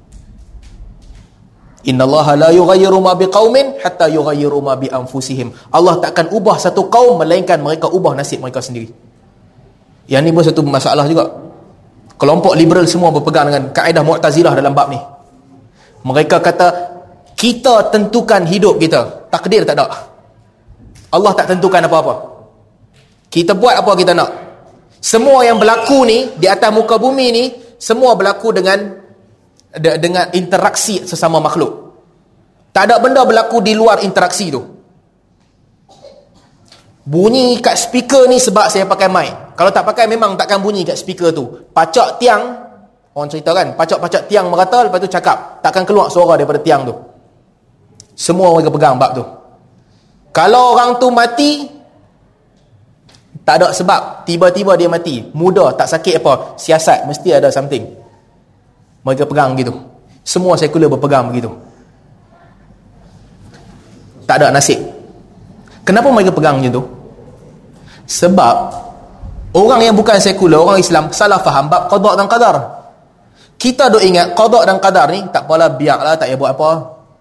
Speaker 1: Innallaha la yughayyiru ma biqaumin hatta yughayyiru ma bi anfusihim. Allah takkan ubah satu kaum melainkan mereka ubah nasib mereka sendiri. Yang ni pun satu masalah juga. Kelompok liberal semua berpegang dengan kaedah Mu'tazilah dalam bab ni. Mereka kata kita tentukan hidup kita, takdir tak ada. Allah tak tentukan apa-apa. Kita buat apa kita nak. Semua yang berlaku ni di atas muka bumi ni semua berlaku dengan dengan interaksi sesama makhluk. Tak ada benda berlaku di luar interaksi tu. Bunyi kat speaker ni sebab saya pakai mic. Kalau tak pakai memang takkan bunyi kat speaker tu. Pacak tiang, orang cerita kan, pacak-pacak tiang merata, lepas tu cakap, takkan keluar suara daripada tiang tu. Semua mereka pegang bab tu. Kalau orang tu mati, tak ada sebab tiba-tiba dia mati, muda, tak sakit apa, siasat mesti ada something. Mereka pegang gitu. Semua sekular berpegang begitu. Tak ada nasib. Kenapa mereka pegang macam tu? Sebab orang yang bukan sekular, orang Islam salah faham bab qada dan qadar. Kita duk ingat qada dan qadar ni tak apalah, biarlah, tak payah buat apa.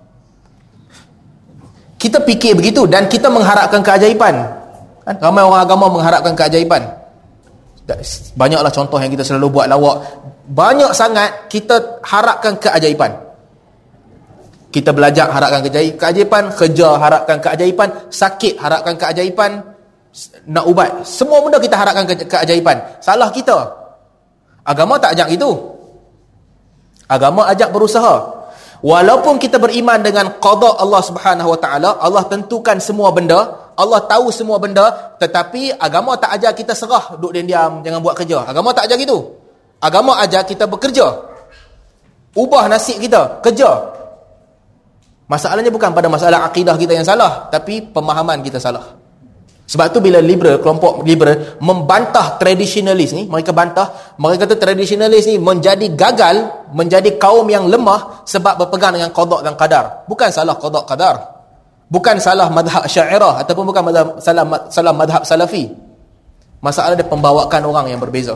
Speaker 1: Kita fikir begitu dan kita mengharapkan keajaiban. Kan? Ramai orang agama mengharapkan keajaiban. Banyaklah contoh yang kita selalu buat lawak. Banyak sangat kita harapkan keajaiban. Kita belajar harapkan keajaiban, kerja harapkan keajaiban, sakit harapkan keajaiban, nak ubat, semua benda kita harapkan ke- keajaiban. Salah kita. Agama tak ajak itu. Agama ajak berusaha. Walaupun kita beriman dengan qada Allah Subhanahu Wa Taala, Allah tentukan semua benda, Allah tahu semua benda, tetapi agama tak ajar kita serah, duduk diam-diam, jangan buat kerja. Agama tak ajar gitu. Agama ajar kita bekerja. Ubah nasib kita, kerja. Masalahnya bukan pada masalah akidah kita yang salah, tapi pemahaman kita salah. Sebab tu bila liberal, kelompok liberal membantah tradisionalis ni, mereka bantah, mereka kata tradisionalis ni menjadi gagal, menjadi kaum yang lemah sebab berpegang dengan qada dan qadar. Bukan salah qada qadar. Bukan salah madhab Asy'ariyah ataupun bukan madhab, salah salah madhab Salafi. Masalah dia pembawaan orang yang berbeza.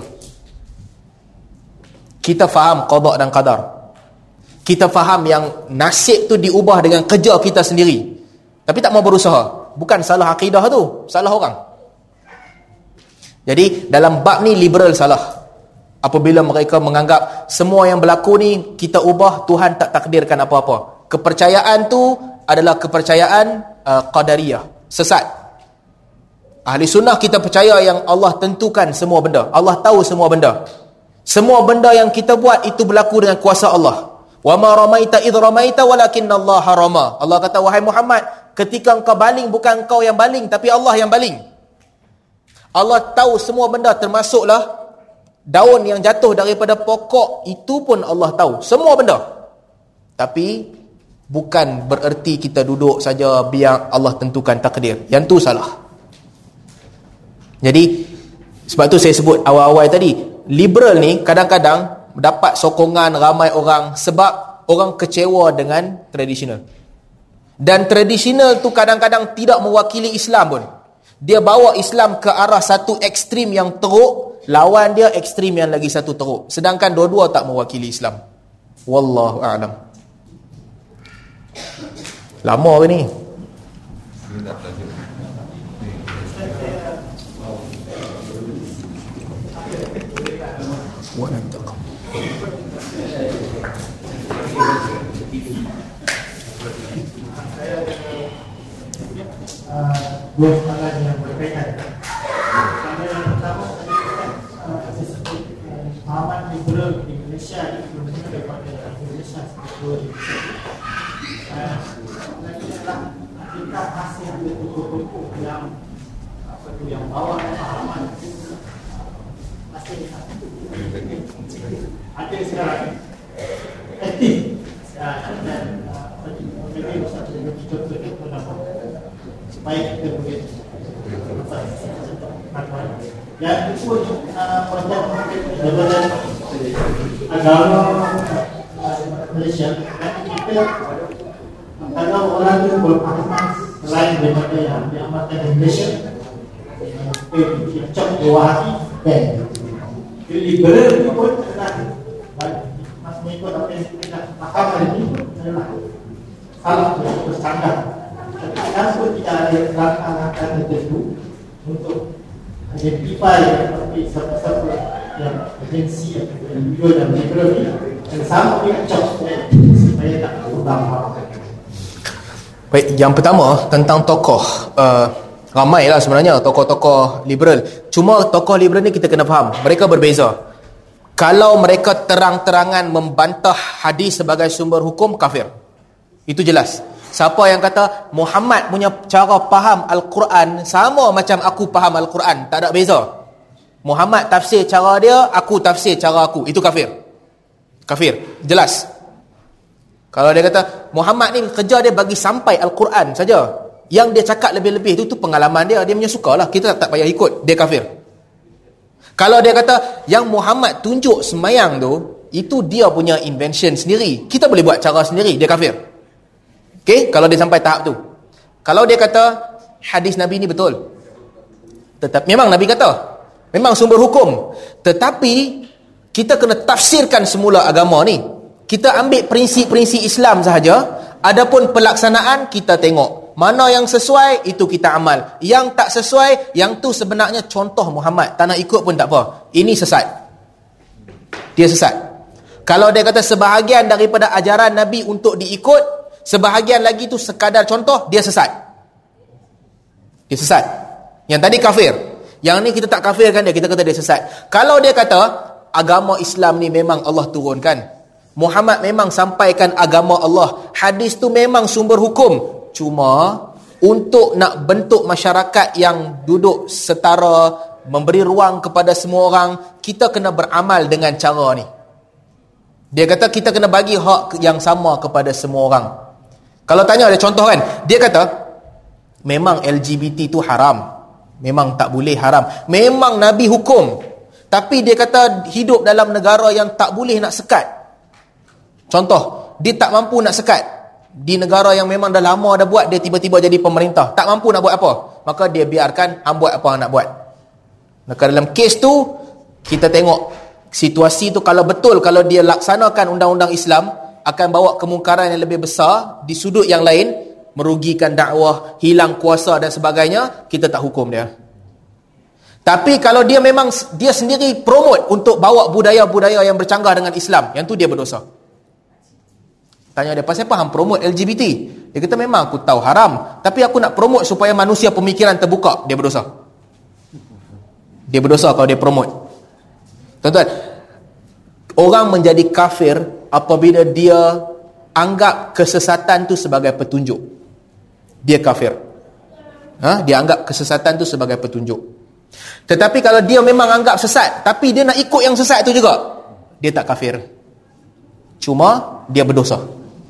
Speaker 1: Kita faham qada dan qadar. Kita faham yang nasib tu diubah dengan kerja kita sendiri. Tapi tak mau berusaha. Bukan salah akidah tu, salah orang. Jadi dalam bab ni liberal salah. Apabila mereka menganggap semua yang berlaku ni kita ubah, Tuhan tak takdirkan apa-apa. Kepercayaan tu adalah kepercayaan uh, qadariyah, sesat. Ahli sunnah kita percaya yang Allah tentukan semua benda. Allah tahu semua benda. Semua benda yang kita buat itu berlaku dengan kuasa Allah. Wa ma ramaita idh ramaita walakinnallaha rama. Allah kata, wahai Muhammad, ketika engkau baling bukan engkau yang baling tapi Allah yang baling. Allah tahu semua benda, termasuklah daun yang jatuh daripada pokok, itu pun Allah tahu semua benda. Tapi bukan bererti kita duduk saja biar Allah tentukan takdir. Yang tu salah. Jadi sebab tu saya sebut awal-awal tadi, liberal ni kadang-kadang dapat sokongan ramai orang sebab orang kecewa dengan tradisional. Dan tradisional tu kadang-kadang tidak mewakili Islam pun. Dia bawa Islam ke arah satu ekstrim yang teruk, lawan dia ekstrim yang lagi satu teruk. Sedangkan dua-dua tak mewakili Islam. Wallahu a'lam. Lama ke ni?
Speaker 5: Dua soalan yang berkaitan. Soalan yang pertama, pahaman liberal di Malaysia ini berbeza daripada Indonesia seperti kita masih ada tokoh-tokoh yang apa tu yang bawa pahaman masih ada sekarang aktif dan menjadi satu contoh pendapat supaya kita boleh yang itu proses jabatan agama Malaysia. Kita kalau orang itu berpahaman selain daripada yang diamalkan di Malaysia, eh cak dua hati ben liberal ni pun adalah mas mengikut apa yang kita faham ini adalah salah satu standar. Tapi kenapa tidak ada langkah-langkah tertentu untuk identify seperti siapa-siapa yang agensi atau individu dan liberal ni dan sama dengan cak supaya tak berubah apa.
Speaker 1: Baik, yang pertama tentang tokoh, uh, ramailah sebenarnya tokoh-tokoh liberal. Cuma tokoh liberal ni kita kena faham, mereka berbeza. Kalau mereka terang-terangan membantah hadis sebagai sumber hukum, kafir. Itu jelas. Siapa yang kata Muhammad punya cara faham Al-Quran sama macam aku faham Al-Quran, tak ada beza. Muhammad tafsir cara dia, aku tafsir cara aku, itu kafir. Kafir, jelas. Kalau dia kata Muhammad ni kerja dia bagi sampai Al-Quran saja, yang dia cakap lebih-lebih itu tu pengalaman dia, dia punya sukalah, kita tak, tak payah ikut, dia kafir. Kalau dia kata yang Muhammad tunjuk semayang tu, itu dia punya invention sendiri, kita boleh buat cara sendiri, dia kafir. Okey, kalau dia sampai tahap tu. Kalau dia kata hadis Nabi ni betul, tetap memang Nabi kata, memang sumber hukum, tetapi kita kena tafsirkan semula agama ni. Kita ambil prinsip-prinsip Islam sahaja, adapun pelaksanaan kita tengok mana yang sesuai, itu kita amal. Yang tak sesuai, yang tu sebenarnya contoh Muhammad, tak nak ikut pun tak apa, ini sesat, dia sesat. Kalau dia kata sebahagian daripada ajaran Nabi untuk diikut, sebahagian lagi tu sekadar contoh, dia sesat. Dia sesat. Yang tadi kafir, yang ni kita tak kafirkan dia, kita kata dia sesat. Kalau dia kata agama Islam ni memang Allah turunkan, Muhammad memang sampaikan agama Allah, hadis tu memang sumber hukum, cuma untuk nak bentuk masyarakat yang duduk setara, memberi ruang kepada semua orang, kita kena beramal dengan cara ni. Dia kata kita kena bagi hak yang sama kepada semua orang. Kalau tanya ada contoh kan, dia kata memang L G B T tu haram, memang tak boleh, haram, memang Nabi hukum, tapi dia kata hidup dalam negara yang tak boleh nak sekat. Contoh, dia tak mampu nak sekat di negara yang memang dah lama dah buat, dia tiba-tiba jadi pemerintah, tak mampu nak buat apa, maka dia biarkan hang buat apa hang nak buat. Maka dalam kes tu kita tengok situasi tu, kalau betul kalau dia laksanakan undang-undang Islam, akan bawa kemungkaran yang lebih besar di sudut yang lain, merugikan dakwah, hilang kuasa dan sebagainya, kita tak hukum dia. Tapi kalau dia memang dia sendiri promote untuk bawa budaya-budaya yang bercanggah dengan Islam, yang tu dia berdosa. Tanya dia, pasal apa hang promote L G B T? Dia kata memang aku tahu haram, tapi aku nak promote supaya manusia pemikiran terbuka. Dia berdosa. Dia berdosa kalau dia promote. Tuan-tuan, orang menjadi kafir apabila dia anggap kesesatan tu sebagai petunjuk. Dia kafir. Ha? Dia anggap kesesatan tu sebagai petunjuk. Tetapi kalau dia memang anggap sesat, tapi dia nak ikut yang sesat tu juga, dia tak kafir. Cuma dia berdosa.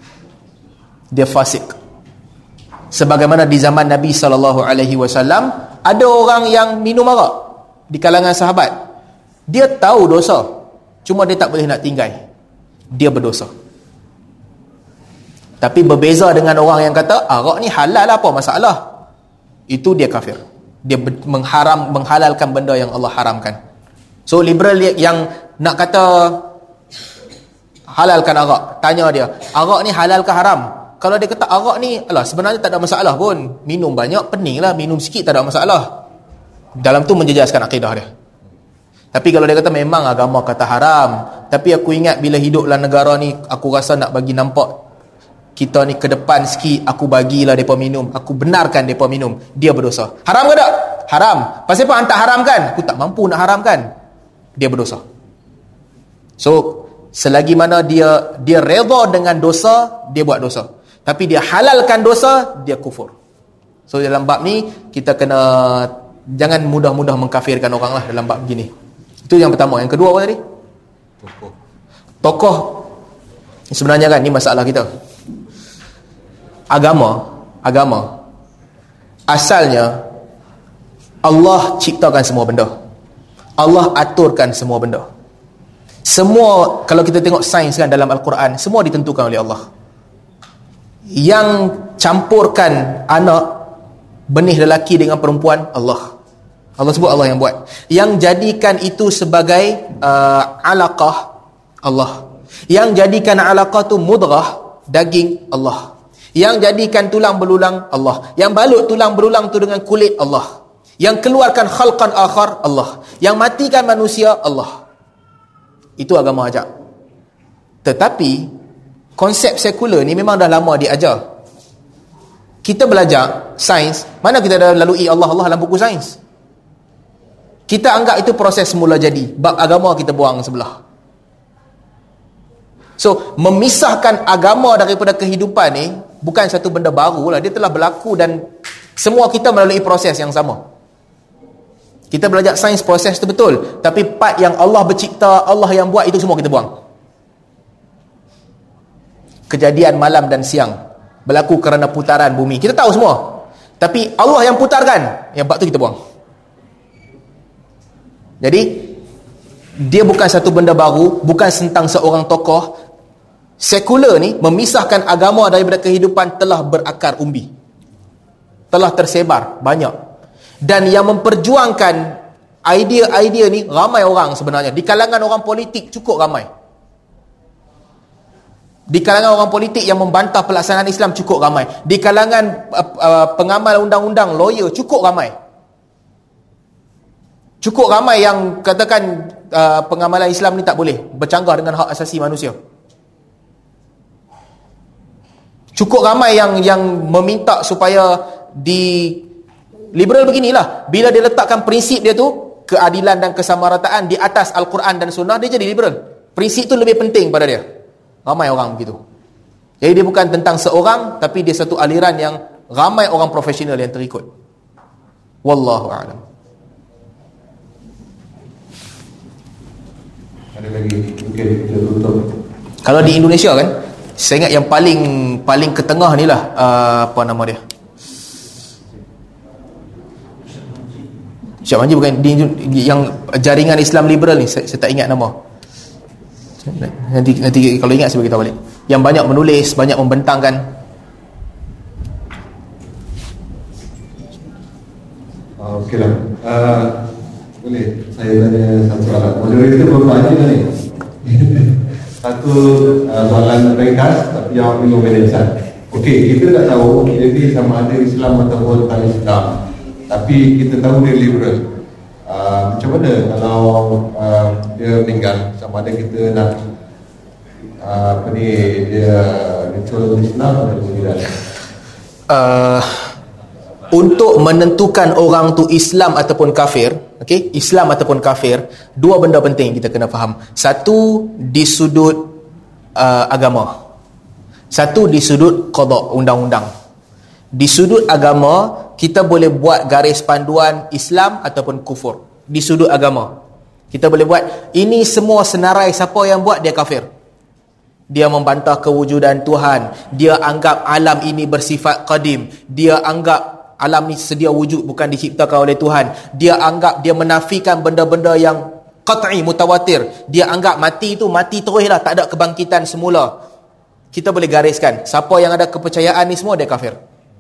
Speaker 1: Dia fasik. Sebagaimana di zaman Nabi sallallahu alaihi wasallam, ada orang yang minum arak di kalangan sahabat. Dia tahu dosa, cuma dia tak boleh nak tinggal. Dia berdosa. Tapi berbeza dengan orang yang kata arak ni halal, apa masalah? Itu dia kafir. Dia mengharam menghalalkan benda yang Allah haramkan. So liberal yang nak kata halalkan arak, tanya dia, arak ni halal ke haram? Kalau dia kata arak ni, alah sebenarnya tak ada masalah pun, minum banyak, pening lah, minum sikit tak ada masalah, dalam tu menjejaskan akidah dia. Tapi kalau dia kata memang agama kata haram, tapi aku ingat bila hidup dalam negara ni, aku rasa nak bagi nampak kita ni ke depan sikit, aku bagilah mereka minum, aku benarkan mereka minum, dia berdosa. Haram ke tak? Haram. Pasal apa hang tak haramkan? Aku tak mampu nak haramkan. Dia berdosa. So selagi mana dia dia redha dengan dosa, dia buat dosa. Tapi dia halalkan dosa, dia kufur. So dalam bab ni kita kena jangan mudah-mudah mengkafirkan orang lah dalam bab begini. Itu yang pertama. Yang kedua apa tadi? Tokoh. Tokoh. Sebenarnya kan ni masalah kita. Agama, agama asalnya Allah ciptakan semua benda. Allah aturkan semua benda. Semua, kalau kita tengok sains kan dalam Al-Quran, semua ditentukan oleh Allah. Yang campurkan anak, benih lelaki dengan perempuan, Allah. Allah sebut Allah yang buat. Yang jadikan itu sebagai uh, alaqah, Allah. Yang jadikan alaqah tu mudghah, daging, Allah. Yang jadikan tulang belulang, Allah. Yang balut tulang belulang tu dengan kulit, Allah. Yang keluarkan khalqan akhar, Allah. Yang matikan manusia, Allah. Itu agama ajak. Tetapi konsep sekular ni memang dah lama diajar. Kita belajar sains, mana kita dah lalui Allah Allah dalam buku sains. Kita anggap itu proses semula jadi. Bab agama kita buang sebelah. So, memisahkan agama daripada kehidupan ni bukan satu benda baru lah. Dia telah berlaku dan semua kita melalui proses yang sama. Kita belajar sains, proses tu betul. Tapi part yang Allah bercipta, Allah yang buat, itu semua kita buang. Kejadian malam dan siang berlaku kerana putaran bumi. Kita tahu semua. Tapi Allah yang putarkan, yang part tu kita buang. Jadi dia bukan satu benda baru, bukan tentang seorang tokoh. Sekular ni memisahkan agama daripada kehidupan telah berakar umbi, telah tersebar banyak. Dan yang memperjuangkan idea-idea ni ramai orang sebenarnya. Di kalangan orang politik cukup ramai. Di kalangan orang politik yang membantah pelaksanaan Islam cukup ramai. Di kalangan uh, uh, pengamal undang-undang, lawyer cukup ramai. Cukup ramai yang katakan uh, pengamalan Islam ni tak boleh bercanggah dengan hak asasi manusia. Cukup ramai yang yang meminta supaya di liberal beginilah. Bila dia letakkan prinsip dia tu, keadilan dan kesamarataan di atas Al-Quran dan Sunnah, dia jadi liberal. Prinsip tu lebih penting pada dia. Ramai orang begitu. Jadi dia bukan tentang seorang, tapi dia satu aliran yang ramai orang profesional yang terikut. Wallahu a'lam.
Speaker 4: Ada lagi mungkin kita tutup.
Speaker 1: Kalau di Indonesia kan, saya ingat yang paling paling ke tengah ni lah, uh, apa nama dia, Syed Manji bukan di, yang jaringan Islam liberal ni, saya, saya tak ingat nama. Nanti nanti kalau ingat saya beritahu balik. Yang banyak menulis, banyak membentangkan.
Speaker 4: Uh, Okey lah. Uh, boleh saya tanya satu soalan. Moderator berapa ni? Satu uh, soalan ringkas tapi jawab dulu penjelasan. Okey, kita tak tahu jadi sama ada Islam ataupun tak Islam. Tapi kita tahu dia liberal. Uh, macam mana kalau uh, dia meninggal, sama ada kita nak uh, apa ni, dia neutral Islam atau tidak?
Speaker 1: Uh, untuk menentukan orang tu Islam ataupun kafir, okey, Islam ataupun kafir, dua benda penting kita kena faham. Satu di sudut uh, agama. Satu di sudut qada, undang-undang. Di sudut agama, kita boleh buat garis panduan Islam ataupun kufur. Di sudut agama, kita boleh buat ini semua senarai siapa yang buat dia kafir. Dia membantah kewujudan Tuhan, dia anggap alam ini bersifat qadim, dia anggap alam ni sedia wujud, bukan diciptakan oleh Tuhan. Dia anggap, dia menafikan benda-benda yang qat'i, mutawatir. Dia anggap mati itu mati terus lah, tak ada kebangkitan semula. Kita boleh gariskan siapa yang ada kepercayaan ni semua dia kafir.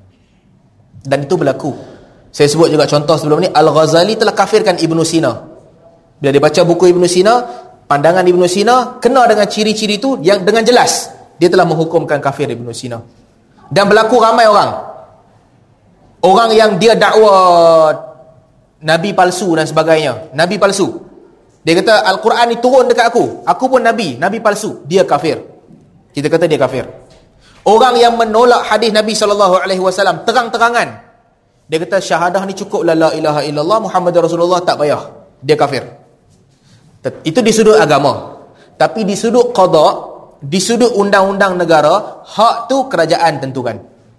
Speaker 1: Dan itu berlaku. Saya sebut juga contoh sebelum ni, Al-Ghazali telah kafirkan Ibn Sina. Bila dia baca buku Ibn Sina, pandangan Ibn Sina kena dengan ciri-ciri itu yang dengan jelas dia telah menghukumkan kafir Ibn Sina. Dan berlaku ramai orang, orang yang dia dakwa Nabi palsu dan sebagainya. Nabi palsu. Dia kata Al-Quran ni turun dekat aku, aku pun Nabi, Nabi palsu. Dia kafir. Kita kata dia kafir. Orang yang menolak hadis Nabi sallallahu alaihi wasallam terang-terangan, dia kata syahadah ni cukup la la ilaha illallah Muhammadur Rasulullah, tak payah. Dia kafir. Itu di sudut agama. Tapi di sudut qada, di sudut undang-undang negara, hak tu kerajaan tentukan.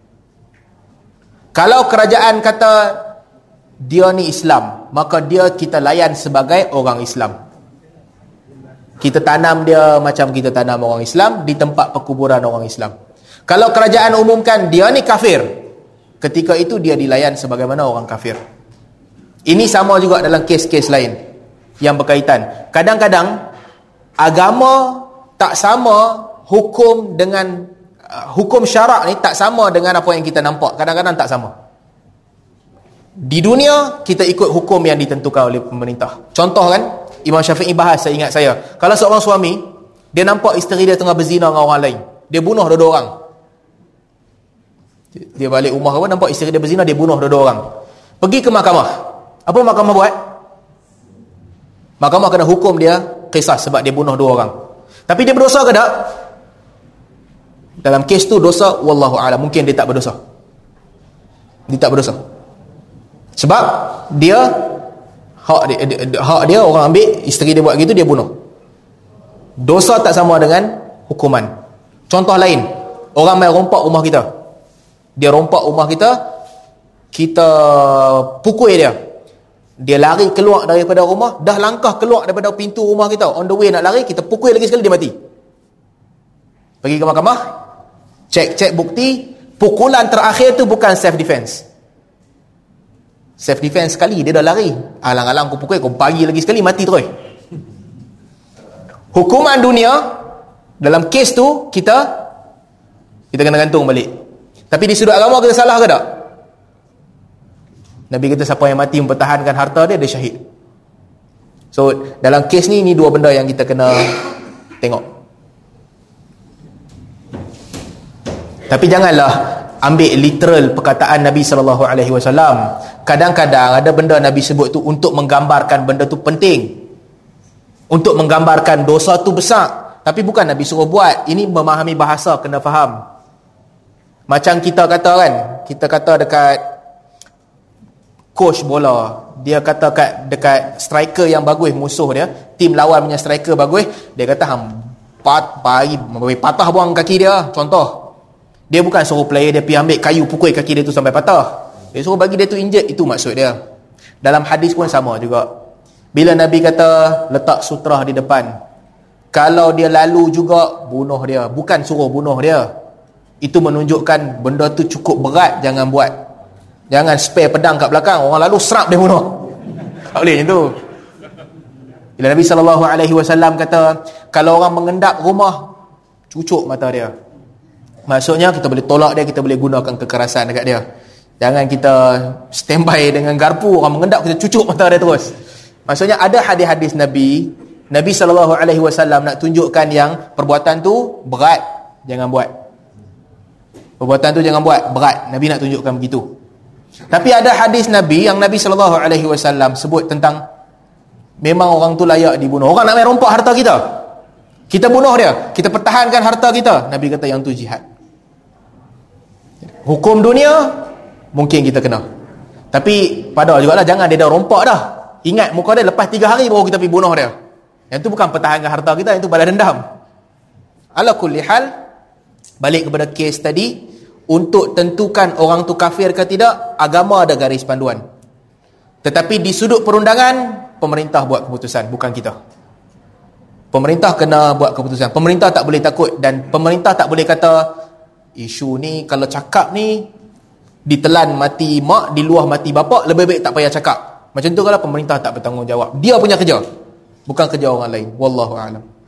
Speaker 1: Kalau kerajaan kata dia ni Islam, maka dia kita layan sebagai orang Islam. Kita tanam dia macam kita tanam orang Islam di tempat perkuburan orang Islam. Kalau kerajaan umumkan dia ni kafir, ketika itu dia dilayan sebagaimana orang kafir. Ini sama juga dalam kes-kes lain yang berkaitan. Kadang-kadang agama tak sama hukum dengan uh, hukum syarak ni tak sama dengan apa yang kita nampak. Kadang-kadang tak sama. Di dunia kita ikut hukum yang ditentukan oleh pemerintah. Contoh kan, Imam Syafi'i bahas, saya ingat saya, kalau seorang suami dia nampak isteri dia tengah berzina dengan orang lain, dia bunuh dua-dua orang. Dia balik rumah apa, nampak isteri dia berzina, dia bunuh dua-dua orang. Pergi ke mahkamah. Apa mahkamah buat? Mahkamah kena hukum dia qisas sebab dia bunuh dua orang. Tapi dia berdosa ke tak? Dalam kes tu dosa, wallahu a'lam, mungkin dia tak berdosa. Dia tak berdosa. Sebab dia hak dia, hak dia orang ambil, isteri dia buat gitu, dia bunuh. Dosa tak sama dengan hukuman. Contoh lain, orang main rompak rumah kita. Dia rompak rumah kita, kita pukul dia. Dia lari keluar daripada rumah, dah langkah keluar daripada pintu rumah kita, on the way nak lari, kita pukul lagi sekali, dia mati. Pergi ke mahkamah, cek-cek bukti, pukulan terakhir tu bukan self defense. Self defense sekali, dia dah lari, alang-alang aku pukul, kau pagi lagi sekali, mati terus. Hukuman dunia dalam kes tu, kita kita kena gantung balik. Tapi di sudut agama kita salah ke tak? Nabi kata siapa yang mati mempertahankan harta dia, dia syahid. So dalam kes ni, ni dua benda yang kita kena tengok. Tapi janganlah ambil literal perkataan Nabi sallallahu alaihi wasallam. Kadang-kadang ada benda Nabi sebut tu untuk menggambarkan benda tu penting, untuk menggambarkan dosa tu besar, tapi bukan Nabi suruh buat. Ini memahami bahasa, kena faham. Macam kita kata kan, kita kata dekat coach bola, dia kata kat dekat striker yang bagus, musuh dia, tim lawan punya striker bagus, dia kata hang pat pagi patah buang kaki dia. Contoh, dia bukan suruh player dia pergi ambil kayu pukul kaki dia tu sampai patah, dia suruh bagi dia tu injet. Itu maksud dia. Dalam hadis pun sama juga. Bila Nabi kata letak sutrah di depan, kalau dia lalu juga, bunuh dia, bukan suruh bunuh dia. Itu menunjukkan benda tu cukup berat, jangan buat. Jangan spare pedang kat belakang, orang lalu serap dia bunuh. Tak boleh macam tu. Bila Nabi sallallahu alaihi wasallam kata, kalau orang mengendap rumah, cucuk mata dia. Maksudnya kita boleh tolak dia, kita boleh gunakan kekerasan dekat dia. Jangan kita standby dengan garpu, orang mengendap kita cucuk mata dia terus. Maksudnya ada hadis-hadis Nabi, Nabi sallallahu alaihi wasallam nak tunjukkan yang perbuatan tu berat, jangan buat. Perbuatan tu jangan buat, berat. Nabi nak tunjukkan begitu. Tapi ada hadis Nabi yang Nabi sallallahu alaihi wasallam sebut tentang memang orang tu layak dibunuh. Orang nak main rompak harta kita, kita bunuh dia, kita pertahankan harta kita. Nabi kata yang tu jihad. Hukum dunia mungkin kita kena, tapi pada jugalah jangan dia dah rompak dah, ingat muka dia, lepas tiga hari baru kita pergi bunuh dia. Yang tu bukan pertahankan harta kita, yang tu balas dendam. Ala kulli hal, balik kepada kes tadi, untuk tentukan orang tu kafir ke tidak, agama ada garis panduan. Tetapi di sudut perundangan, pemerintah buat keputusan, bukan kita. Pemerintah kena buat keputusan. Pemerintah tak boleh takut, dan pemerintah tak boleh kata isu ni kalau cakap ni ditelan mati mak, diluah mati bapak, lebih baik tak payah cakap. Macam tu kalau pemerintah tak bertanggungjawab. Dia punya kerja, bukan kerja orang lain. Wallahu a'lam.